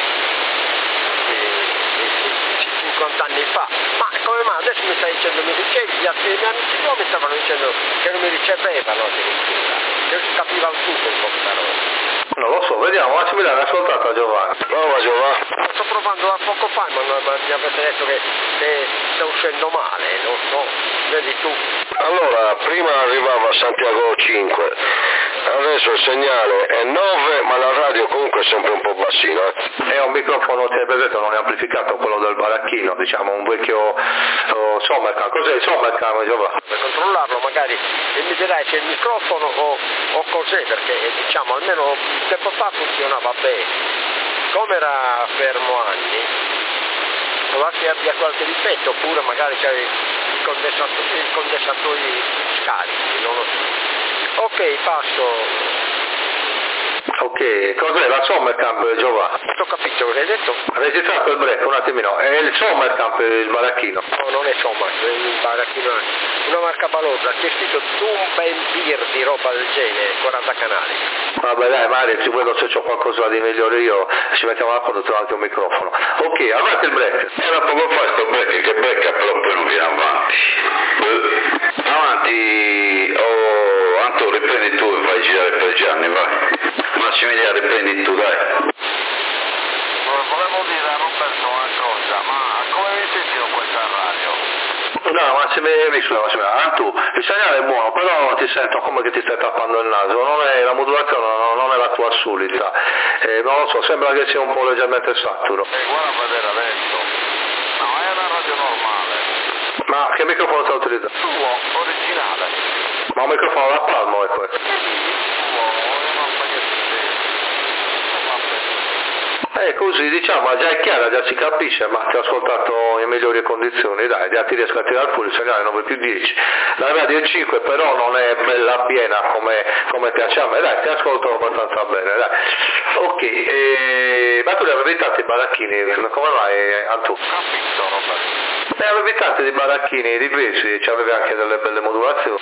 50 anni fa, ma come mai adesso mi stai dicendo mi ricevi, gli altri amici tuoi mi stavano dicendo che non mi ricevevano addirittura, che capivano tutto in poche parole. Non lo so, vediamo, Massimiliano, ascoltato Giovanni. Prova Giovanni. Sto provando da poco fa, ma mi avete detto che sta uscendo male, non so, vedi tu. Allora, prima arrivava a Santiago 5, adesso il segnale è 9, ma la radio comunque è sempre un po' bassina. È un microfono, ti vedete, non è amplificato, quello del baracchino, diciamo, un vecchio Sommercam. Cos'è il Sommercam, Giovanni? Per controllarlo magari mi dirai se è il microfono o cos'è, perché diciamo almeno tempo fa funzionava bene. Come era fermo anni, può darsi che abbia qualche difetto, oppure magari c'è i condensatori scarichi, non lo so. Ok, passo. Ok, cos'è la Sommercamp, Giovanni? Non ho capito cosa hai detto? Ha registrato il break, un attimino, è il Sommercamp il baracchino? No, non è Sommercamp, il baracchino è una marca balorda, c'è scritto Dumbenbier di roba del genere, 40 canali. Vabbè dai Mario, ti vedo se c'ho qualcosa di migliore io, ci mettiamo d'accordo, trovo anche un microfono. Ok, avanti il break. Era poco fa sto break che becca però poi non viene avanti. Avanti, Anto, riprendi tu e fai girare per Gianni, vai. Massimiliano, riprendi tu, dai. Volevo dire a Roberto una cosa, ma come mi sentito questa radio? No, Massimiliano, Antu, il segnale è buono, però ti sento come che ti stai tappando il naso, la modulazione non è la tua solita, non lo so, sembra che sia un po' leggermente saturo. Guarda a vedere adesso. No, è una radio normale. Ma che microfono stai utilizzando? Suo, originale. Ma un microfono da palmo è questo? Così diciamo, già è chiara, già si capisce, ma ti ho ascoltato in migliori condizioni, dai, già ti riesco a tirare fuori il segnale 9+10. La radio è 5, però non è bella piena come piace a me, dai, ti ascolto abbastanza bene, dai. Ok, ma tu li avevi tanti baracchini, come mai Antu? Capito, Roberto. Avevi tanti di baracchini diversi, c'avevi anche delle belle modulazioni.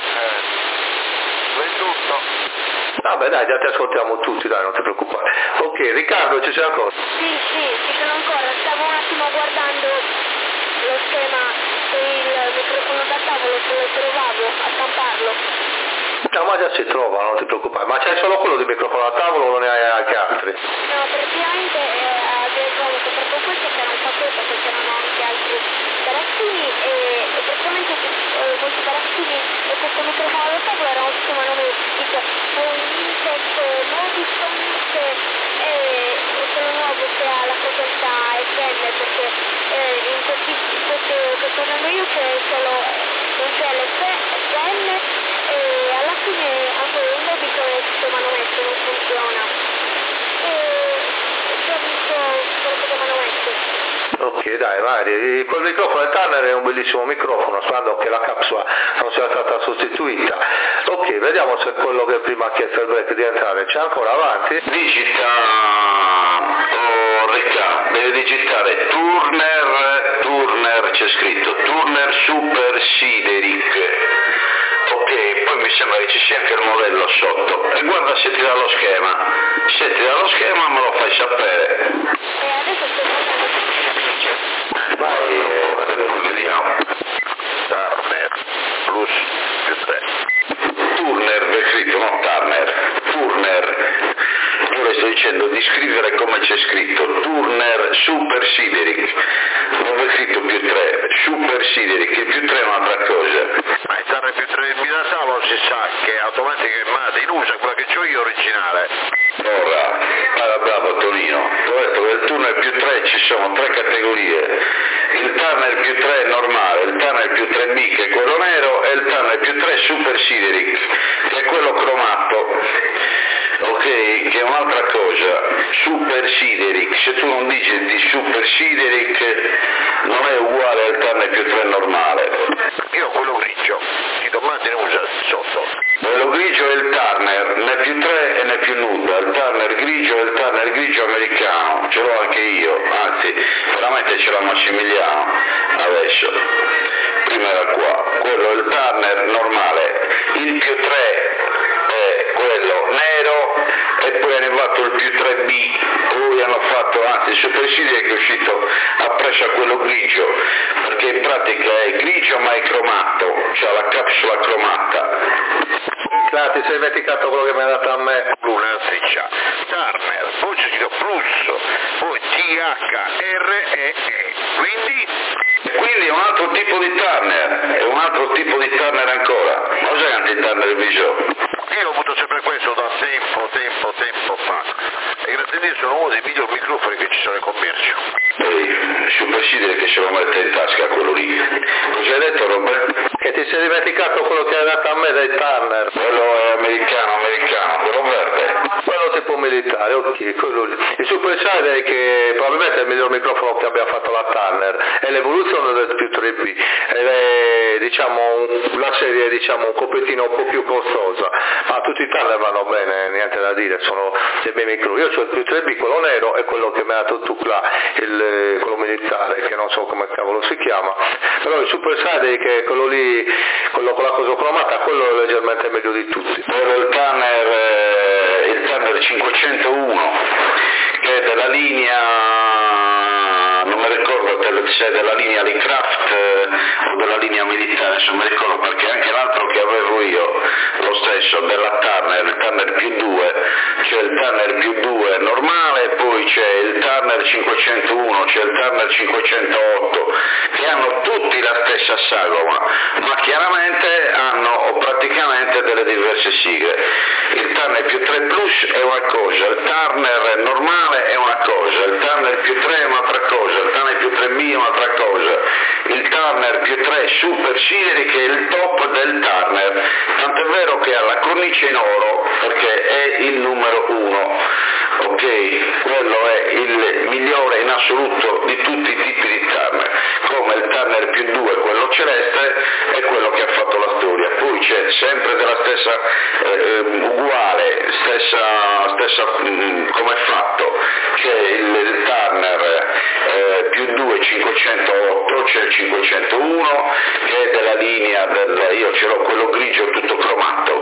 Tutto. Vabbè dai, già ti ascoltiamo tutti, dai, non ti preoccupare. Ok, Riccardo, ci sei ancora? Sì, ci sono ancora, stavo un attimo guardando lo schema del microfono da tavolo, se lo trovavo a stamparlo. No, ma già si trova, non ti preoccupare. Ma c'hai solo quello di microfono da tavolo o non ne hai anche altri? No, praticamente avevo comprato questo che era un pacchetto, perché c'erano anche altri baracchini e praticamente questi baracchini e questo microfono da tavolo erano tutti manometico, un Intec Modison che è quello nuovo che ha la potenza FM, perché in questo che sto usando io c'è solo non c'è l'FM e alla fine anche il debito è tutto manometro, non funziona. E ci ho visto quello che manometro. Ok, dai, vai, quel microfono del Turner è un bellissimo microfono, sperando che la capsula non sia stata sostituita. Ok, vediamo se quello che prima ha chiesto il break di entrare c'è ancora avanti. Digita, Ricca, deve digitare Turner, c'è scritto Turner Super Sideric. Ok, poi mi sembra che ci sia anche il modello sotto. E guarda se ti dà lo schema. Se ti dà lo schema me lo fai sapere. E adesso sto guardando. Vai, vediamo. Turner plus più 3. Turner, è scritto, no Turner. Turner. Io le sto dicendo di scrivere come c'è scritto. Turner Super Sideric. Non è scritto più 3. Super Sideric. Il più 3 è un'altra cosa. Ma il Turner più 3 in tavolo si sa che automaticamente in usa quella che ho io originale. Ora, bravo Tonino, ho detto che il Turner più 3 ci sono 3 categorie, il Turner più 3 normale, il Turner più 3B che è quello nero e il Turner più 3 Super Sideric che è quello cromato, ok, che è un'altra cosa. Super Sideric, se tu non dici di Super Sideric non è uguale al Turner più 3 normale. Io quello grigio, ti capito? Mandi usa sotto. Quello grigio è il Turner, né più 3 e né più nulla, il Turner grigio è il Turner grigio americano, ce l'ho anche io, anzi veramente ce l'ha Massimiliano adesso, prima era qua, quello è il Turner normale, il più 3 è quello nero e poi hanno fatto il più 3B, poi hanno fatto, anzi il Supersidere che è uscito ha preso quello grigio, perché in pratica è grigio ma è cromato, c'ha la capsula cromata. Ti sei dimenticato quello che mi ha dato a me? Una seccia, Turner, poi c'è scritto plus, poi THREE, quindi è un altro tipo di Turner, è un altro tipo di Turner ancora, ma sai quanti Turner visor? Io ho avuto sempre questo da tempo fa, e grazie a Dio sono uno dei migliori microfoni che ci sono in commercio. Ehi, Supersidere che ce lo mette in tasca quello lì. Cosa hai detto, Robert? Che ti sei dimenticato quello che hai dato a me dai Turner. Quello è americano, quello verde. Quello tipo militare, ok, quello lì. Il Supersidere che probabilmente è il miglior microfono che abbia fatto la Turner, è l'evoluzione del più 3B, ed è diciamo la serie diciamo un copettino un po' più costosa, ma tutti i Turner vanno bene, niente da dire, sono dei bei microfoni. Io ho il più 3B, quello nero, e quello che mi ha dato tu là, quello militare, che non so come cavolo si chiama, però il Supersidere che è quello lì, quello con la cosa cromata, quello è leggermente meglio di tutti. Quello è il Turner 501, che è della linea, non mi ricordo se è della linea Licraft o della linea militare, adesso mi ricordo, perché anche l'altro che avevo io, lo stesso, della Turner, il Turner più 2, c'è il Turner più 2 normale, poi c'è il Turner 501, c'è il Turner 508, che hanno tutti la stessa sagoma, ma chiaramente hanno praticamente delle diverse sigle. Il Turner più 3 Plus è una cosa, il Turner normale è una cosa, il Turner più 3 è un'altra cosa, il Turner più 3B è un'altra cosa, il Turner più 3 Super Sideri che è il top del Turner, tant'è vero che ha la cornice in oro perché è il numero 1, ok? Quello è il migliore in assoluto di tutti i tipi di Turner, come il Turner più 2, quello celeste, è quello che ha fatto la storia. Poi c'è sempre della stessa uguale, stessa come è fatto, c'è il Turner più 2 508, c'è il 501 che è della linea io ce l'ho quello grigio tutto cromato,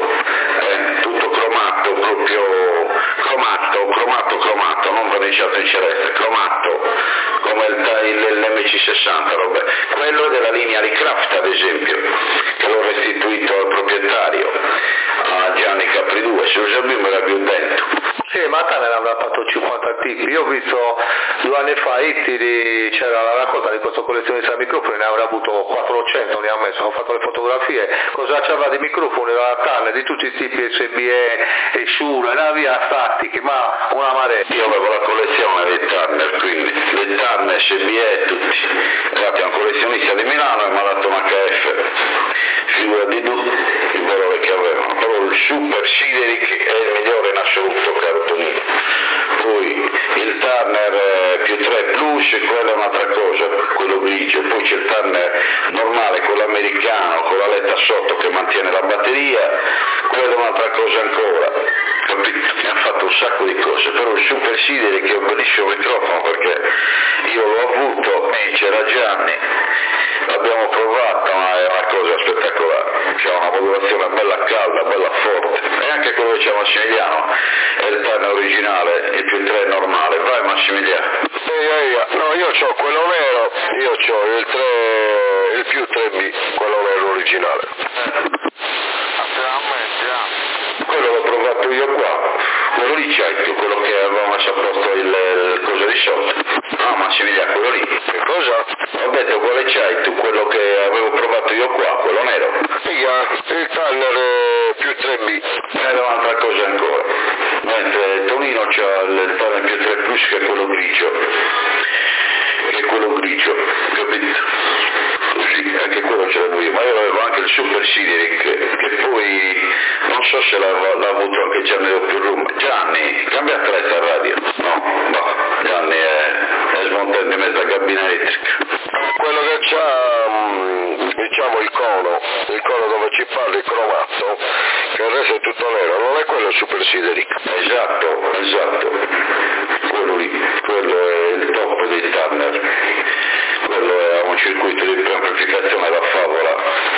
proprio cromato, non verniciato in celeste, cromato, come l'MC60, vabbè. Quello è della linea Licraft ad esempio, che l'ho restituito al proprietario, a Gianni Capri2, se usa bimbo era più dentro. Sì, ma te ne avrà fatto 50 tipi. Io ho visto 2 anni fa c'era la raccolta di questo collezionista di microfoni, ne avrà avuto 400, ne ha messo, ho fatto le fotografie, cosa c'aveva di microfoni, la Turner, di tutti i tipi, SBE e Shure, la via statiche, ma una marea. Io avevo la collezione dei Turner, quindi le Turner, SBE e tutti. Infatti è un collezionista di Milano e mi ha dato un HF, figura di tu, il valore che avevano, però il Super Sideri è il migliore in assoluto, caro Tonino. Poi il Turner più 3 Plus, quello è un'altra cosa, quello grigio, poi c'è il Turner normale, quello americano, con la letta sotto che mantiene la batteria, quello è un'altra cosa ancora, capito? Mi ha fatto un sacco di cose, però il Super Sideri che è un bellissimo microfono perché io l'ho avuto e c'era Gianni, l'abbiamo provato, ma è una cosa spettacolare, c'è una modulazione bella calda, bella forte, e anche quello che c'è Massimiliano è il Turner originale, il più 3 normale. Vai Massimiliano. No, io c'ho quello vero, io c'ho il più 3B, quello vero originale. Quello l'ho provato io qua, quello lì c'hai tu, quello che avevamo messo a posto il coso di sotto. No Massimiliano, quello lì. Che cosa? Ho detto quale c'hai tu, quello che avevo provato io qua, quello nero. Il Turner più 3B. Era un'altra cosa ancora. Mentre Tonino c'ha il Turner più 3 Plus che è quello grigio. Capito? Sì, anche quello ce l'avevo io, ma io avevo anche il Super Sideri che poi non so se l'ha avuto anche Gianni più Rum. Gianni, cambia atleta a radio. No, Gianni è smontando in mezzo a cabina elettrica. Quello che c'ha diciamo il cono dove ci parli cromato, che il resto è tutto nero, non è quello Super Sideric? Esatto, quello è il top dei Turner, quello è un circuito di preamplificazione da favola,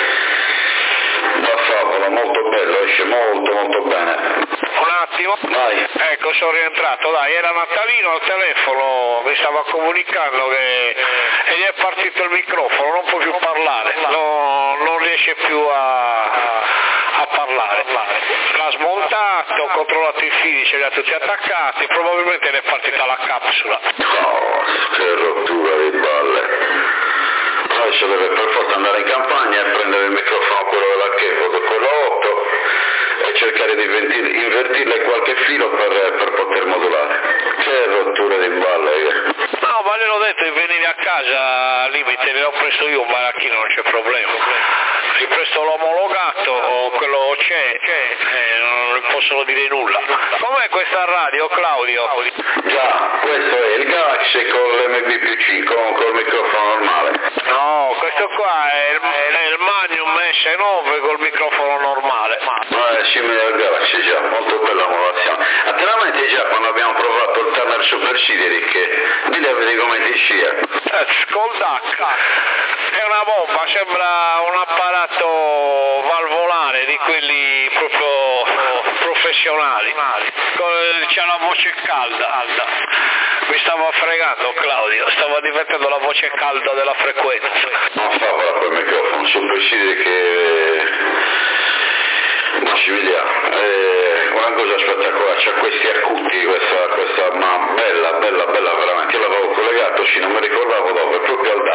molto bello, esce molto bene. Un attimo, Vai. ecco sono rientrato, dai, era Natalino al telefono, mi stava comunicando che e gli è partito il microfono, non può più parlare, non riesce più a parlare. L'ha smontato, ho controllato i fili, ce li ha tutti attaccati, probabilmente ne è partita la capsula. Oh, che rottura di balle. Adesso deve per forza andare in campagna e prendere il microfono, quello della Kevo, quello 8, e cercare di invertirle qualche filo per poter modulare. Che rottura di balle. No, ma gliel'ho detto di venire a casa, al limite gliel'ho preso io un baracchino, non c'è problema. Gli presto l'omologato, o quello c'è, non possono dire nulla. Com'è questa radio, Claudio? Già, questo è il Galaxy con l'MB+5, col microfono normale. No, questo qua è il Magnum S9 col microfono normale. Ma è simile al Galaxy, già, molto bella modulazione. Attenamente già quando abbiamo provato il Turner Super Sideric, dille a vedere come ti scia. Skoldak è una bomba, sembra un apparato valvolare di quelli proprio professionali, c'è la voce calda. Mi stava fregando Claudio, stava diventando la voce calda della frequenza. Non fa quel microfono Super Sideric Massimiliano, una cosa spettacolare, c'ha questi acuti, questa ma bella veramente, io l'avevo collegato, non mi ricordavo dove, proprio al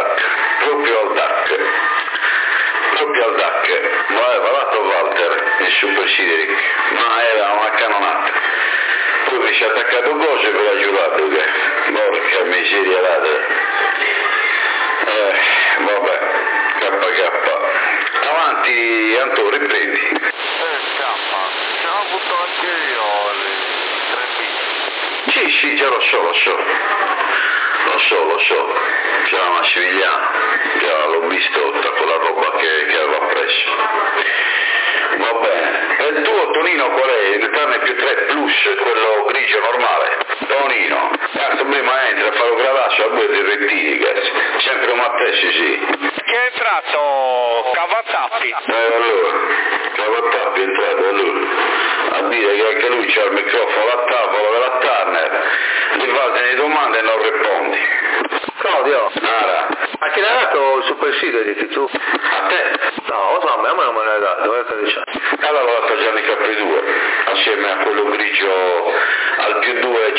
DAC, ma aveva dato Walter, il Super Sideric, ma era una canonata. Poi mi si è attaccato cose per la giurato che, porca miseria vabbè, KK. Avanti Antonio, riprendi. Ce l'ho avuto anche io le 3 Sì, già lo so. C'era Massimiliano, già l'ho visto quella roba che aveva preso. Va bene. E il tuo Tonino qual è? Il Turner più 3 Plus, quello grigio normale? Tonino, cazzo prima entra a fare un gradaccio a due di rettili, cazzo. Sempre un Mattessi, sì. Che è entrato Cavatappi. Allora, Cavatappi è entrato, allora. A dire che anche lui c'ha il microfono alla tavola della Turner, gli fate le domande e non rispondi. Claudio, Nara, a chi l'hai dato il Super Sideric tu? a te? No, lo so, a me non me l'hai dato, dove stai dicendo? Allora l'ho dato Gianni Capri 2, assieme a quello grigio al più 2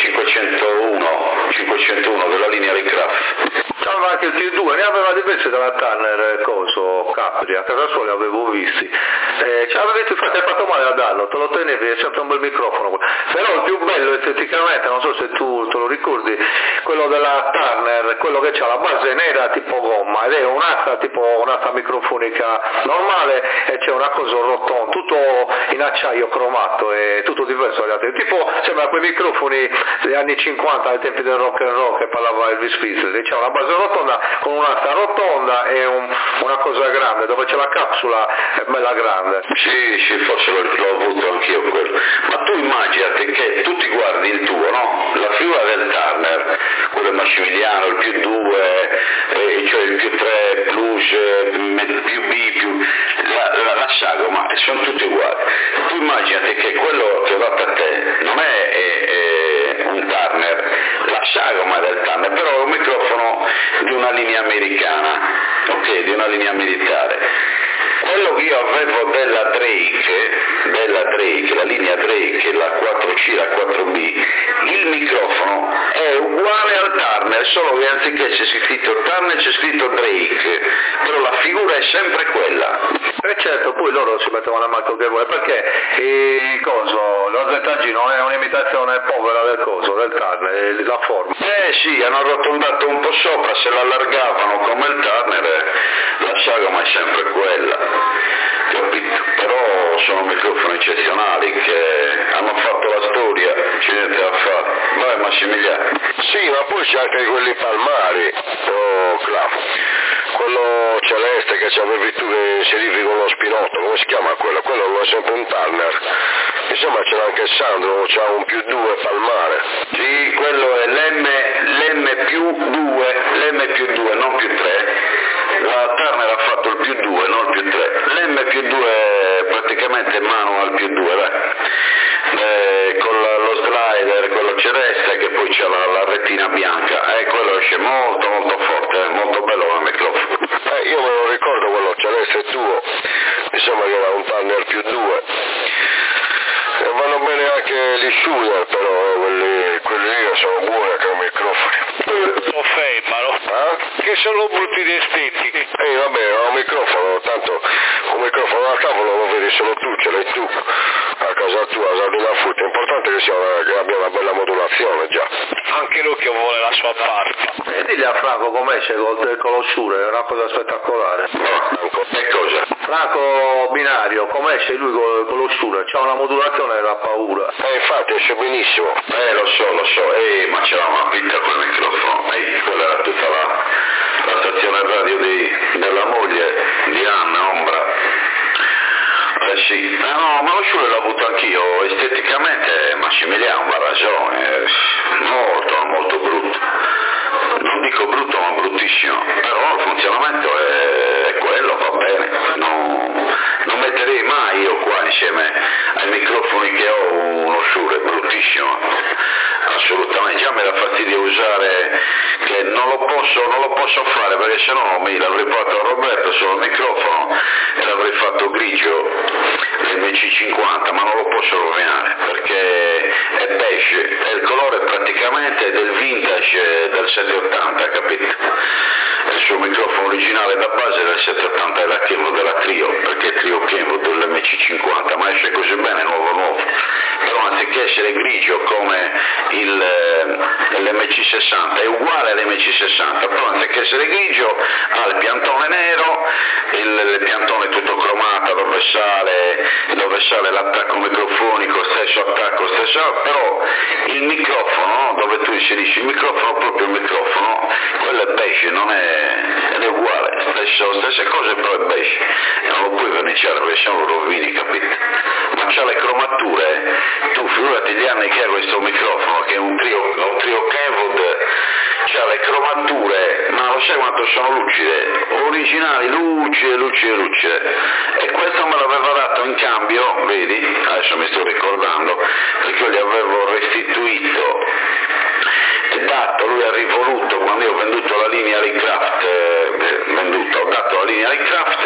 501 della linea Recraft. C'aveva anche il T2, ne aveva diversi dalla Turner Capri, a casa sua li avevo visti. Aveva detto infatti hai fatto male a darlo, te lo tenevi, è sempre un bel microfono. Però il più bello esteticamente, non so se tu te lo ricordi, quello della Turner, quello che c'ha la base nera tipo gomma, ed è un'asta tipo un'asta microfonica normale e c'è una cosa rotonda, tutto in acciaio cromato, è tutto diverso dagli altri. Tipo sembra quei microfoni degli anni 50 ai tempi del rock and roll che parlava Elvis Presley, c'è una base rotonda con un'asta rotonda e una cosa grande dove c'è la capsula bella grande. Sì, forse l'ho avuto anch'io quello. Ma tu immaginati che tu ti guardi il tuo, no? La figura del Turner, quello Massimiliano, il più 2, cioè il più 3 Plus, più B, la sagoma, sono tutti uguali. Tu immaginati che quello che ho dato a te non è un Turner, la sagoma del Turner, però è un microfono di una linea americana, ok, di una linea militare. Quello che io avevo della Drake, la linea Drake, la 4C, la 4B, il microfono è uguale al Turner, solo che anziché c'è scritto Turner c'è scritto Drake, però la figura è sempre quella. E certo, poi loro si mettevano a marco che vuole, perché lo ZG non è un'imitazione povera del Turner, la forma. Sì, hanno arrotondato un po' sopra, se l'allargavano come il Turner, la sagoma è sempre quella, capito? Però sono microfoni eccezionali che hanno fatto la storia, c'è niente da fare. Vai Massimiliano. Sì, ma poi c'è anche quelli palmari, Claudio. quello celeste che c'avevi tu che serivi con lo spinotto, come si chiama quello? Quello non è sempre un Turner. Mi sembra c'era anche Sandro, c'ha un +2 Palmare. Sì, quello è l'M+2, non +3. La Turner ha fatto il +2, non il +3. L'M+2 è praticamente manual +2, dai. Con lo slider, quello celeste, che poi c'ha la retina bianca, e quello esce molto molto forte, molto bello come microfono. Io me lo ricordo quello celeste tuo, mi sembra che era un Turner +2. E vanno bene anche gli shooter, però quelli lì sono buoni come microfoni. Lo fermano, che sono brutti di estetici. Vabbè, è un microfono, tanto un microfono al tavolo lo vedi solo tu, ce l'hai tu, a casa tua, a Sardina Foot, l'importante è che abbia una bella modulazione già. Anche l'occhio vuole la sua parte. E digli a Franco come esce con lo Shure, è una cosa spettacolare. Franco, Che cosa? Franco Binario, come esce lui con lo Shure, c'ha una modulazione da paura. Infatti esce benissimo. Lo so, ma c'era una picca quel microfono, quella era tutta la stazione radio della moglie di Anna Ombra. Sì, no, ma lo Shure l'ho avuto anch'io, esteticamente Massimiliano ha ragione, molto, molto brutto. Non dico brutto ma bruttissimo, però il funzionamento è quello, va bene. Non metterei mai io qua insieme ai microfoni che ho uno Shure bruttissimo, assolutamente. Già mi dà fastidio usare, che non lo posso fare, perché sennò mi l'avrei fatto a Roberto sul microfono e l'avrei fatto grigio l'MC50, ma non lo posso rovinare perché è beige, è il colore praticamente del vintage del 780, capito? Il suo microfono originale da base del 780 è la Kenwood della Trio, perché è Trio Kenwood dell'MC50, ma esce così bene nuovo, però anziché essere grigio come l'MC60 è uguale all'MC60, però anziché essere grigio ha il piantone nero, il piantone tutto cromato dove sale l'attacco microfonico, stesso attacco, però il microfono dove tu inserisci il microfono, proprio il microfono, quello è beige, non è uguale, stesse cose, però è beige e non lo puoi verniciare perché se no lo rovini, capito? Ma c'ha le cromature, tu figurati gli anni che ha questo microfono che è un trio Kenwood, c'ha le cromature, ma lo sai quanto sono lucide, originali, lucide, e questo me l'aveva dato in cambio, vedi, adesso mi sto ricordando, perché io gli avevo restituito e dato, lui ha rivoluto, quando io ho venduto la linea Recraft, ho dato la linea Recraft,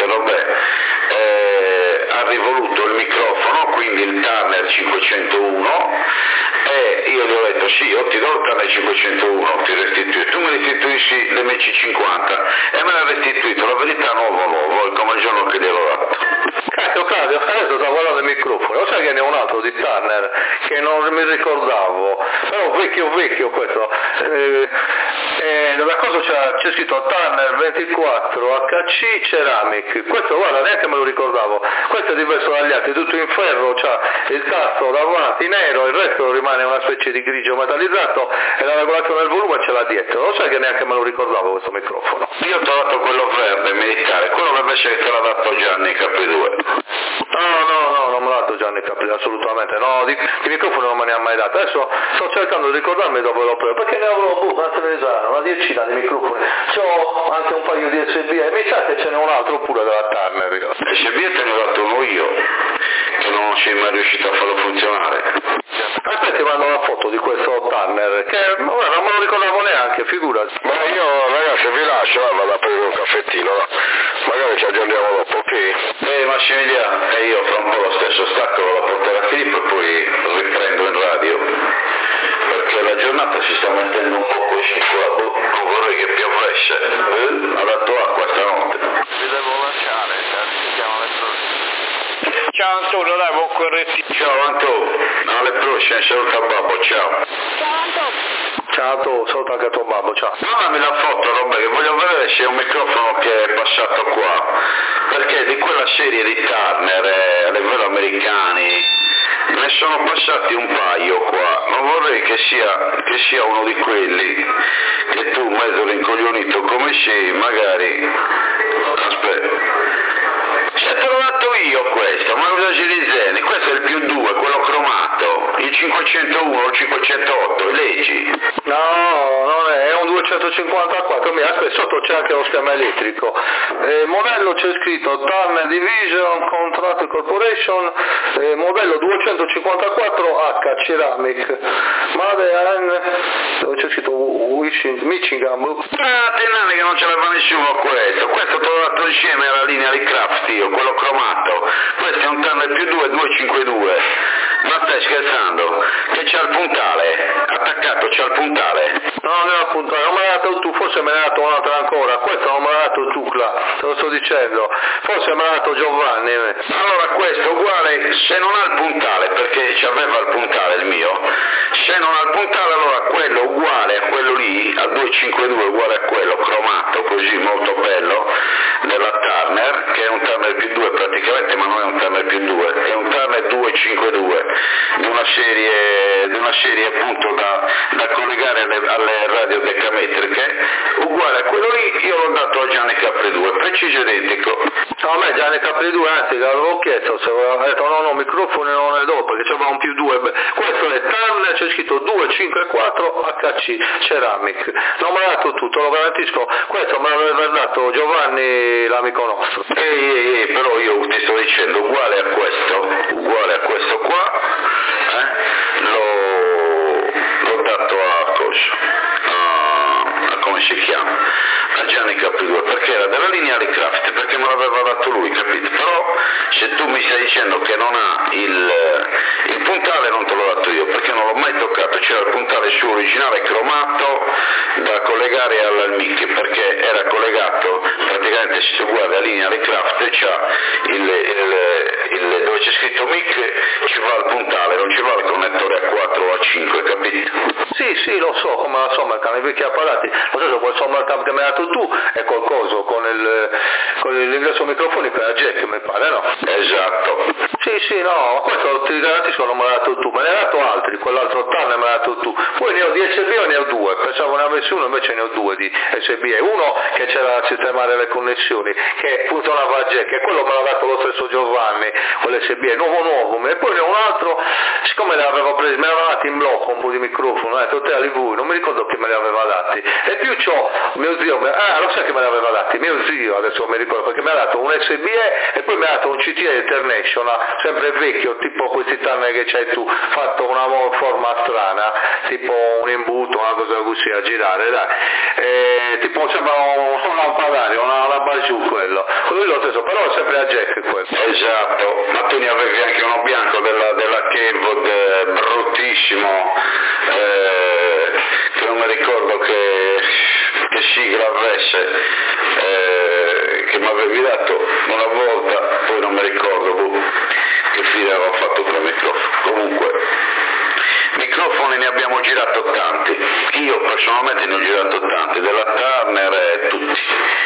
ha rivoluto il microfono, quindi il Turner 501, e io gli ho detto sì, io ti do il Turner 501, ti restituisco, tu mi restituisci l'MC50 e me l'ha restituito, la verità nuovo, come il giorno che gliel'ho dato. Claudio, adesso sto parlando del microfono, lo sai che ne ho un altro di Turner che non mi ricordavo, però vecchio questo, da cosa c'è scritto Turner 24 HC Ceramic, questo guarda neanche me lo ricordavo, questo è diverso dagli altri, tutto in ferro, c'ha il tasto davanti nero, il resto rimane una specie di grigio metallizzato e la regolazione del volume ce l'ha dietro, lo sai che neanche me lo ricordavo questo microfono. Io ti ho dato quello verde militare, quello invece che te l'ha dato Gianni Capri2. No, non me l'ha dato Gianni Capri, assolutamente, no, di microfono non me ne ha mai dato, adesso sto cercando di ricordarmi dove l'ho preso, perché ne avrò una decina di microfoni, c'ho anche un paio di USB e mi sa che ce n'è un altro pure della Turner. USB te ne ho dato uno io, che non sei mai riuscito a farlo funzionare. Aspetti, mando una foto di questo Turner, che non me lo ricordavo neanche, figurati. Ma io ragazzi vi lascio, vado a prendere un caffettino, magari ci aggiorniamo dopo, ok? Massimiliano, e io fra un po' lo stesso stacco la porterò a clip e poi riprendo in radio, perché la giornata si sta mettendo un po' così qua, non vorrei che piovesse, ha dato acqua stanotte. Vi devo lasciare, si chiama le prossime. Ciao Antonio, dai, buon correttivo. Ciao Antonio, alle prossime, saluta babbo, ciao. Ciao Antonio. Ciao, saluto anche a tuo babbo, ciao. Mandami la foto, Roberto, che voglio vedere se è un microfono che è passato qua, perché di quella serie di Turner, a livello americani, ne sono passati un paio qua, non vorrei che sia uno di quelli che tu, mezzo rincoglionito come sei, magari, aspetta, se te l'ho dato io questo, ma cosa ci disegni? Questo è il più 2, quello cromato, il 501 o il 508, leggi? No, non è un 254, aspetta, sotto c'è anche lo schema elettrico. Modello c'è scritto Turner Division Contract Corporation, modello 254H Ceramic, dove c'è scritto Michigan. Tenane che non ce l'aveva nessuno questo te l'ho dato insieme alla linea di Craft io, quello cromato, questo è un Turner più 2 252, ma stai scherzando? Che c'ha il puntale, attaccato c'ha il puntale? No, non è il puntale, non me l'hai dato tu, forse me ne hai dato un'altra ancora, questo non me l'hai dato tu, te lo sto dicendo, forse me l'ha dato Giovanni. Allora questo è uguale, se non ha il puntale, perché c'aveva il puntale il mio, se non ha il puntale allora quello uguale a quello lì, al 252 uguale a quello, cromato così molto bello, della Turner, che è un Turner più 2 praticamente, ma non è un Turner più 2, è un Turner 252, di una serie appunto da collegare alle radio decametriche, uguale a quello lì, io l'ho dato a Gianni Capri 2, preciso identico. No, a me Gianni Capri 2, anzi, l'avevo chiesto, se aveva detto no, microfono non ne do, perché c'aveva un più 2, questo è Turner, c'è scritto 254 HC Ceramic, non me l'ha dato tutto, lo garantisco, questo me l'aveva dato Giovanni, l'amico nostro. Però io ti sto dicendo uguale a questo qua, l'ho dato a come si chiama? A Gianni Capri 2, perché era della linea di Craft, perché me l'aveva dato lui, capito? Però se tu mi stai dicendo che non ha il puntale non te l'ho dato io, perché non l'ho mai toccato, c'era il puntale suo originale cromato da collegare al mic, perché era collegato praticamente, se tu guardi la linea di Craft c'ha dove c'è scritto mic ci va il puntale, non ci va il connettore a 4 o a 5, capito? Sì, lo so, come la Sommercam, i vecchi apparati, lo stesso quel Sommercam che mi hai dato tu è qualcosa con l'ingresso microfonico era jack, mi pare, no? Esatto. Sì, no, questo ti garantisco non me l'hai dato tu, me ne hai dato altri, quell'altro Turner me l'hai dato tu, poi ne ho di SB o ne ho due, pensavo ne avessi uno, invece ne ho due di SB, e uno che c'era da sistemare le connessioni, che funzionava a jack, e quello me l'ha dato lo stesso Giovanni, con l'SB, è nuovo, e poi ne ho un altro, siccome me l'aveva dati in blocco un po' di microfono, tutte a lui, non mi ricordo chi me li aveva dati, e più c'ho mio zio, lo sai che me li aveva dati, mio zio, adesso mi ricordo, perché mi ha dato un SBE e poi mi ha dato un CTA International, sempre vecchio, tipo questi Turner che c'hai tu, fatto una forma strana, tipo un imbuto, una cosa così a girare, dai, tipo sembra un lampadario, una bajou quello lo stesso, però è sempre a jack quello. Esatto, ma tu ne avevi anche uno bianco della Kenwood, bruttissimo, che non mi ricordo che sigla avesse, che mi avevi dato una volta, poi non mi ricordo che fine avevo fatto con il microfono. Comunque microfoni ne abbiamo girato tanti, io personalmente ne ho girato tanti, della Turner tutti.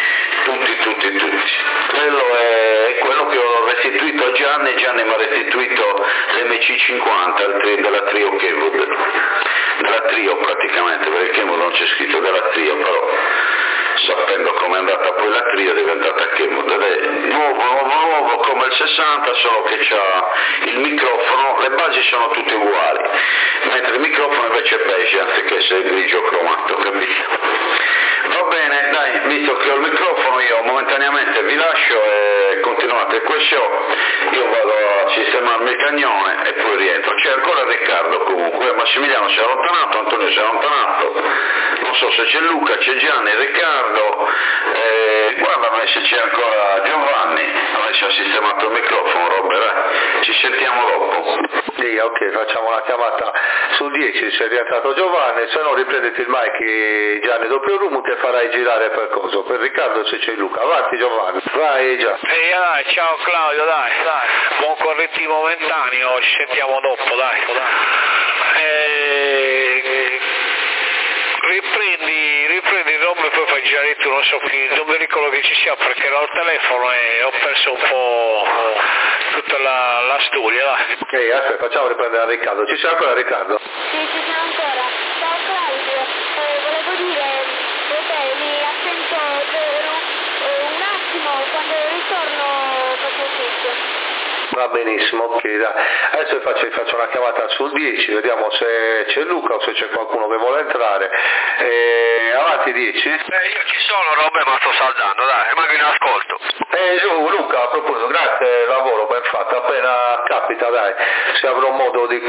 Quello è quello che ho restituito a Gianni mi ha restituito l'MC50 della Trio Kenwood, della Trio praticamente, perché Kenwood non c'è scritto della Trio, però sapendo come è andata poi la Trio è diventata Kenwood, ed è nuovo come il 60, solo che c'ha il microfono, le basi sono tutte uguali, mentre il microfono invece è beige anziché essere grigio cromato, capito? Va bene, dai, visto che ho il microfono io momentaneamente vi lascio e continuate quel show, io vado a sistemarmi il cagnone e poi rientro. C'è ancora Riccardo comunque, Massimiliano si è allontanato, Antonio si è allontanato, non so se c'è Luca, c'è Gianni, Riccardo, guardami se c'è ancora Giovanni, adesso ha sistemato il microfono, Robert, ci sentiamo dopo. Sì, ok, facciamo una chiamata su 10, se è rientrato Giovanni, se no riprenditi il mic Gianni doppio room che farai girare per coso, per Riccardo se c'è Luca, avanti Giovanni, vai già. Dai, ciao Claudio, dai, buon correttivo momentaneo, ci sentiamo dopo, dai. Riprendi il nome e poi fai girare tu, non so chi, non mi ricordo che ci sia perché ero al telefono e ho perso un po' tutta la studia, dai. Aspetta, facciamo riprendere a Riccardo, ci sei ancora Riccardo? Sì, Va benissimo, ok, dai. Adesso faccio una chiamata sul 10, vediamo se c'è Luca o se c'è qualcuno che vuole entrare. Avanti 10. Io ci sono, Robbe, ma sto saldando, dai, magari in ascolto. Luca, a proposito, grazie, lavoro ben fatto, appena capita, dai, se avrò modo di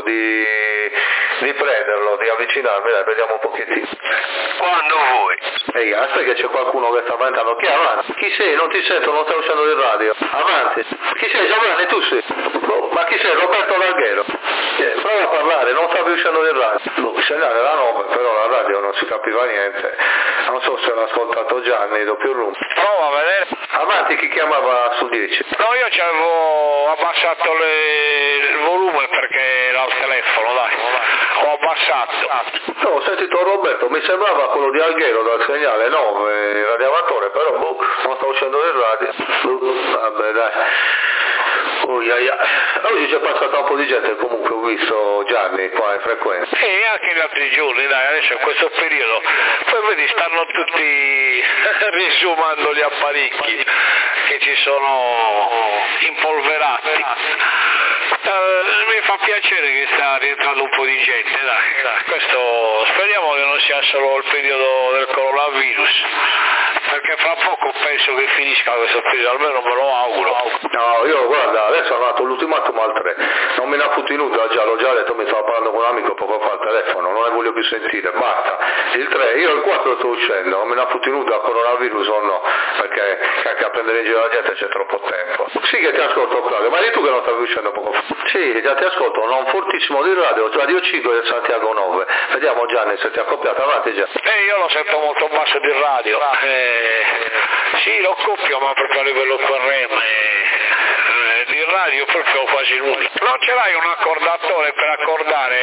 prenderlo, di avvicinarmi, dai, vediamo un pochettino. Quando vuoi. Aspetta che c'è qualcuno che sta avventando. Chi è avanti? Chi sei? Non ti sento, non stai uscendo del radio. Avanti. Chi sei? Giovanni, tu sei? Ma chi sei? Roberto Larghero. Prova a parlare, non stavi uscendo del radio. Il segnale era 9, però la radio non si capiva niente. Non so se l'ha ascoltato Gianni, doppio room. Prova a vedere. Avanti, chi chiamava su 10? No, io ci avevo abbassato il volume perché era al telefono, dai. Ho abbassato. No, ho sentito Roberto, mi sembrava quello di Alghero dal segnale 9, il radioamatore, però non sta uscendo del radio. Vabbè, dai. Oggi c'è passata un po' di gente, comunque ho visto Gianni qua in frequenza. E anche gli altri giorni, dai, adesso in questo periodo, poi vedi stanno tutti risumando gli apparecchi che ci sono impolverati. Mi fa piacere che sta rientrando un po' di gente, dai. Questo speriamo che non sia solo il periodo del coronavirus, perché fra poco penso che finisca questo periodo, almeno me lo auguro. No, io guarda, adesso hanno dato l'ultimatum al 3, non me ne ha fottuto nulla, l'ho già detto, mi stavo parlando con un amico poco fa al telefono, non ne voglio più sentire, basta. Il 3, io il 4 sto uscendo, non me ne ha fottuto nulla, coronavirus o no, perché a prendere in giro la gente c'è troppo tempo. Sì che ti ascolto Claudio, ma eri tu che non stavi uscendo poco fa? Sì, già ti ascolto, non fortissimo di radio 5 del Santiago 9, vediamo Gianni se ti ha accoppiato, avanti già. Io lo sento molto basso di radio, sì lo coppio ma proprio a livello QRM, di radio proprio quasi nulla. Non ce l'hai un accordatore per accordare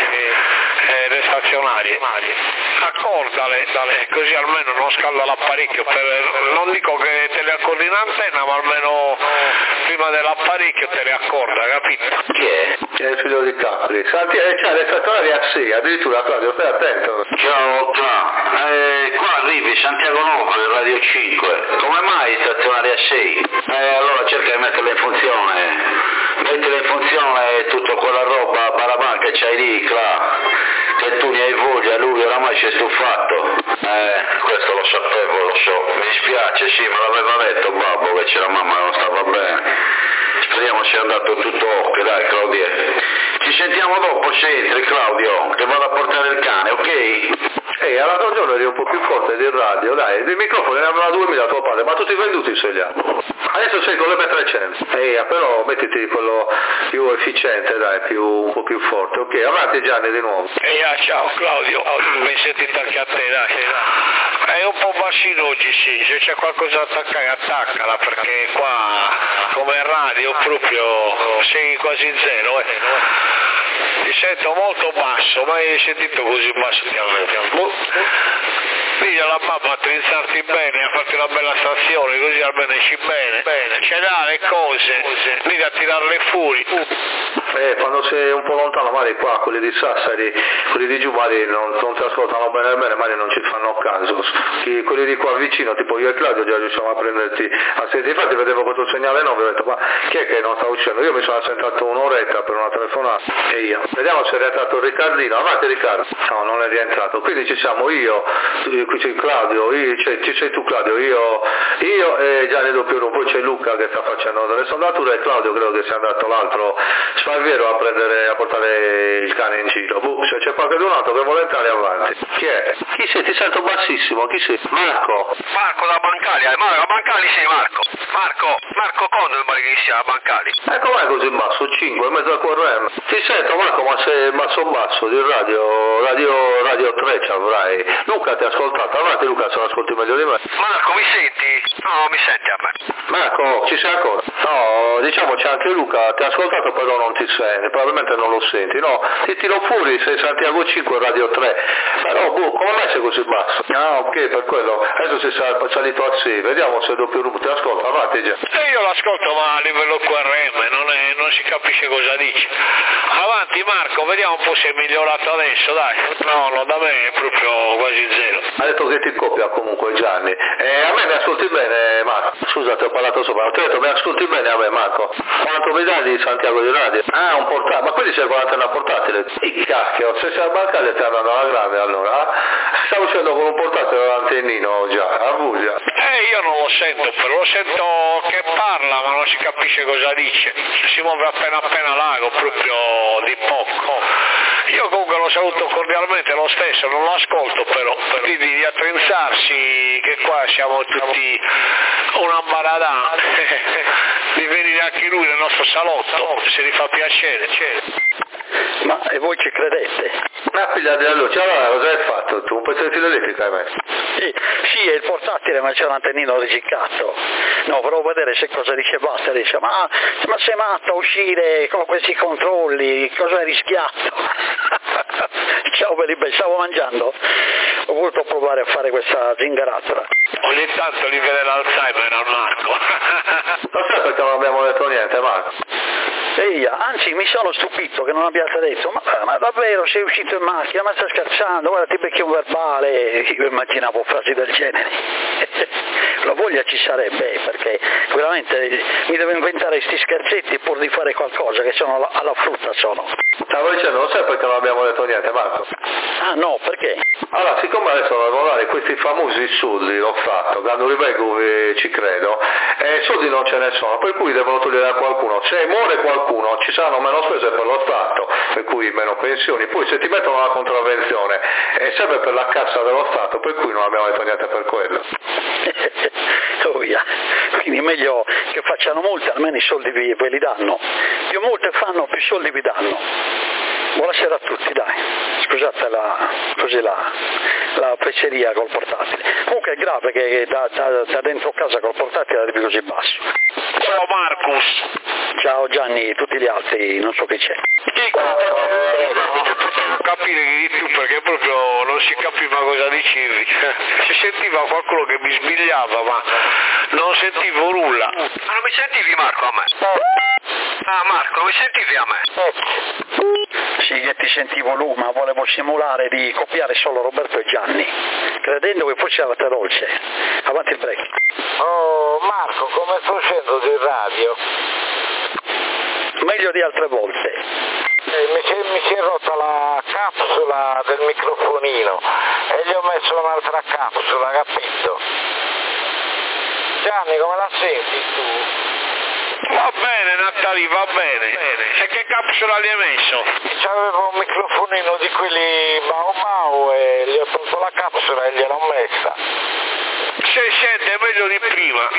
le stazionarie? Accordale, così almeno non scalda l'apparecchio, non dico che te le accordi in antenna, ma almeno prima dell'apparecchio te le accorda, capito? Chi è? È il figlio di Capri. C'ha le stazionarie a 6, addirittura Claudio, stai attento. Ciao, qua arrivi Santiago 9, Radio 5. Come mai stazionaria 6? Allora cerca di metterla in funzione. Mettila in funzione tutta quella roba barabà che c'hai lì, che tu ne hai voglia, lui oramai ci è stufato. Questo lo sapevo, lo so. Mi dispiace, sì, me l'aveva detto babbo che c'era mamma che non stava bene. Speriamo sia andato tutto ok, dai Claudio. Ci sentiamo dopo se entri Claudio, che vado a portare il cane, ok? L'altro giorno eri un po' più forte del radio, dai, dei microfoni ne aveva 2000 tuo padre, ma tutti venduti se li ha. Adesso sei con l'M300, però mettiti quello più efficiente, dai, un po' più forte, ok? Avanti Gianni di nuovo. Ciao Claudio, mi sentite anche a te, dai. È un po' bassino oggi, sì, se c'è qualcosa da attaccare attaccala, perché qua come radio proprio sei quasi in zero, Ti sento molto basso, mai sentito così basso ultimamente? Digli alla mamma a attrezzarti bene, a farti una bella stazione, così almeno esci bene. Ce l'ha le cose, mica a tirarle fuori. Quando sei un po' lontano, magari qua, quelli di Sassari, quelli di giù, magari non ti ascoltano bene, magari non ci fanno caso. Quelli di qua vicino, tipo io e Claudio, già riusciamo a prenderti a sentire. Infatti vedevo questo segnale 9 e ho detto, ma chi è che non sta uscendo? Io mi sono assentato un'oretta per una telefonata e io. Vediamo se è rientrato Riccardino. Avanti Riccardo. No, non è rientrato. Quindi ci siamo io, qui c'è Claudio, ci sei tu Claudio, io e Gianni doppio room, poi c'è Luca che sta facendo delle sondature e Claudio credo che sia andato l'altro Sparviero a portare il cane in giro. Se c'è qualcuno altro che vuole entrare avanti. Chi è? Chi sei? Ti sento bassissimo, chi sei? Marco da Bancali, Bancali sei Marco Condo mi pare che sia Bancali. Com'è così basso? 5 in mezzo al QRM. Ti sento Marco, ma sei basso di radio 3 ci avrai. Luca ti ha ascoltato, avanti Luca, se lo ascolti meglio di me. Marco mi senti? No, mi senti a me. Marco, ci sei ancora? No, diciamo c'è anche Luca, ti ha ascoltato però non ti senti, probabilmente non lo senti, no? Ti tiro fuori, sei Santiago 5 Radio 3, però come mai sei così basso? Ah ok, per quello, adesso sei salito a 6, vediamo se doppio room ti ascolta. l'ascolta, avanti già. E io l'ascolto ma a livello QRM, non si capisce cosa dice. Avanti Marco, vediamo un po' se è migliorato adesso, dai. No, da me è proprio quasi zero. Ha detto che ti copia comunque Gianni. A me mi ascolti bene Marco? Scusa, ti ho parlato sopra, ho detto mi ascolti bene a me Marco? Quanto mi dai di Santiago di Radio? Ah, un portatile, ma quelli servono l'antenna portatile? Che cacchio, se sei al bancale ti andando alla grande allora? Stavo uscendo con un portatile all'antennino già, a Bugia. Io non lo sento, però lo sento che parla ma non si capisce cosa dice. Si muove appena lago, proprio di poco. Io comunque lo saluto cordialmente lo stesso, non lo ascolto però di attrezzarsi che qua siamo tutti una baradà, di venire anche lui nel nostro salotto, se gli fa piacere. Ma e voi ci credete? Ma figlia di luce, allora cosa hai fatto tu? Un pezzo di filo elettrico hai messo? Sì, è il portatile ma c'è un antennino riciccato. No, volevo vedere se cosa dice basta, dice ma sei matto a uscire con questi controlli, cosa hai rischiato? Ciao belli, stavo mangiando, ho voluto provare a fare questa zingaratola. Ogni tanto gli viene l'Alzheimer a Marco. Non sai perché non abbiamo detto niente Marco? Anzi mi sono stupito che non abbiate detto ma davvero sei uscito in macchina, ma stai scherzando, guarda ti becchi un verbale. Io immaginavo frasi del genere. La voglia ci sarebbe perché veramente mi devo inventare sti scherzetti pur di fare qualcosa che sono alla frutta sono. Stavo dicendo, non sai perché non abbiamo detto niente Marco? Ah no, perché? Allora, siccome adesso devono dare questi famosi soldi, l'ho fatto, quando li vengo ci credo, soldi non ce ne sono, per cui devono togliere a qualcuno. Se muore qualcuno ci saranno meno spese per lo Stato, per cui meno pensioni, poi se ti mettono la contravvenzione serve per la cassa dello Stato, per cui non abbiamo detto niente per quello. Quindi meglio che facciano multe, almeno i soldi ve li danno. Più multe fanno, più soldi vi danno. Buonasera a tutti, dai. Scusate la fesseria col portatile. Comunque è grave che da dentro casa col portatile arrivi così basso. Ciao Marcus. Ciao Gianni, tutti gli altri, non so chi c'è. Capire che tu perché proprio non si capiva cosa dicevi. Si sentiva qualcuno che mi sbigliava ma non sentivo nulla. Ma non mi sentivi Marco a me? Ah Marco, mi sentivi a me? Sì che ti sentivo lui, ma volevo simulare di copiare solo Roberto e Gianni, credendo che fosse la dolce. Avanti il break. Oh Marco, come sto uscendo di radio? Meglio di altre volte. Mi si è rotta la capsula del microfonino e gli ho messo un'altra capsula, capito? Gianni, come la senti tu? Va bene Natali, va bene. E che capsula gli hai messo? C'avevo un microfonino di quelli Mau e gli ho tolto la capsula e gliel'ho messa. Si sente meglio di prima.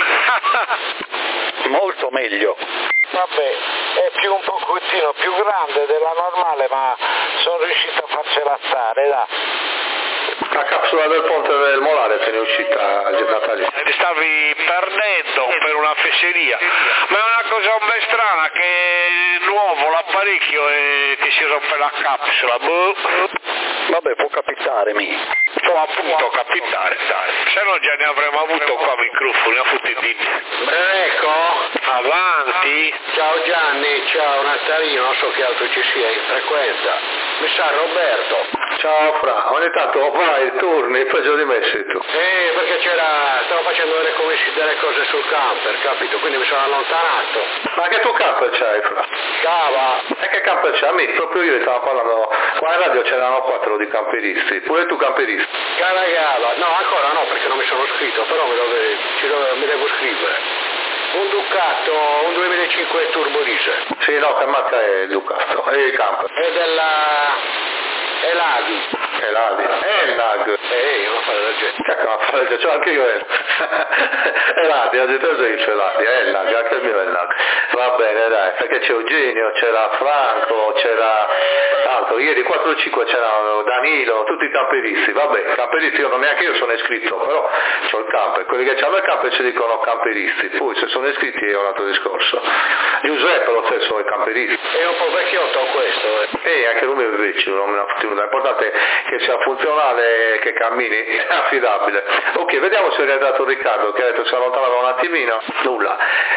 Molto meglio. Vabbè, è un pochettino più grande della normale, ma sono riuscito a farcela stare, dai. La capsula del ponte del Molare te ne è uscita Natale. Ti stavi perdendo per una fesseria, ma è una cosa un po' strana che è nuovo l'apparecchio e ti si rompe la capsula. Vabbè, può capitare, Può appunto capitare, se no già ne avremmo avuto qua microfoni a futti. Ecco, avanti. Ciao Gianni, ciao Natalino, non so che altro ci sia in frequenza. Mi sa Roberto. Ciao Fra, ogni tanto vai, turni, peggio di me sei tu. Perché stavo facendo delle cose sul camper, capito? Quindi mi sono allontanato. Ma che tuo camper c'hai Fra? Cava. E che camper c'hai? Amico, proprio io stavo parlando, qua in radio c'erano 4 di camperisti, pure tu camperista. Cava, no ancora no perché non mi sono iscritto, però mi devo scrivere. Un Ducato, un 2005 turbo diesel. Sì, no, che marca è il Ducato? È il camper. È della... Eladi. Elag. Io non fare del genere. Cacca, non fare del genere, c'ho anche io Eladi, ha detto esempio Eladi, Elag, anche il mio Elag. Va bene, dai, perché c'è Eugenio, c'era Franco, c'era tanto, ieri 4 o 5 c'erano Danilo, tutti i camperisti, vabbè, camperisti neanche io sono iscritto, però c'ho il camper, quelli che hanno il camper ci dicono camperisti, poi se sono iscritti è un altro discorso. Giuseppe lo stesso è camperista. È un po' vecchiotto questo. Anche lui è vecchio, l'importante è che sia funzionale, che cammini, è affidabile. Ok, vediamo se è arrivato Riccardo, che ha detto si allontanava un attimino, nulla.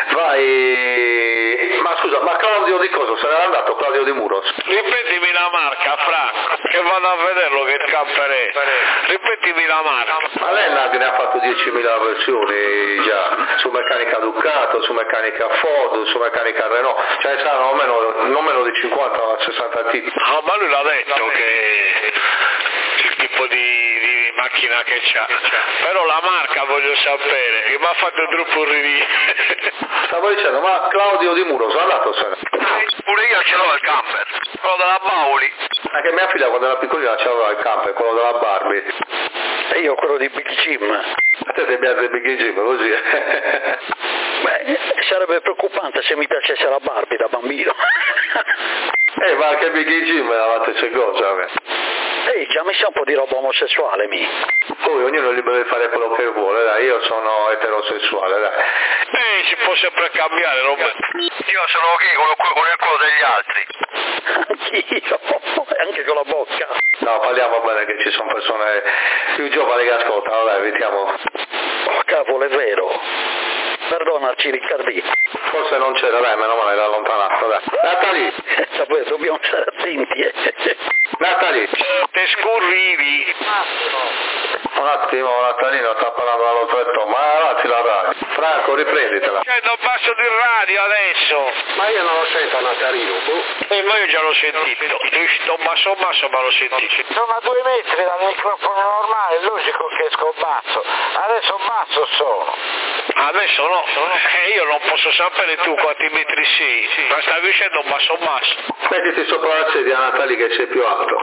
Vai, ma scusa, ma Claudio di cosa? Se n'era andato Claudio di Muros? Ripetimi la marca, Franco, che vado a vederlo che camper è. Ripetimi la marca. Ma lei ne ha fatto 10.000 versioni già, su meccanica Ducato, su meccanica Ford, su meccanica Renault, cioè saranno non meno di 50 o 60 tipi. Ah, ma lui l'ha detto che il tipo di macchina che c'ha, però la marca voglio sapere, che mi ha fatto troppo ridere. Stavo dicendo, ma Claudio di Muro, sono andato se ne? Pure io ce l'ho il camper, quello della Bauli. Anche mia figlia quando era piccolina c'aveva il camper, quello della Barbie. E io quello di Big Jim. A te ti piace Big Jim, così? Beh, sarebbe preoccupante se mi piacesse la Barbie da bambino. Ma anche Big Jim era la stessa cosa. Già mi sa un po' di roba omosessuale, Poi ognuno è libero di fare quello che vuole, dai, io sono eterosessuale, dai. Si può sempre cambiare, Roberto. Io sono qui con il culo degli altri. Anch'io, anche con la bocca. No, parliamo bene che ci sono persone più giovani che ascoltano, dai, evitiamo. Oh cavolo, è vero. Perdonaci Riccardi. Forse non c'era, dai, meno male era allontanato, dai. Natalie! Sapete, dobbiamo stare attenti, Natalie! Te scurrivi! Un attimo, Natalino sta parlando dallo stretto, ma avanti la radio. Franco, riprenditela. Non passo di radio adesso! Ma io non lo sento Natalino. Ma io già l'ho sentito. Sto basso ma l'ho sentito. Sono a 2 metri dal microfono normale, è logico che esco basso. Adesso basso sono. Adesso no, io non posso sapere tu quanti metri sei, ma stavi dicendo basso. Mettiti sopra la sedia Natalie che sei più alto.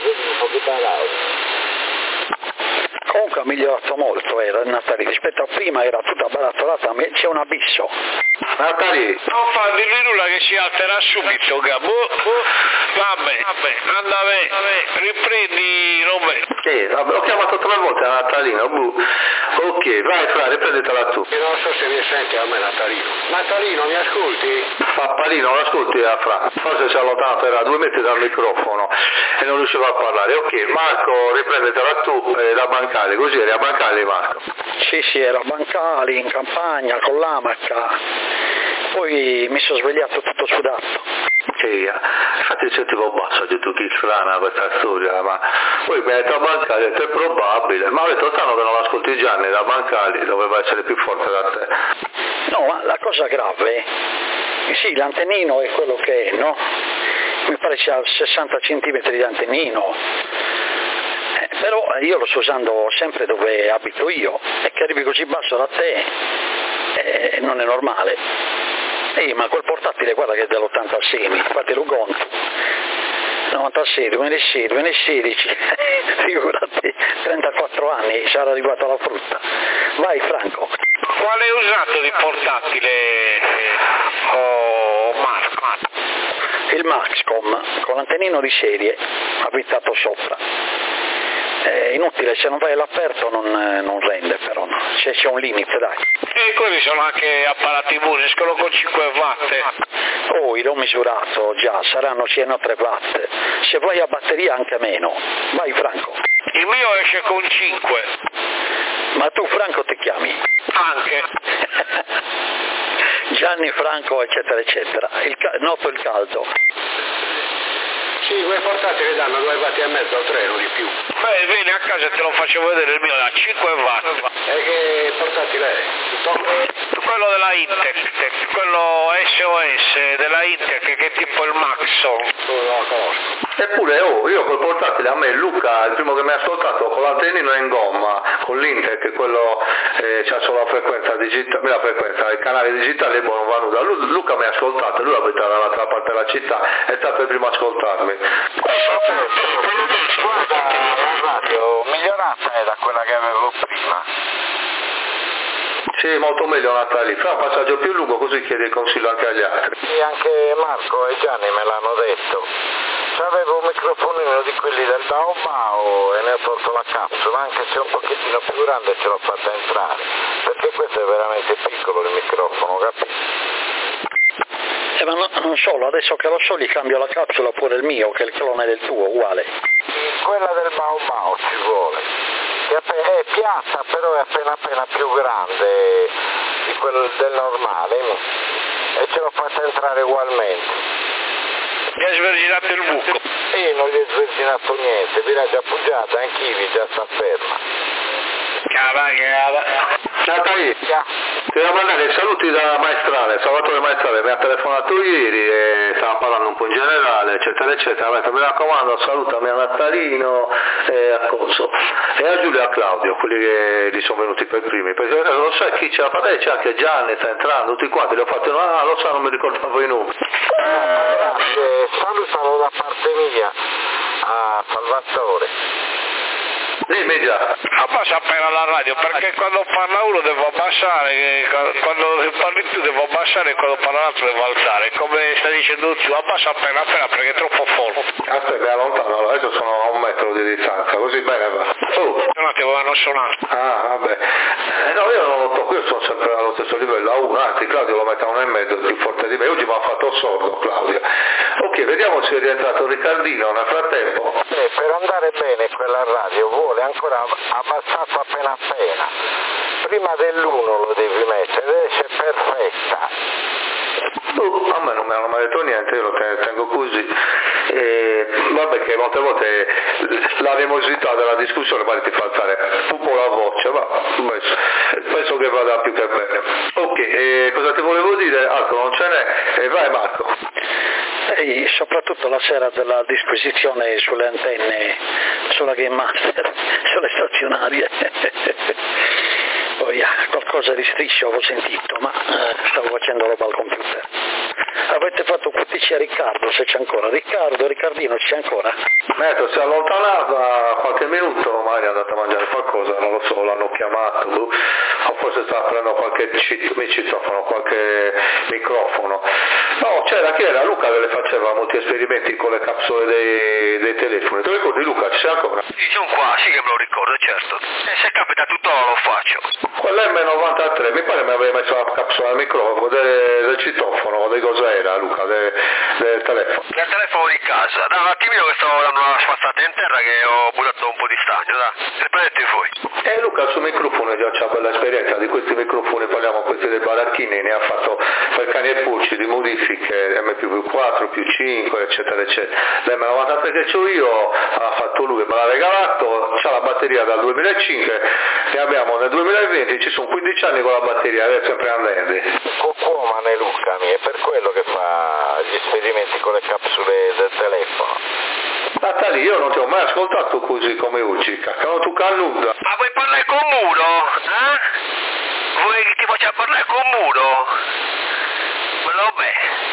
Comunque ha migliorato molto Natalie, rispetto a prima era tutta barattolata, c'è un abisso. Natalie! Non fa dirmi nulla che si alterà subito, Gabo. Vabbè, riprendi Roberto. Ho chiamato 3 volte a Natalino, Ok, vai Fra, riprenditela tu. Io non so se mi senti a me Natalino. Natalino, mi ascolti? Pappalino, non ascolti a Fra. Forse si è allontanato, era a 2 metri dal microfono e non riusciva a parlare. Ok, Marco, riprenditela tu da Bancali, così eri a Bancali Marco. Sì, era a Bancali, in campagna, con l'amaca. Poi mi sono svegliato tutto sudato. Infatti sentivo basso, ho detto che strana questa storia, ma poi mi ha detto a Bancali, è probabile, ma ho detto tanto che non ascolti Gianni da Bancali, doveva essere più forte da te. No, ma la cosa grave, sì, l'antennino è quello che è, no? Mi pare sia 60 centimetri di antennino, però io lo sto usando sempre dove abito io, e che arrivi così basso da te non è normale. Ma quel portatile guarda che è dell'86, infatti lo conto. 96, 2006, 2016, figurati, 34 anni, sarà arrivato alla frutta. Vai Franco. Quale hai usato di portatile, Marco? Il Maxcom, con l'antennino di serie, avvitato sopra. È inutile, se non vai all'aperto non rende, però no. C'è un limite, dai. E quelli sono anche apparati buoni, escono con 5 watt. L'ho misurato già, saranno 103 watt. Se vai a batteria anche meno. Vai Franco. Il mio esce con 5. Ma tu Franco ti chiami? Anche. Gianni Franco, eccetera, eccetera. Noto il caldo. Sì, quei portatili danno 2 watt e mezzo o 3, non di più. Beh, vieni a casa e te lo faccio vedere, il mio da 5 watt. E che portatile è? Quello della Intec, quello SOS della Intec, che è tipo il Maxo. Non lo conosco. Eppure io col portatile, a me Luca, il primo che mi ha ascoltato, con l'antennino in gomma, con l'Intec, quello c'ha solo la frequenza digitale, il canale digitale, non va nulla. Luca mi ha ascoltato, lui abita dall'altra parte della città, è stato il primo a ascoltarmi. Guarda, la radio migliorata è da quella che avevo prima. Sì, molto meglio Natalie. Fa un passaggio più lungo così chiede il consiglio anche agli altri. Sì, anche Marco e Gianni me l'hanno detto. C'avevo un microfonino di quelli del Bao Bao e ne ho tolto la capsula, anche se è un pochettino più grande ce l'ho fatta entrare, perché questo è veramente piccolo il microfono, capito? Ma non solo, adesso che lo so gli cambio la capsula pure il mio, che è il clone del tuo, uguale. Quella del Bao Bao ci vuole, è piatta però è appena più grande di quello del normale e ce l'ho fatta entrare ugualmente. Mi ha sverginato il buco. Non gli è sverginato niente, vi l'ha già appoggiata, anch'io già sta ferma. Natali, ti devo mandare i saluti da Maestrale, Salvatore Maestrale mi ha telefonato ieri e stava parlando un po' in generale, eccetera, eccetera. Mi raccomando, salutami a Natalino e a Coso e a Giulia e a Claudio, quelli che gli sono venuti per primi, perché lo sai chi ce la fa, c'è anche Gianni, sta entrando, tutti quanti, li ho fatti, lo so, non mi ricordavo i nomi. Grazie, salutalo da parte mia a Salvatore. Dimmi già. Abbassa appena la radio, perché quando parla uno devo abbassare, quando parli tu devo abbassare e quando parla l'altro devo alzare. Come stai dicendo tu, abbassa appena perché è troppo forte. Aspetta, lontano, adesso sono a 1 metro di distanza, così bene va. Un attimo, hanno suonato. Vabbè. No, io non lo tocco, io sono sempre allo stesso livello, a 1, anzi Claudio lo mette a 1,5, più forte di me, oggi mi ha fatto sordo Claudio. Ok, vediamo se è rientrato Riccardino nel frattempo. Per andare bene quella radio vuole ancora abbassato appena. Prima dell'1 lo devi mettere, deve essere perfetta. A me non mi hanno mai detto niente, io lo tengo così. Vabbè che molte volte l'animosità della discussione magari ti fa alzare un po' la voce, ma penso che vada più che bene. Ok, cosa ti volevo dire? Altro non ce n'è? Vai Marco. Soprattutto la sera della disposizione sulle antenne, sulla Game Master, sulle stazionarie. Poi qualcosa di striscio ho sentito, ma stavo facendo roba al computer. Avete fatto QTC a Riccardo, se c'è ancora. Riccardino c'è ancora? Si è allontanato qualche minuto, magari è andato a mangiare qualcosa, non lo so, l'hanno chiamato, o forse sta prendendo qualche citofono, qualche microfono. No, c'era chi era? Luca che le faceva molti esperimenti con le capsule dei telefoni. Te lo ricordi Luca? Ci sei ancora? Sì, sono qua, sì che me lo ricordo, certo. E se capita tutto lo faccio. Quell'M93, mi pare mi aveva messo la capsula al microfono del citofono, di cosa era Luca, del telefono? Del telefono di casa, da un attimino che stavo dando una spazzata in terra che ho buttato un po' di stagno, dai, riprendete voi. Luca sul microfono già c'ha quella esperienza di questi microfoni, parliamo questi dei baracchini, ne ha fatto per cani e pulci di modifiche, M+4, più 5, eccetera, eccetera. L'M93 che c'ho io ha fatto lui, me l'ha regalato, c'ha la batteria dal 2005, ne abbiamo nel 2020, ci sono 15 anni con la batteria, è sempre andante. Cuomane Luca, è per quello che fa gli esperimenti con le capsule del telefono. Natali, io non ti ho mai ascoltato così come oggi, cacchio, tu calluda. Ma vuoi parlare con Muro? Vuoi che ti faccia parlare con Muro? Vabbè,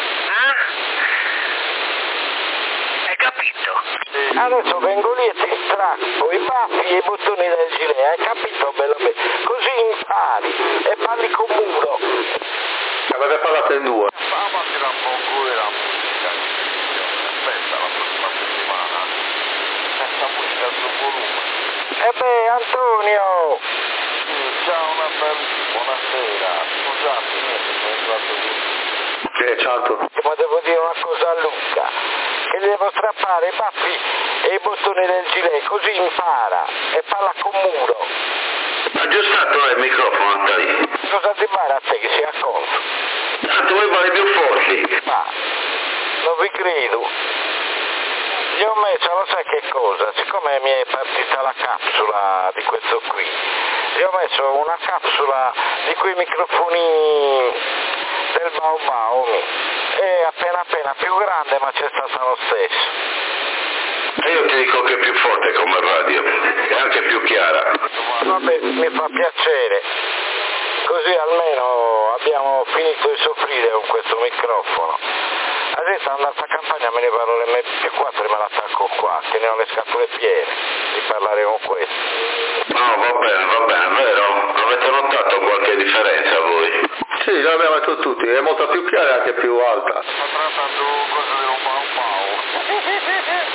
Hai capito? Adesso vengo lì e ti strappo i baffi e i bottoni del gilet, hai capito bello bene? Così impari e parli con Muro. Avete parlato in due. Vamo a tirare un po' cuore la musica. Aspetta la prossima settimana. Questa musica al suo volume. Antonio! Ciao Natali, buonasera. Scusate, sono entrato qui. Ciao. Ma devo dire una cosa a Luca, che gli devo strappare i baffi e i bottoni del gilet, così impara e parla con Muro. Aggiustato il microfono, Natali. Cosa ti pare a te che sia conto? Tanto vuoi fare più forti? Ma non vi credo. Gli ho messo, lo sai che cosa? Siccome mi è partita la capsula di questo qui, gli ho messo una capsula di quei microfoni del Bao Bao, è appena più grande ma c'è stata lo stesso. E io ti dico che è più forte come radio, è anche più chiara. Vabbè, mi fa piacere, così almeno abbiamo finito di soffrire con questo microfono. Adesso andando a campagna me ne parlo l'M+4 e me l'attacco qua, che ne ho le scatole piene di parlare con questo. No, va bene, vero? Avete notato qualche differenza voi? Sì, l'abbiamo detto tutti, è molto più chiara e anche più alta. Sto trattando cose del Bao Bao.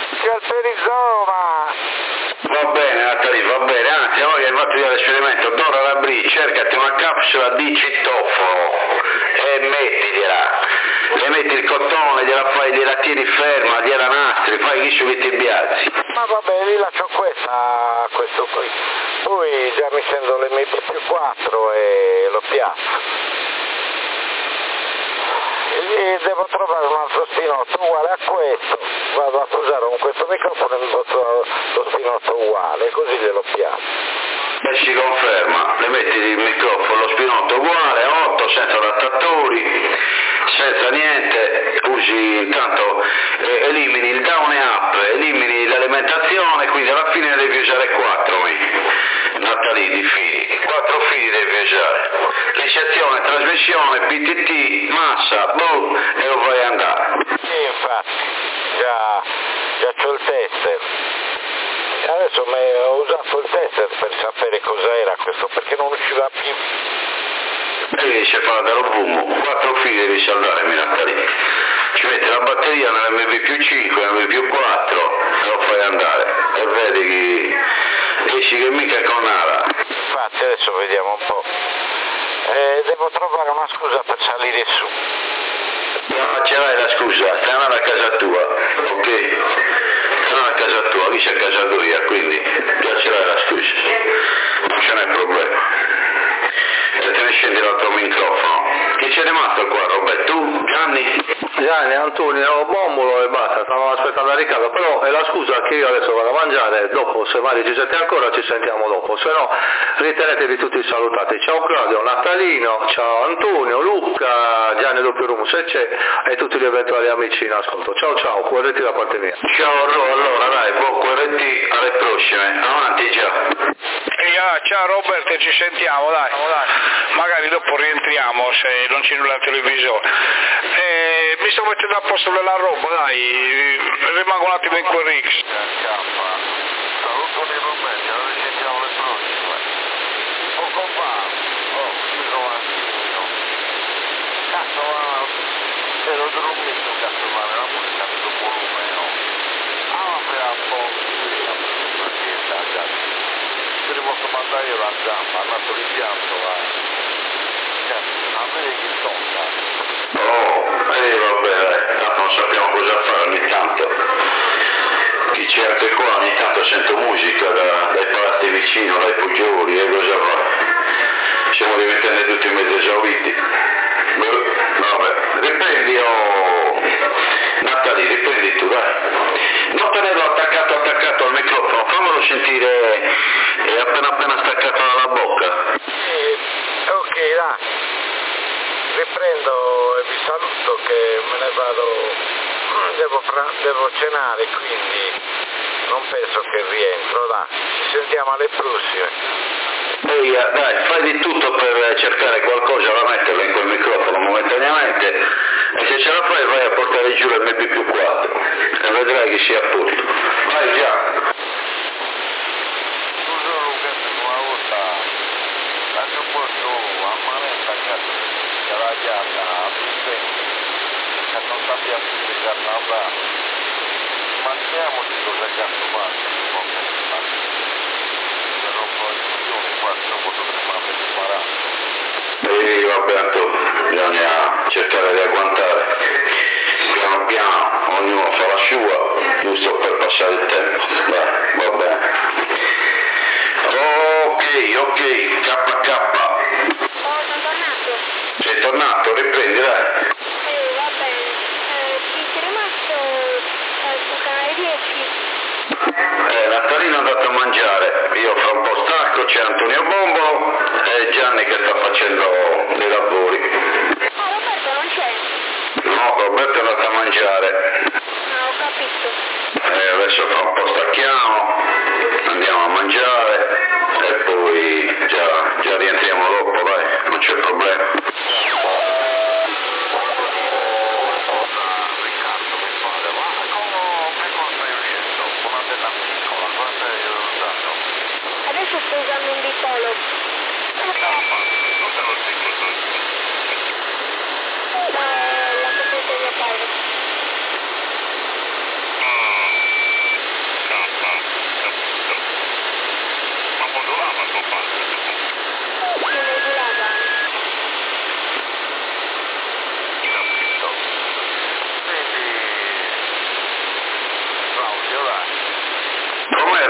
lì, cercati una capsula di citofono e mettigliela. Le metti il cotone, gliela tiri ferma, gliela nastri, fai chi che ti biazzi. Ma vabbè, lì lascio questo qui. Poi già mi sento l'MP+4 e lo piazzo. E devo trovare un altro spinotto uguale a questo, vado a usare con questo microfono e mi trovo lo spinotto uguale, così glielo piazzo. E si conferma, le metti il microfono, lo spinotto uguale, 8, senza adattatori, senza niente, usi intanto, elimini il down e up, elimini l'alimentazione, quindi alla fine devi usare 4 Natalì di fili, 4 fili devi usare, ricezione, trasmissione, PTT, massa, boom, e lo vai a andare. Sì, infatti, già c'ho il tester. Adesso ho usato il tester per sapere cos'era questo, perché non usciva più. E riesce a fare dallo boom, 4 fili riesce a andare, Natalì. Ci metti la batteria nell'MV+5, nell'MV+4 e lo fai andare. E vedi che esci che mica è con nada. Infatti adesso vediamo un po'. Devo trovare una scusa per salire su. No, ce l'hai la scusa, stai andando a casa tua, ok? Stai andando a casa tua, qui c'è casa tua, quindi già ce l'hai la scusa, non ce n'è problema. E te ne scendi l'altro microfono. Chi c'è rimasto qua, Roberto? Tu, Gianni? Gianni, Antonio, Bombolo e basta, stavamo aspettando a Riccardo, però è la scusa che io adesso vado a mangiare, dopo se Mari ci sente ancora ci sentiamo dopo, se no ritenetevi tutti salutati. Ciao Claudio, Natalino, ciao Antonio, Luca, Gianni Doppio Rumus e c'è e tutti gli eventuali amici in ascolto. Ciao ciao, QRT da parte mia. Ciao allora dai, buon QRT, alle prossime, avanti già. Ciao Robert, ci sentiamo, dai. Magari dopo rientriamo se non c'è nulla al televisore. Mi sto mettendo a posto della roba, dai, rimango un attimo in quel Rix. Saluto di Roberto, noi ci sentiamo le prossime. Poco fa, sono attimo. Cazzo, ero dormito, cazzo, ma la musica di un volume, no? Per un po', se ne posso mandare io la zampa, ha fatto l'impianto, a me che tocca. Vabbè, non sappiamo cosa fare ogni tanto. Chi c'è anche qua ogni tanto sento musica dai parti vicino, dai Puggioli, e cosa fa? Stiamo diventando tutti mezzo esauriti. Vabbè, riprendi Natalì, riprendi tu, dai. Non tenerlo attaccato al microfono, fammelo sentire appena staccato dalla bocca. Ok, dai. Riprendo e vi saluto che me ne vado, devo cenare, quindi non penso che rientro, dai. Ci sentiamo alle prossime. Dai, fai di tutto per cercare qualcosa da metterlo in quel microfono momentaneamente e se ce la fai vai a portare giù l'MP+4 e vedrai che sia a posto. Vai già. Scusa Luca, una volta anche un posto a manetta che la chiata che non sappia più di carnavale. Immaginiamoci cosa cazzo fare. Però poi qua dopo dovremmo aver imparato. Vabbè, bisogna cercare di agguantare. Piano piano, ognuno fa la sua, giusto per passare il tempo. Dai, va bene. Ok, KK. Sono tornato. Sei tornato, riprendi, dai. Va bene. Ci sei rimasto sul canale 10? Natalino è andato a mangiare, io fra un po' stacco, c'è Antonio Bombolo e Gianni che sta facendo dei lavori. Roberto non c'è? No, Roberto è andato a mangiare. Ho capito. Adesso fra un po' stacchiamo, andiamo a mangiare e poi già rientriamo dopo, dai, non c'è problema. Adesso sto usando un bipolo. Non te lo dico tutto. La copia di mio padre. Ma modulava tuo padre?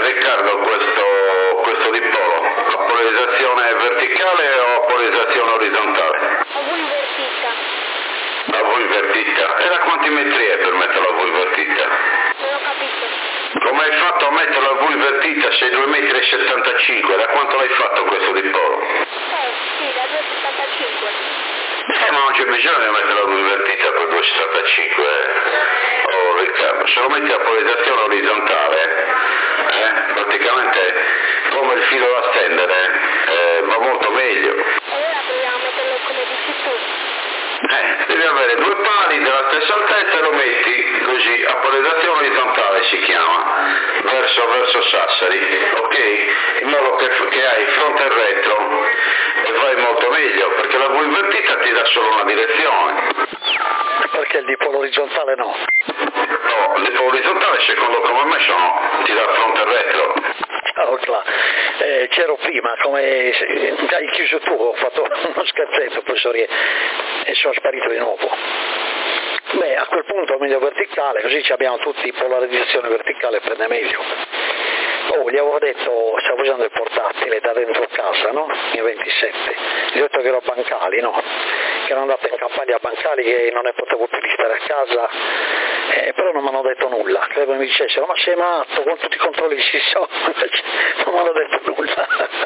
Riccardo questo dipolo? A polarizzazione verticale o a polarizzazione orizzontale? A V invertita. A V invertita. E da quanti metri è per metterlo a V invertita? Non ho capito. Come hai fatto a metterlo a V invertita? Sei 2,75 m, da quanto l'hai fatto questo dipolo? Sì, da 2,75. Ma non c'è bisogno di metterlo a V invertita per 2,75 Oh Riccardo, se lo metti a polarizzazione orizzontale, praticamente come il filo da stendere, va molto meglio. Allora proviamo a metterlo come dici tu. Devi avere due pali della stessa altezza e lo metti così, a polarizzazione orizzontale si chiama, verso Sassari, ok? In modo che hai fronte e retro e vai molto meglio, perché la V invertita ti dà solo una direzione. Perché il dipolo orizzontale no? No, il dipolo orizzontale secondo come ho messo no, ti dà fronte e retro. Oh, c'ero prima, come hai chiuso tu, ho fatto uno scherzetto, professore, e sono sparito di nuovo. Beh, a quel punto meglio verticale, così abbiamo tutti polarizzazione verticale, prende meglio. Gli avevo detto, stavo usando il portatile da dentro casa, no? In 27. Gli ho detto che ero a Bancali, no? Che ero andato in campagna a Bancali, che non ne potevo più stare a casa, però non mi hanno detto nulla. Credo mi dicessero, ma sei matto, con tutti i controlli ci sono, non mi hanno detto nulla.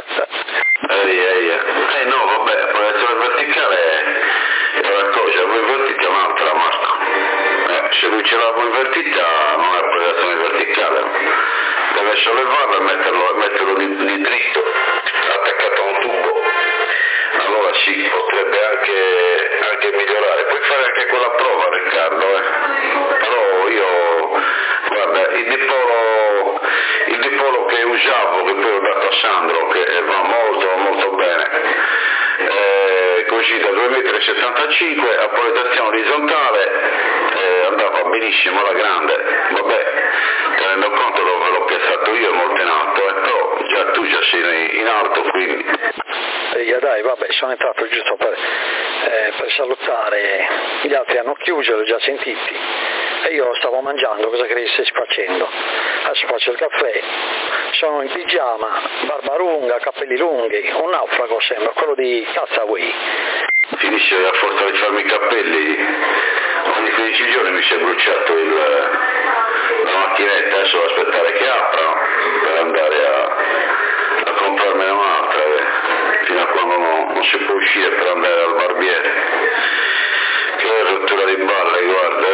No, vabbè, la polarizzazione verticale è una cosa, la V invertita è un'altra, Marco. Se lui ce l'ha V invertita non è polarizzazione verticale. Deve sollevarlo e metterlo di dritto, attaccato a un tubo. Allora sì, potrebbe anche migliorare. Puoi fare anche quella prova, Riccardo, Però io, guarda, il dipolo che usavo, che poi ho dato a Sandro, che va molto molto bene, così da 2,75 m a polarizzazione orizzontale, andava benissimo alla grande. Vabbè, tenendo conto dove l'ho piazzato io è molto in alto, però tu già sei in alto, quindi. Dai, vabbè, sono entrato giusto per salutare, gli altri hanno chiuso, li ho già sentiti, e io stavo mangiando, cosa credi stessi facendo? Adesso faccio il caffè, sono in pigiama, barba lunga, capelli lunghi, un naufrago sembra, quello di Castaway. Finisce a forza di farmi i capelli, ogni 15 giorni mi si è bruciato la macchinetta, adesso devo aspettare che aprano per andare a comprarmene un'altra, fino a quando non si può uscire per andare al barbiere. Che rottura di balle, guarda.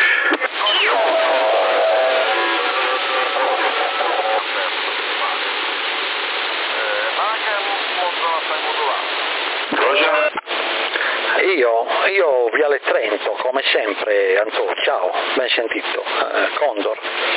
Cosa? Io Viale Trento, come sempre, Antonio, ciao, ben sentito, Condor.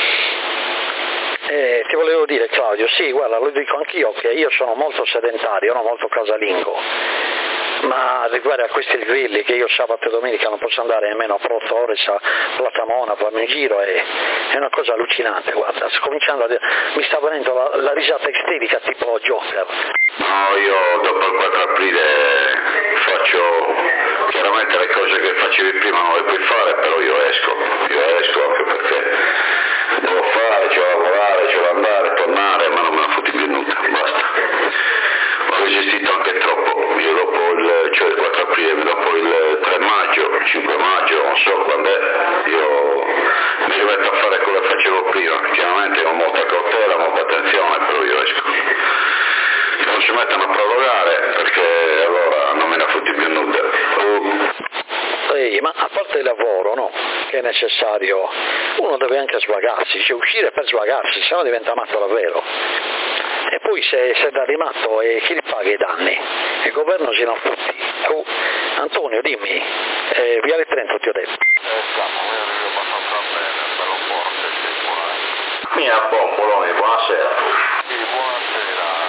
Ti volevo dire, Claudio, sì, guarda, lo dico anch'io, che io sono molto sedentario, molto casalingo, ma riguardo a questi livelli che io sabato e domenica non posso andare nemmeno a Proto Oresa, Platamona, farmi in giro, è una cosa allucinante, guarda, sto cominciando mi sta venendo la risata istetica tipo Joker. No, io dopo il 4 aprile faccio chiaramente le cose che facevi prima non le puoi fare, però io esco anche perché devo fare, c'ho da lavorare, c'ho da andare, tornare, ma non me la fotti più nulla, basta. Ho resistito anche troppo, io dopo il 4 aprile, dopo il 3 maggio, il 5 maggio, non so quando è, io mi rimetto a fare quello che facevo prima, chiaramente con molta cautela, molta attenzione, però io esco. Non si mettono a prorogare perché allora non me ne fotti più nulla. Ma a parte il lavoro, no? Che è necessario, uno deve anche svagarsi, cioè uscire per svagarsi, se no diventa matto davvero. E poi se da rimatto chi li paga i danni? Il governo si non tutti. Antonio, dimmi, Viale Trento ti ho detto. Mia Bomboloni, buonasera. Sì, buonasera.